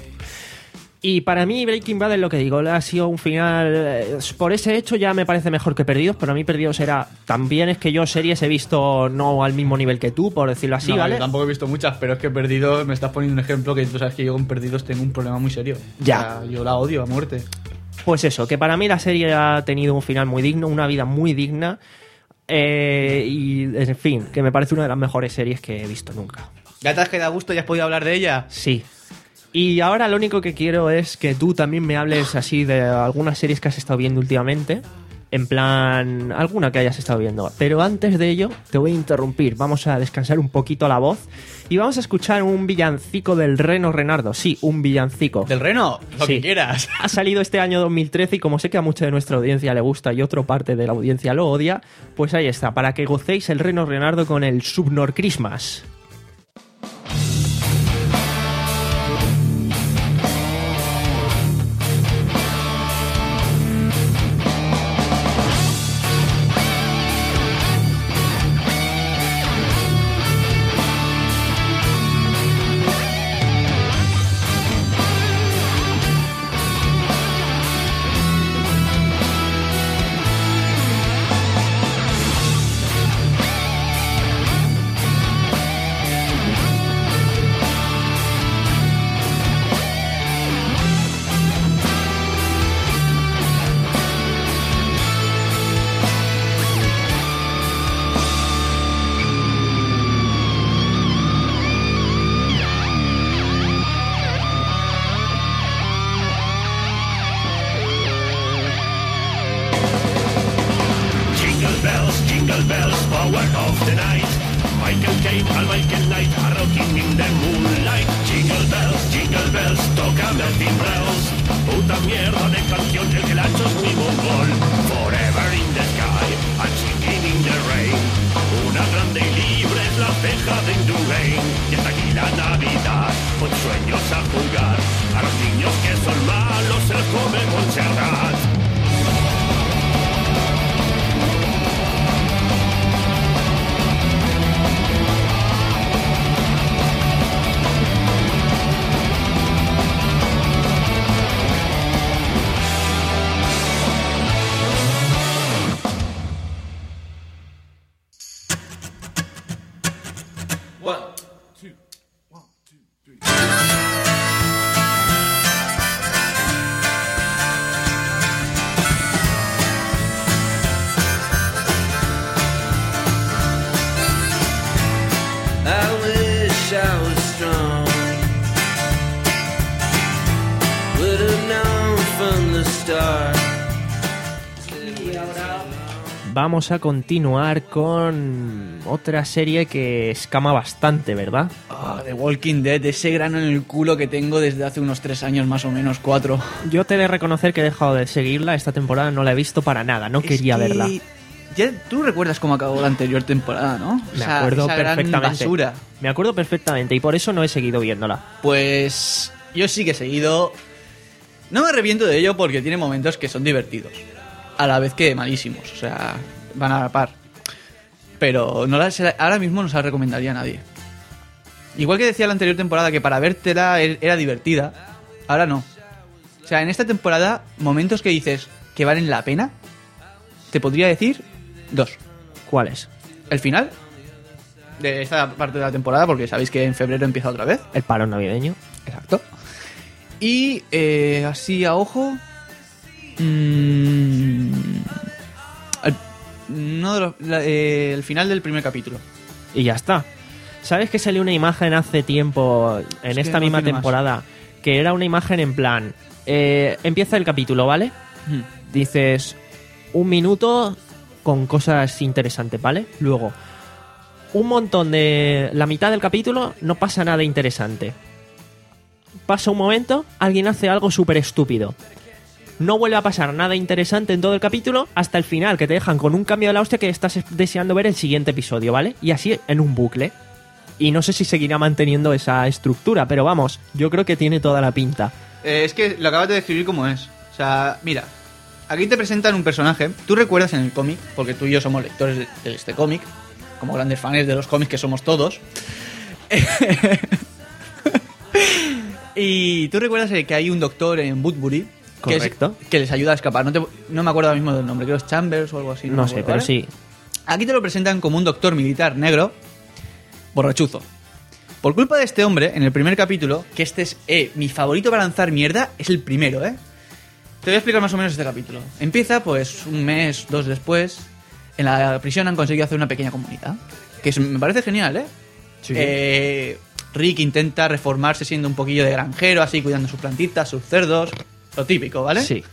Y para mí Breaking Bad es lo que digo, ha sido un final... eh, Por ese hecho ya me parece mejor que Perdidos, pero a mí Perdidos era... También es que yo series he visto no al mismo nivel que tú, por decirlo así, no, ¿vale? yo tampoco he visto muchas, pero es que Perdidos, me estás poniendo un ejemplo que tú sabes que yo con Perdidos tengo un problema muy serio. Ya. O sea, yo la odio a muerte. Pues eso, que para mí la serie ha tenido un final muy digno, una vida muy digna. eh, y, en fin, que me parece una de las mejores series que he visto nunca. ¿Ya te has quedado a gusto y has podido hablar de ella? Sí. Y ahora lo único que quiero es que tú también me hables así de algunas series que has estado viendo últimamente. En plan, alguna que hayas estado viendo. Pero antes de ello, te voy a interrumpir. Vamos a descansar un poquito la voz. Y vamos a escuchar un villancico del Reno Renardo. Sí, un villancico. ¿Del Reno? Lo Sí. que quieras. Ha salido este año dos mil trece y como sé que a mucha de nuestra audiencia le gusta y otra parte de la audiencia lo odia, pues ahí está, para que gocéis el Reno Renardo con el Subnor Christmas. Jingle bells, jingle bells, power of the night. Michael Caine al Michael Knight, a rocking in the moonlight. Jingle bells, jingle bells, toca Melting Bells. Puta mierda de canción, el que la ha hecho es muy mongol. Forever in the sky, and singing in the rain. Una grande y libre es la ceja de Indurain. Y hasta aquí la Navidad, con sueños a jugar. A los niños que son malos se los come Montserrat. I wish I was strong. Would have known from the start. Vamos a continuar con otra serie que escama bastante, ¿verdad? Ah, The Walking Dead, ese grano en el culo que tengo desde hace unos tres años más o menos, cuatro. Yo te he de reconocer que he dejado de seguirla. Esta temporada no la he visto para nada, no quería Es que verla. Ya, tú recuerdas cómo acabó la anterior temporada, ¿no? O Me sea, acuerdo esa gran perfectamente. basura. Me acuerdo perfectamente y por eso no he seguido viéndola. Pues yo sí que he seguido. No me arrepiento de ello porque tiene momentos que son divertidos. A la vez que malísimos. O sea, van a la par. Pero no la, ahora mismo no se la recomendaría a nadie. Igual que decía la anterior temporada que para vértela era divertida, ahora no. O sea, en esta temporada, momentos que dices que valen la pena, te podría decir dos. ¿Cuál es? El final de esta parte de la temporada, porque sabéis que en febrero empieza otra vez. El parón navideño. Exacto. Y eh, así a ojo. Mmm, el, no de los- la- eh, el final del primer capítulo. Y ya está. ¿Sabes que salió una imagen hace tiempo, en Es que esta no misma tiene más. temporada, que era una imagen en plan... eh, empieza el capítulo, ¿vale? Dices, un minuto con cosas interesantes, ¿vale? Luego, un montón de... La mitad del capítulo no pasa nada interesante. Pasa un momento, alguien hace algo súper estúpido. No vuelve a pasar nada interesante en todo el capítulo hasta el final, que te dejan con un cambio de la hostia que estás deseando ver el siguiente episodio, ¿vale? Y así en un bucle. Y no sé si seguirá manteniendo esa estructura, pero vamos, yo creo que tiene toda la pinta. Eh, es que lo acabas de describir como es. O sea, mira, aquí te presentan un personaje. Tú recuerdas en el cómic, porque tú y yo somos lectores de, de este cómic, como grandes fans de los cómics que somos todos. Y tú recuerdas que hay un doctor en Woodbury que, es- Correcto. que les ayuda a escapar. No, te- no me acuerdo ahora mismo del nombre, creo que es Chambers o algo así. No me sé, acuerdo, pero ¿vale? sí. Aquí te lo presentan como un doctor militar negro, borrachuzo. Por culpa de este hombre, en el primer capítulo, que este es eh, mi favorito para lanzar mierda, es el primero, ¿eh? Te voy a explicar más o menos este capítulo. Empieza, pues, un mes, dos después. En la prisión han conseguido hacer una pequeña comunidad. Que es- me parece genial, ¿eh? Sí. Eh, Rick intenta reformarse siendo un poquillo de granjero, así, cuidando sus plantitas, sus cerdos. Lo típico, ¿vale? Sí.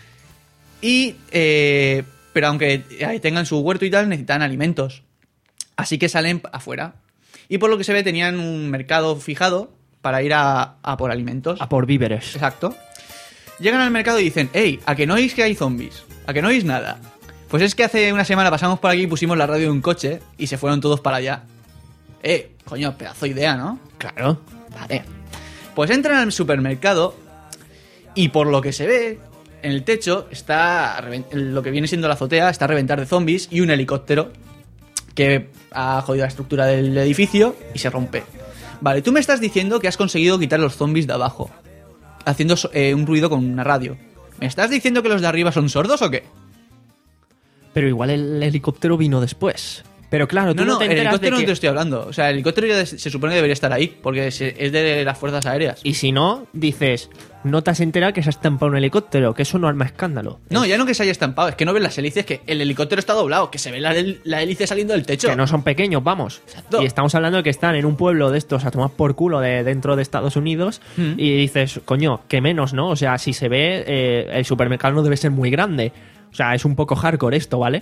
Y, eh, pero aunque eh, tengan su huerto y tal, necesitan alimentos. Así que salen afuera. Y por lo que se ve, tenían un mercado fijado para ir a, a por alimentos. A por víveres. Exacto. Llegan al mercado y dicen, hey, ¿a que no oís que hay zombies? ¿A que no oís nada? Pues es que hace una semana pasamos por aquí y pusimos la radio de un coche y se fueron todos para allá. Eh, coño, pedazo de idea, ¿no? Claro. Vale. Pues entran al supermercado y por lo que se ve, en el techo está a reven- lo que viene siendo la azotea, está a reventar de zombies y un helicóptero que ha jodido la estructura del edificio y se rompe. Vale, tú me estás diciendo que has conseguido quitar los zombies de abajo, haciendo so- eh, un ruido con una radio. ¿Me estás diciendo que los de arriba son sordos o qué? Pero igual el helicóptero vino después. Pero claro, tú No, no, no, te el enteras helicóptero de no que... te estoy hablando. O sea, el helicóptero ya des- se supone que debería estar ahí, porque se- es de las fuerzas aéreas. Y si no, dices, no te has enterado que se ha estampado un helicóptero, que eso no arma escándalo. No, ya no que se haya estampado, es que no ves las hélices, que el helicóptero está doblado, que se ve la, hel- la hélice saliendo del techo. Que no son pequeños, vamos. Exacto. Y estamos hablando de que están en un pueblo de estos a tomar por culo de dentro de Estados Unidos Mm. y dices, coño, que menos, ¿no? O sea, si se ve, eh, el supermercado no debe ser muy grande. O sea, es un poco hardcore esto, ¿vale?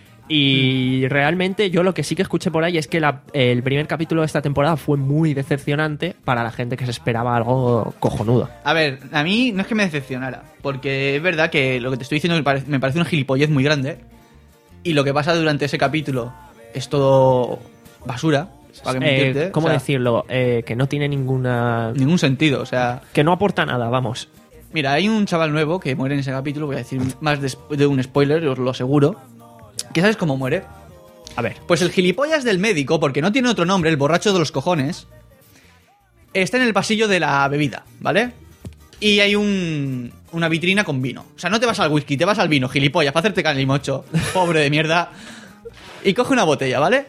Y realmente yo lo que sí que escuché por ahí es que la- el primer capítulo de esta temporada fue muy decepcionante para la gente que se esperaba algo cojonudo. A ver, a mí no es que me decepcionara, porque es verdad que lo que te estoy diciendo me parece, me parece una gilipollez muy grande, y lo que pasa durante ese capítulo es todo basura, para que me Eh, entiendes. ¿Cómo O sea, decirlo? Eh, que no tiene ninguna... ningún sentido, o sea... Que no aporta nada, vamos. Mira, hay un chaval nuevo que muere en ese capítulo, voy a decir más des- de un spoiler, os lo aseguro. ¿Que sabes cómo muere? A ver. Pues el gilipollas del médico, porque no tiene otro nombre, el borracho de los cojones, está en el pasillo de la bebida, ¿vale? Y hay un, una vitrina con vino. O sea, no te vas al whisky, te vas al vino, gilipollas, para hacerte calimocho, pobre de mierda. Y coge una botella, ¿vale?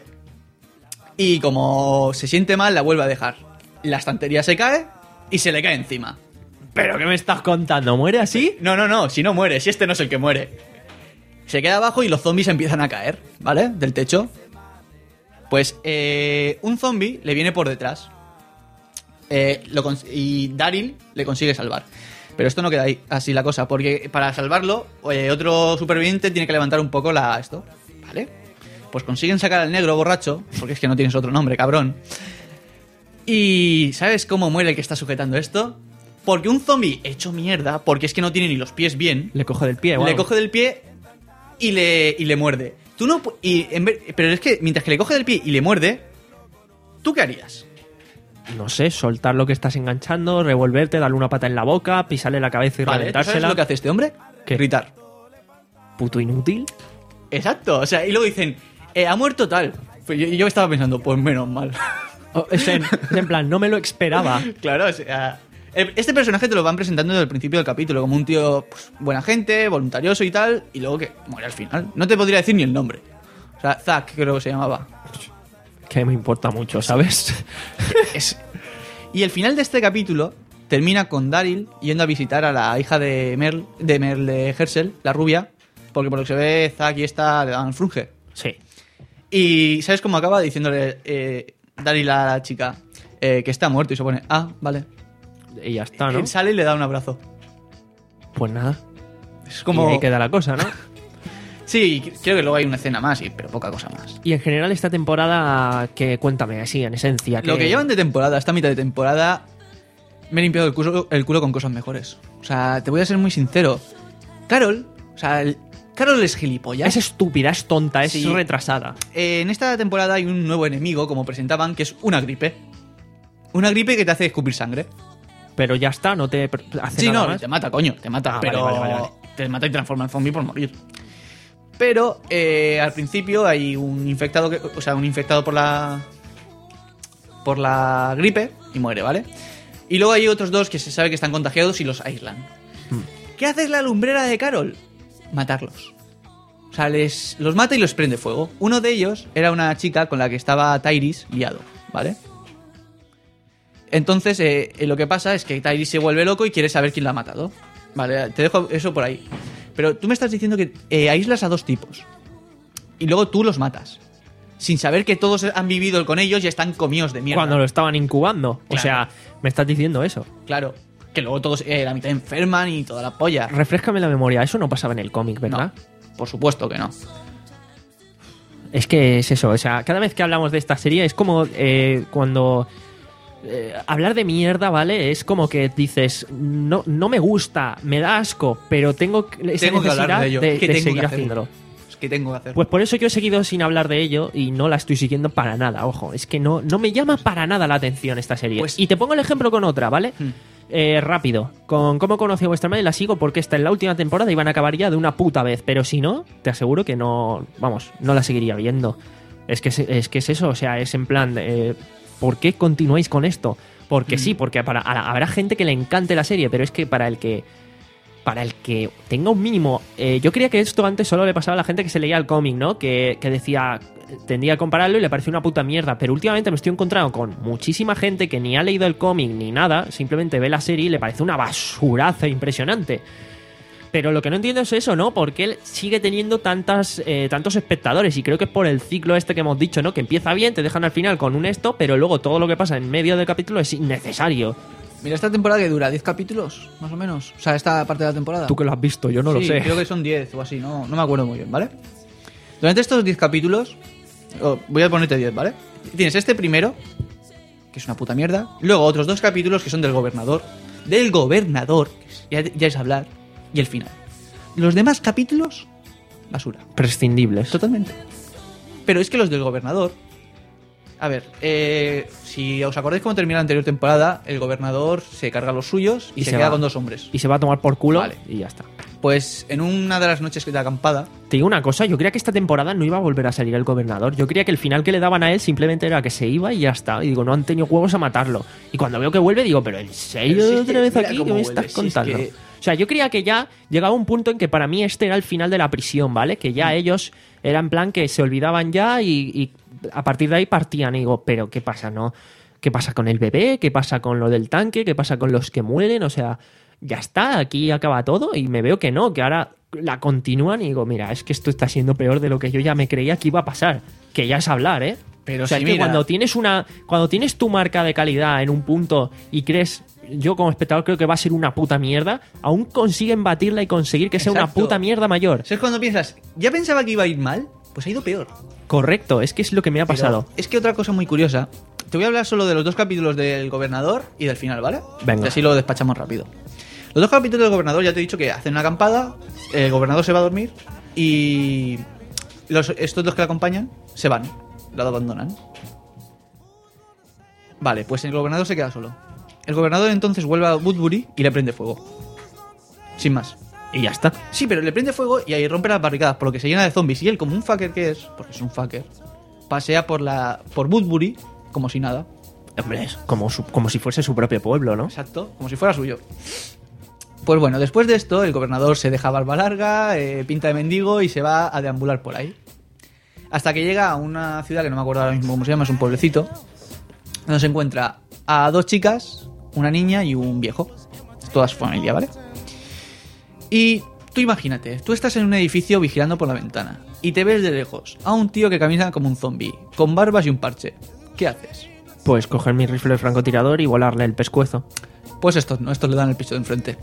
Y como se siente mal, la vuelve a dejar. La estantería se cae y se le cae encima. ¿Pero qué me estás contando? ¿Muere así? No, no, no, si no muere, si este no es el que muere. Se queda abajo y los zombies empiezan a caer, ¿vale? Del techo. Pues eh, un zombie le viene por detrás. Eh, lo cons- y Daryl le consigue salvar. Pero esto no queda ahí, así la cosa, porque para salvarlo, eh, otro superviviente tiene que levantar un poco la esto, ¿vale? Pues consiguen sacar al negro borracho, porque es que no tienes otro nombre, cabrón. Y ¿sabes cómo muere el que está sujetando esto? Porque un zombie hecho mierda, porque es que no tiene ni los pies bien, Le coge del pie, le coge del pie y le, y le muerde. Tú tú no... pu- Y en vez- pero es que mientras que le coge del pie y le muerde, ¿tú qué harías? No sé, soltar lo que estás enganchando, revolverte, darle una pata en la boca, pisarle la cabeza y Vale, ¿tú reventársela. ¿sabes lo que hace este hombre? ¿Qué? Gritar. Puto inútil. Exacto, o sea, y luego dicen, eh, ha muerto tal. Pues yo, yo estaba pensando, pues menos mal. Oh, es, en, es en plan, no me lo esperaba. Claro, o sea, el- este personaje te lo van presentando desde el principio del capítulo como un tío, pues, buena gente, voluntarioso y tal, y luego que muere al final. No te podría decir ni el nombre. O sea, Zack creo que se llamaba. Que me importa mucho, ¿sabes? Es- Y el final de este capítulo termina con Daryl yendo a visitar a la hija de Merle, de Merle de Herschel, la rubia, porque por lo que se ve, Zack y esta le dan frunge. Sí. Y ¿sabes cómo acaba? Diciéndole eh, Daryl a la chica eh, que está muerto y se pone, ah, vale. Y ya está, ¿no? Él sale y le da un abrazo. Pues nada. Es Como... como... Y ahí queda la cosa, ¿no? Sí, creo que luego hay una escena más, y- pero poca cosa más. Y en general esta temporada, que cuéntame así, en esencia. Lo que llevan de temporada, esta mitad de temporada, me he limpiado el culo, el culo con cosas mejores. O sea, te voy a ser muy sincero. Carol, o sea, el- Carol es gilipollas. Es estúpida, es tonta, es Sí. retrasada. Eh, en esta temporada hay un nuevo enemigo, como presentaban, que es una gripe. Una gripe que te hace escupir sangre. Pero ya está, no te pr- hace Sí, nada no, más. te mata, coño, te mata, Ah, pero vale, vale, vale, vale. te mata y te transforma en zombie por morir. Pero eh, al principio hay un infectado, que, o sea, un infectado por la por la gripe y muere, ¿vale? Y luego hay otros dos que se sabe que están contagiados y los aíslan. ¿Qué hace la lumbrera de Carol? Matarlos. O sea, les, los mata y los prende fuego. Uno de ellos era una chica con la que estaba Tyrese liado, ¿vale? Entonces, eh, eh, lo que pasa es que Tyrese se vuelve loco y quiere saber quién la ha matado. Vale, te dejo eso por ahí. Pero tú me estás diciendo que eh, aíslas a dos tipos. Y luego tú los matas. Sin saber que todos han vivido con ellos y están comidos de mierda. Cuando lo estaban incubando. O Claro. sea, me estás diciendo eso. Claro. Que luego todos, eh, la mitad enferman y toda la polla. Refréscame la memoria, eso no pasaba en el cómic, ¿verdad? No, por supuesto que no. Es que es eso, o sea, cada vez que hablamos de esta serie es como eh, cuando... eh, hablar de mierda, ¿vale? Es como que dices, no, no me gusta, me da asco, pero tengo esa Tengo que necesidad hablar de ello. de, Es que de tengo seguir que hacerlo. haciéndolo. Es que tengo que hacerlo. Pues por eso yo he seguido sin hablar de ello y no la estoy siguiendo para nada, ojo. Es que no, no me llama para nada la atención esta serie. Pues- y te pongo el ejemplo con otra, ¿vale? Hmm. Eh, rápido. Con Cómo conocí a vuestra madre la sigo porque está en la última temporada y van a acabar ya de una puta vez. Pero si no, te aseguro que no, vamos, no la seguiría viendo. Es que es, es que es eso, o sea, es en plan, eh, ¿por qué continuáis con esto? Porque sí, porque para, a- habrá gente que le encante la serie, pero es que para el que para el que tenga un mínimo... eh, yo creía que esto antes solo le pasaba a la gente que se leía el cómic, ¿no? Que, que decía, tendía a compararlo y le parecía una puta mierda. Pero últimamente me estoy encontrando con muchísima gente que ni ha leído el cómic ni nada, simplemente ve la serie y le parece una basuraza impresionante. Pero lo que no entiendo es eso, ¿no? Porque él sigue teniendo tantas, eh, tantos espectadores. Y creo que es por el ciclo este que hemos dicho, ¿no? Que empieza bien, te dejan al final con un esto, pero luego todo lo que pasa en medio del capítulo es innecesario. Mira, esta temporada que dura diez capítulos, más o menos. O sea, esta parte de la temporada. Tú que lo has visto, yo no lo Sí, sé. creo que son diez o así, no, no me acuerdo muy bien, ¿vale? Durante estos diez capítulos, oh, voy a ponerte diez, ¿vale? Tienes este primero, que es una puta mierda. Luego otros dos capítulos que son del gobernador. Del gobernador, que ya, ya es hablar. Y el final. Los demás capítulos, basura. Prescindibles. Totalmente. Pero es que los del gobernador... A ver, eh, si os acordáis cómo termina la anterior temporada, el gobernador se carga a los suyos y, Y se, se queda va. con dos hombres. Y se va a tomar por culo Vale. y ya está. Pues en una de las noches de acampada, Te digo una cosa, yo creía que esta temporada no iba a volver a salir el gobernador. Yo creía que el final que le daban a él simplemente era que se iba y ya está. Y digo, no han tenido huevos a matarlo. Y cuando veo que vuelve, digo, pero ¿en serio Pero si es otra que vez mira aquí? cómo ¿Qué me vuelve, estás si es contando? que- O sea, yo creía que ya llegaba un punto en que para mí este era el final de la prisión, ¿vale? Que ya ellos eran en plan que se olvidaban ya y, y a partir de ahí partían. Y digo, pero ¿qué pasa, no? ¿Qué pasa con el bebé? ¿Qué pasa con lo del tanque? ¿Qué pasa con los que mueren? O sea, ya está, aquí acaba todo y me veo que no, que ahora la continúan y digo, mira, es que esto está siendo peor de lo que yo ya me creía que iba a pasar. Que ya es hablar, ¿eh? Pero o sea, si es que mira- cuando tienes una cuando tienes tu marca de calidad en un punto y crees, yo como espectador creo que va a ser una puta mierda, aún consiguen batirla y conseguir que sea una Exacto. puta mierda mayor. ¿sabes cuando piensas, ya pensaba que iba a ir mal? Pues ha ido peor. Correcto, es que es lo que me ha Pero pasado. es que otra cosa muy curiosa, te voy a hablar solo de los dos capítulos del gobernador y del final, ¿vale? Venga. Y así lo despachamos rápido. Los dos capítulos del gobernador, ya te he dicho que hacen una acampada, el gobernador se va a dormir y los, estos dos que le acompañan se van, lo abandonan. Vale, pues el gobernador se queda solo. El gobernador entonces vuelve a Woodbury y le prende fuego. Sin más. Y ya está. Sí, pero le prende fuego y ahí rompe las barricadas, por lo que se llena de zombies. Y él, como un fucker que es, porque es un fucker, pasea por la por Woodbury como si nada. Hombre, es como, su- como si fuese su propio pueblo, ¿no? Exacto, como si fuera suyo. Pues bueno, después de esto, el gobernador se deja barba larga, eh, pinta de mendigo y se va a deambular por ahí. Hasta que llega a una ciudad que no me acuerdo ahora mismo cómo se llama, es un pueblecito, donde se encuentra a dos chicas, una niña y un viejo. Toda su familia, ¿vale? Y tú imagínate, tú estás en un edificio vigilando por la ventana y te ves de lejos a un tío que camina como un zombie, con barbas y un parche. ¿Qué haces? Pues coger mi rifle de francotirador y volarle el pescuezo. Pues estos no, estos le dan el piso de enfrente.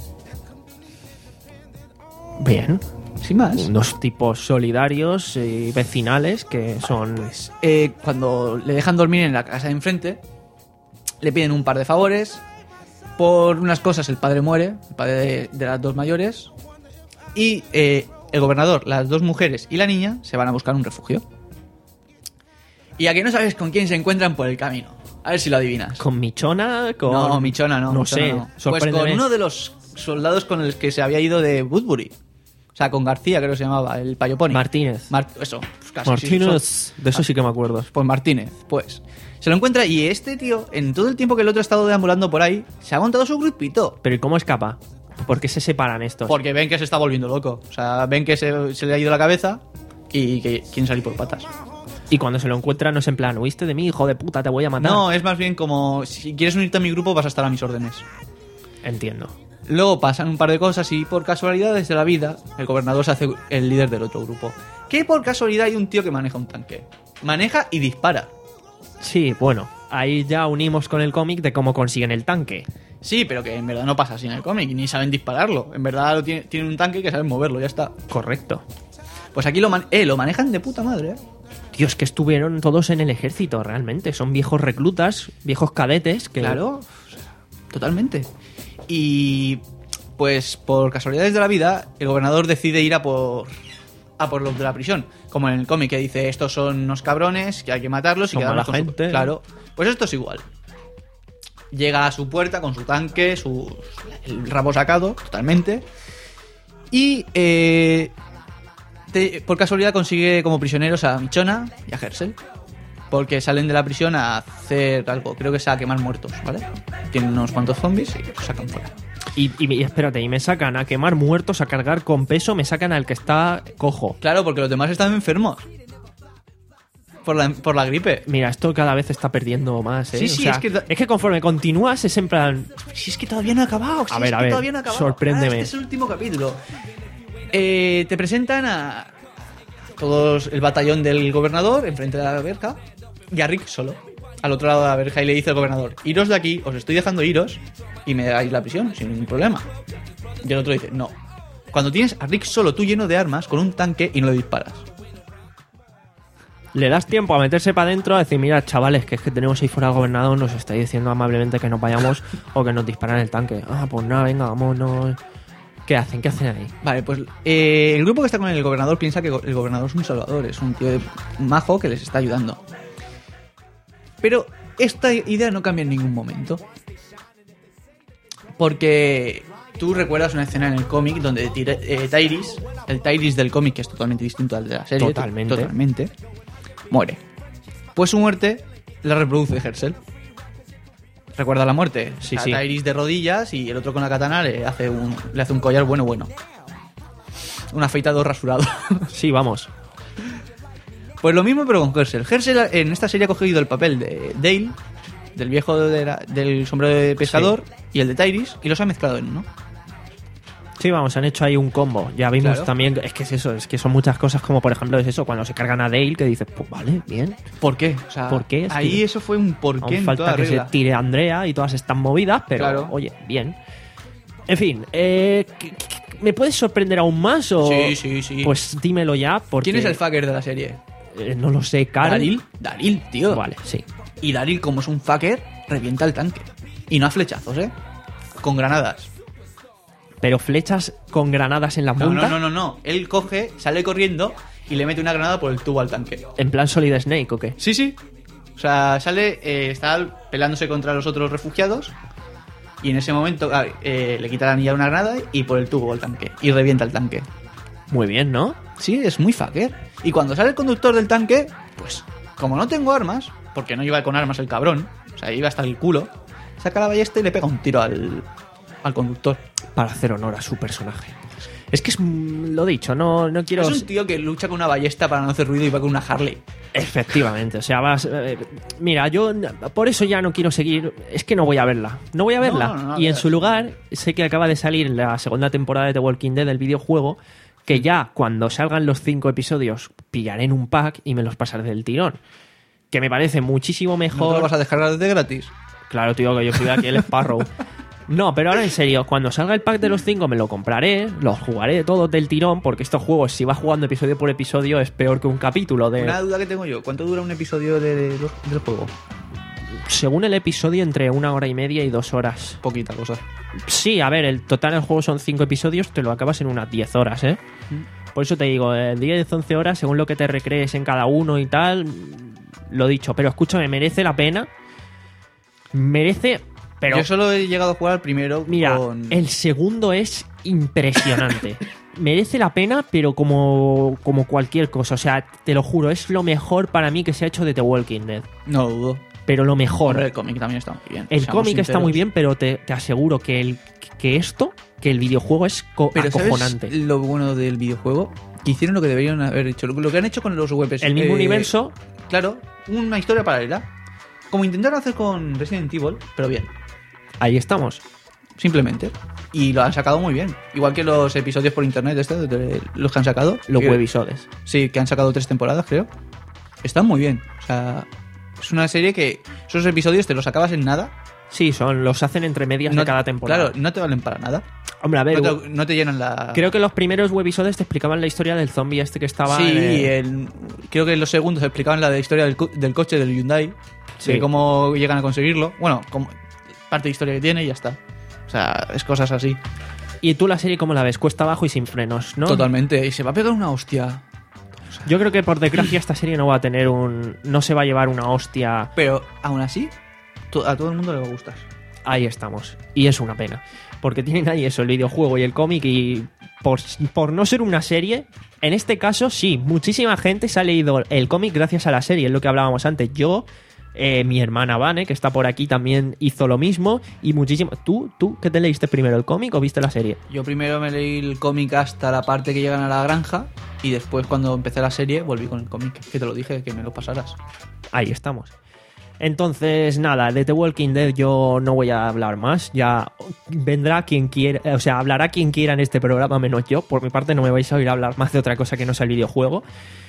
Bien. Sin más. Unos tipos solidarios y vecinales que son... Eh, cuando le dejan dormir en la casa de enfrente, le piden un par de favores. Por unas cosas el padre muere, el padre de, de las dos mayores. Y eh, el gobernador, las dos mujeres y la niña se van a buscar un refugio. Y a que no sabes con quién se encuentran por el camino. A ver si lo adivinas. ¿Con Michona? Con... No, Michona no. No Michona sé, no. Pues sorpréndeme. con uno de los soldados con los que se había ido de Woodbury. O sea, con García, creo que se llamaba, el Payoponi. Martínez. Mar- eso, pues casi. Martínez. sí, son- De eso sí que me acuerdo. Pues Martínez, pues. Se lo encuentra y este tío, en todo el tiempo que el otro ha estado deambulando por ahí, se ha montado su grupito. Pero ¿y cómo escapa? ¿Por qué se separan estos? Porque ven que se está volviendo loco. O sea, ven que se, se le ha ido la cabeza y que quieren salir por patas. Y cuando se lo encuentran no es en plan, ¿huiste de mí, hijo de puta? Te voy a matar. No, es más bien como, si quieres unirte a mi grupo vas a estar a mis órdenes. Entiendo. Luego pasan un par de cosas y por casualidades de la vida, el gobernador se hace el líder del otro grupo. Que por casualidad hay un tío que maneja un tanque. Maneja y dispara. Sí, bueno, ahí ya unimos con el cómic de cómo consiguen el tanque. Sí, pero que en verdad no pasa así en el cómic, ni saben dispararlo. En verdad lo tiene, tienen un tanque que saben moverlo, ya está. Correcto. Pues aquí lo, man- eh, lo manejan de puta madre, ¿eh? Dios, que estuvieron todos en el ejército, realmente. Son viejos reclutas, viejos cadetes que... Claro, totalmente. Y pues por casualidades de la vida, el gobernador decide ir a por a por los de la prisión. Como en el cómic que dice, estos son unos cabrones, que hay que matarlos y Son quedarnos mala con su-". gente. Claro, pues esto es igual. Llega a su puerta con su tanque, su el rabo sacado, totalmente. Y eh, te- por casualidad consigue como prisioneros a Michona y a Hersel. Porque salen de la prisión a hacer algo. Creo que es a quemar muertos, ¿vale? Tienen unos cuantos zombies y los sacan fuera. Y, y- y espérate, y me sacan a quemar muertos, a cargar con peso, me sacan al que está cojo. Claro, porque los demás están enfermos. Por la, por la gripe. Mira, esto cada vez está perdiendo más, ¿eh? Sí, O sí, sea, es que- es que conforme continúas es en plan... Si es que todavía no ha acabado. Si A es ver, que a ver, todavía no ha acabado. sorpréndeme. Ah, este es el último capítulo. Eh, te presentan a todos el batallón del gobernador enfrente de la verja y a Rick solo. Al otro lado de la verja y le dice al gobernador, iros de aquí, os estoy dejando iros y me dais la prisión sin ningún problema. Y el otro dice, no. Cuando tienes a Rick solo, tú lleno de armas, con un tanque y no le disparas. Le das tiempo a meterse para adentro a decir, mira, chavales, que es que tenemos ahí fuera al gobernador, nos está diciendo amablemente que nos vayamos o que nos disparan el tanque. Ah, pues nada, venga, vámonos. ¿Qué hacen? ¿Qué hacen ahí? Vale, pues eh, el grupo que está con el gobernador piensa que el gobernador es un salvador, es un tío de- majo que les está ayudando. Pero esta idea no cambia en ningún momento. Porque tú recuerdas una escena en el cómic donde Tyre- eh, Tyrese, el Tyrese del cómic, que es totalmente distinto al de la serie, Totalmente. totalmente, muere. Pues su muerte la reproduce Hersel. ¿Recuerda la muerte? Sí, O sea, sí. Tyrese de rodillas y el otro con la katana le hace un, le hace un collar bueno, bueno. Un afeitado rasurado. Sí, vamos. Pues lo mismo pero con Hersel. Hersel en esta serie ha cogido el papel de Dale, del viejo de la- del sombrero de pescador, y el de Tyrese, y los ha mezclado en uno. Sí, vamos, han hecho ahí un combo. Ya vimos Claro. también, es que es eso, es que son muchas cosas como por ejemplo es eso, cuando se cargan a Dale, que dices, pues vale, bien. ¿Por qué? O sea, ¿Por qué? Es ahí que eso fue un porqué Aún en falta toda que regla. se tire a Andrea y todas están movidas, pero Claro. oye, bien. En fin, eh, ¿qué- qué- ¿me puedes sorprender aún más o...? Sí, sí, sí. Pues dímelo ya, porque... ¿Quién es el fucker de la serie? Eh, no lo sé, Carl. Daryl. Daryl, tío. Vale, sí. Y Daryl, como es un fucker, revienta el tanque. Y no a flechazos, ¿eh? Con granadas. Pero flechas con granadas en la No, punta. no, no, no, no. Él coge, sale corriendo y le mete una granada por el tubo al tanque. ¿En plan Solid Snake o qué? Sí, sí. O sea, sale, eh, está peleándose contra los otros refugiados y en ese momento ah, eh, le quita la anilla una granada y por el tubo al tanque y revienta el tanque. Muy bien, ¿no? Sí, es muy fucker. Y cuando sale el conductor del tanque, pues como no tengo armas, porque no iba con armas el cabrón, o sea, iba hasta el culo, saca la ballesta y le pega un tiro al, al conductor. Para hacer honor a su personaje. Es que es mm, lo dicho, no, no quiero... Es un tío que lucha con una ballesta para no hacer ruido y va con una Harley. Efectivamente, o sea, vas... eh, mira, yo por eso ya no quiero seguir... Es que no voy a verla. No voy a verla. No, no, no, y en no. su lugar, sé que acaba de salir la segunda temporada de The Walking Dead del videojuego, que ya cuando salgan los cinco episodios pillaré en un pack y me los pasaré del tirón. Que me parece muchísimo ¿No te mejor... lo vas a descargar de gratis? Claro, tío, que yo soy aquí el Sparrow. No, pero ahora en serio, cuando salga el pack de los cinco me lo compraré, los jugaré todos del tirón, porque estos juegos, si vas jugando episodio por episodio, es peor que un capítulo de... Una duda que tengo yo, ¿cuánto dura un episodio de, de- del juego? Según el episodio, entre una hora y media y dos horas. Poquita cosa. Sí, a ver, el total del juego son cinco episodios, te lo acabas en unas diez horas, ¿eh? Por eso te digo, eh, diez, once horas, según lo que te recrees en cada uno y tal, lo dicho. Pero escúchame, merece la pena. Merece... Pero... Yo solo he llegado a jugar al primero Mira, con... el segundo es impresionante. Merece la pena, pero como, como cualquier cosa. O sea, te lo juro, es lo mejor para mí que se ha hecho de The Walking Dead. No lo dudo. Pero lo mejor. Hombre, el cómic también está muy bien. El seamos cómic está sinceros. muy bien, pero te, te aseguro que, el, que esto, que el videojuego es co- Pero acojonante. ¿sabes lo bueno del videojuego? Que hicieron lo que deberían haber hecho. Lo, lo que han hecho con los webs. El mismo eh, universo. Claro, una historia paralela. Como intentaron hacer con Resident Evil, pero bien. Ahí estamos. Simplemente. Y lo han sacado muy bien. Igual que los episodios por internet, este, de los que han sacado. Los que- webisodes. Sí, que han sacado tres temporadas, creo. Están muy bien. O sea, es una serie que esos episodios te los acabas en nada. Sí, son los hacen entre medias de cada temporada. Claro, no te valen para nada. Hombre, a ver, No te, no te llenan la... creo que los primeros webisodes te explicaban la historia del zombie este que estaba... Sí, en el- el- creo que en los segundos explicaban la de historia del, co- del coche del Hyundai. Sí. De cómo llegan a conseguirlo. Bueno, como, parte de historia que tiene y ya está. O sea, es cosas así. Y tú la serie, ¿cómo la ves? Cuesta abajo y sin frenos, ¿no? Totalmente. Y se va a pegar una hostia. Yo creo que por desgracia esta serie no va a tener un... No se va a llevar una hostia... Pero aún así, to- a todo el mundo le va a gustar. Ahí estamos. Y es una pena. Porque tienen ahí eso, el videojuego y el cómic y... Por, por no ser una serie, en este caso sí, muchísima gente se ha leído el cómic gracias a la serie, es lo que hablábamos antes. Yo, eh, mi hermana Vane, que está por aquí, también hizo lo mismo. Y muchísimo... ¿Tú, tú qué te leíste primero, el cómic o viste la serie? Yo primero me leí el cómic hasta la parte que llegan a la granja. Y después, cuando empecé la serie, volví con el cómic. Que te lo dije, que me lo pasaras. Ahí estamos. Entonces, nada, de The Walking Dead yo no voy a hablar más. Ya vendrá quien quiera, o sea, hablará quien quiera en este programa, menos yo. Por mi parte, no me vais a oír hablar más de otra cosa que no sea el videojuego.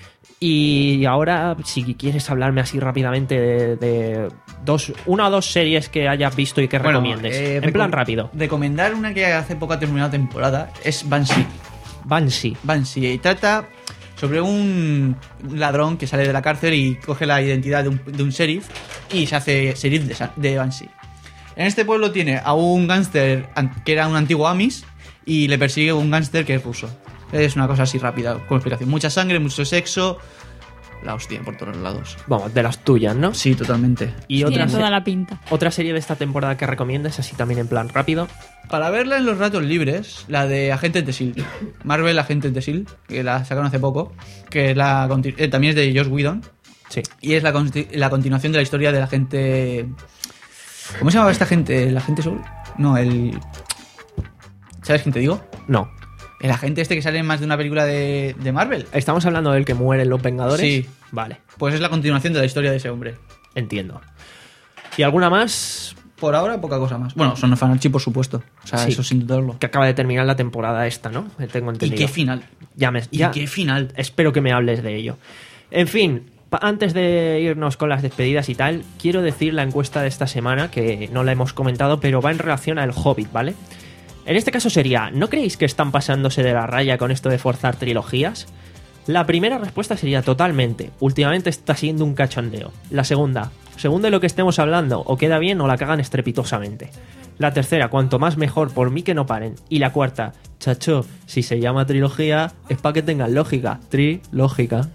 Y ahora, si quieres hablarme así rápidamente de, de dos, una o dos series que hayas visto y que recomiendes. eh, en plan recom- rápido. Recomendar una que hace poco ha terminado temporada es Banshee. Banshee. Banshee. Y trata sobre un ladrón que sale de la cárcel y coge la identidad de un, de un sheriff y se hace sheriff de, Sa- de Banshee. En este pueblo tiene a un gángster an- que era un antiguo Amis y le persigue un gángster que es ruso. Es una cosa así rápida, con explicación. Mucha sangre, mucho sexo. La hostia por todos lados. Vamos, de las tuyas, ¿no? Sí, totalmente. Y otra, Tiene se- toda la pinta. otra serie de esta temporada que recomiendes, así también en plan rápido. Para verla en los ratos libres, la de Agentes de S H I E L D. Marvel Agentes de S H I E L D, que la sacaron hace poco, que es la conti- eh, también es de Joss Whedon. Sí. Y es la, consti- la continuación de la historia de la gente... ¿Cómo se llamaba esta gente? ¿El agente Soul? No, el... ¿Sabes quién te digo? No. El agente este que sale en más de una película de, de Marvel. ¿Estamos hablando del que muere en Los Vengadores? Sí. Vale, Pues es la continuación de la historia de ese hombre. entiendo. ¿Y alguna más? Por ahora, poca cosa más. Bueno, son Fanarchy, por supuesto. O sea, Sí. eso sin dudarlo. Que acaba de terminar la temporada esta, ¿no? Tengo ¿Y entendido. qué final? Ya me, ¿Y ya- qué final? Espero que me hables de ello. En fin, pa- antes de irnos con las despedidas y tal, quiero decir la encuesta de esta semana, que no la hemos comentado, pero va en relación al Hobbit, ¿vale? En este caso sería, ¿no creéis que están pasándose de la raya con esto de forzar trilogías? La primera respuesta sería totalmente. Últimamente está siendo un cachondeo. La segunda, según de lo que estemos hablando, o queda bien o la cagan estrepitosamente. La tercera, cuanto más mejor, por mí que no paren. Y la cuarta, chacho, si se llama trilogía, es para que tengan lógica. Trilógica.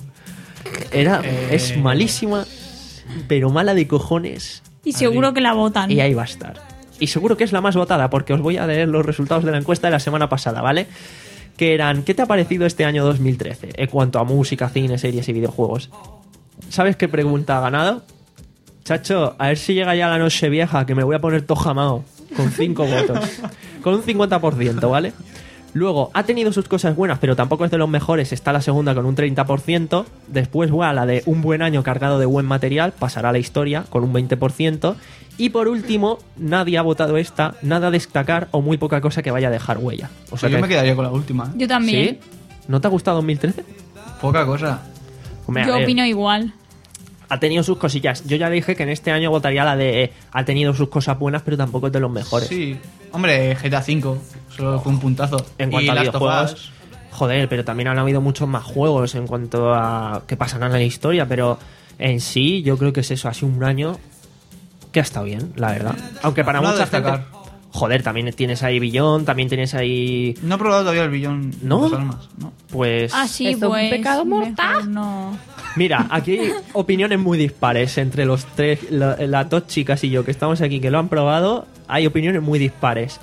Era, Eh. es malísima, pero mala de cojones. Y seguro que la votan. Y ahí va a estar. Y seguro que es la más votada, porque os voy a leer los resultados de la encuesta de la semana pasada, ¿vale? Que eran, ¿qué te ha parecido este año dos mil trece en cuanto a música, cine, series y videojuegos? ¿Sabes qué pregunta ha ganado? Chacho, a ver si llega ya la noche vieja, que me voy a poner todo jamao, con cinco votos. Con un cincuenta por ciento, ¿vale? Luego, ha tenido sus cosas buenas, pero tampoco es de los mejores. Está la segunda con un treinta por ciento. Después, bueno, la de un buen año cargado de buen material, pasará a la historia con un veinte por ciento. Y por último, nadie ha votado esta, nada a destacar o muy poca cosa que vaya a dejar huella. O sea Yo que- me quedaría con la última. ¿eh? Yo también. ¿Sí? ¿No te ha gustado dos mil trece? Poca cosa. Hombre, a Yo ver, opino igual. ha tenido sus cosillas. Yo ya dije que en este año votaría la de... eh, ha tenido sus cosas buenas, pero tampoco es de los mejores. Sí. Hombre, G T A cinco. Solo fue un puntazo. En cuanto y a Last of videojuegos, Us. joder, pero también han habido muchos más juegos en cuanto a que pasarán a la historia, pero en sí yo creo que es eso, ha sido un año que ha estado bien, la verdad. Aunque para No mucha destacar. gente... Joder, también tienes ahí Billón, también tienes ahí... No he probado todavía el billón ¿No? de las almas. No. Pues... Ah, sí, ¿Esto es un pues. pecado mortal? mejor No. Mira, aquí hay opiniones muy dispares entre los tres, la- las dos chicas y yo que estamos aquí que lo han probado. Hay opiniones muy dispares.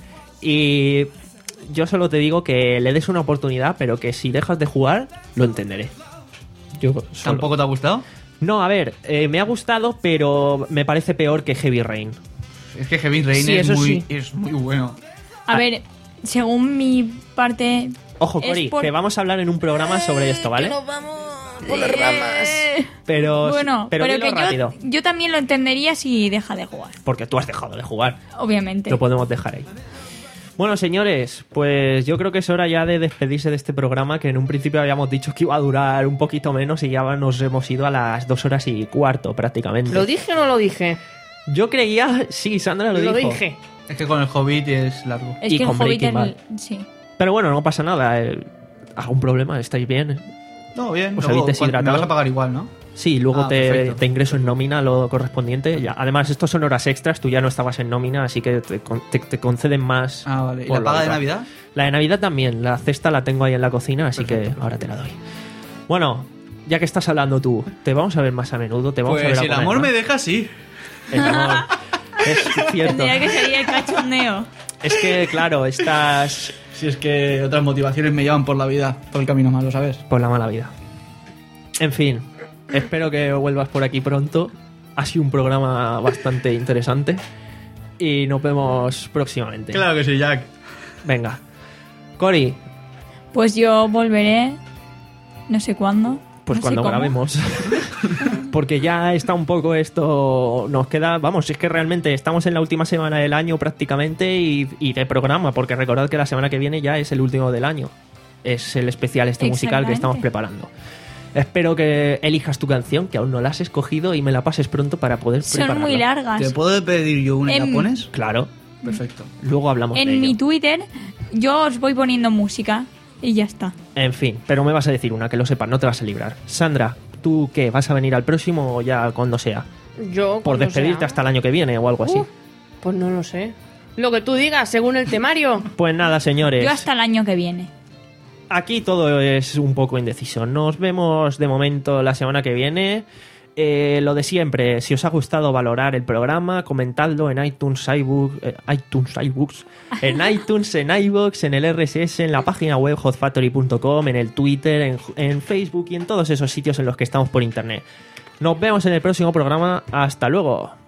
Y yo solo te digo que le des una oportunidad, pero que si dejas de jugar, lo entenderé. Yo solo- ¿Tampoco te ha gustado? No, a ver, eh, me ha gustado, pero me parece peor que Heavy Rain. Es que Heavy Rain Sí, es, eso muy, sí. es muy bueno. A ver, según mi parte. Ojo, es Cori, por- que vamos a hablar en un programa sobre esto, ¿vale? Por las ramas. Pero, Bueno, pero, pero, dilo que rápido, yo, yo también lo entendería si deja de jugar. porque tú has dejado de jugar. Obviamente. Lo podemos dejar ahí. Bueno, señores, pues yo creo que es hora ya de despedirse de este programa, que en un principio habíamos dicho que iba a durar un poquito menos y ya nos hemos ido a las dos horas y cuarto prácticamente. ¿Lo dije o no lo dije? Yo creía, sí, Sandra lo, Lo dijo. dije. Es que con el Hobbit es largo. Es y que el con Hobbit Breaking es- sí. Pero bueno, no pasa nada. eh, ¿Algún problema? ¿Estáis bien? No, bien. Os luego, habéis cuando- deshidratado. Me vas a pagar igual, ¿no? Sí, luego Ah, te, perfecto. te ingreso en nómina lo correspondiente. Ya. Además, estos son horas extras, tú ya no estabas en nómina, así que te, con- te- te conceden más. Ah, vale. ¿Y por la paga de otra. Navidad? La de Navidad también, la cesta la tengo ahí en la cocina, así que ahora te la doy. Bueno, ya que estás hablando tú, te vamos a ver más a menudo, te vamos a ver Pues a si el comer amor más. me deja, sí. El amor. Es cierto. Tendría que sería el cachondeo. Es que, claro, estás Si es que otras motivaciones me llevan por la vida, por el camino malo, ¿sabes? por la mala vida. En fin, espero que vuelvas por aquí pronto. Ha sido un programa bastante interesante. Y nos vemos próximamente. Claro que sí, Jack. Venga. Cori, Pues yo volveré. No sé cuándo. pues no sé cuando cómo. grabemos. Porque ya está un poco esto. Nos queda. Vamos, es que realmente estamos en la última semana del año prácticamente y, y de programa. Porque recordad que la semana que viene ya es el último del año. Es el especial este musical que estamos Exactamente. preparando. Espero que elijas tu canción, que aún no la has escogido, y me la pases pronto para poder Son prepararlo. muy largas. ¿Te puedo pedir yo una y la Em, pones? Claro, Perfecto. luego hablamos de En ello. mi Twitter yo os voy poniendo música y ya está. En fin, pero me vas a decir una, que lo sepas, no te vas a librar. Sandra, ¿tú qué? ¿Vas a venir al próximo o ya cuando sea? Yo. Por cuando despedirte sea. hasta el año que viene o algo así. Uh, pues no lo sé. Lo que tú digas, según el temario. Pues nada, señores. Yo hasta el año que viene. Aquí todo es un poco indeciso. Nos vemos de momento la semana que viene. Eh, lo de siempre, si os ha gustado valorar el programa, comentadlo en iTunes, iBooks, eh, iTunes, iBooks, en iTunes, en iVoox, en el R S S, en la página web hot factory punto com, en el Twitter, en, en Facebook y en todos esos sitios en los que estamos por internet. Nos vemos en el próximo programa. Hasta luego.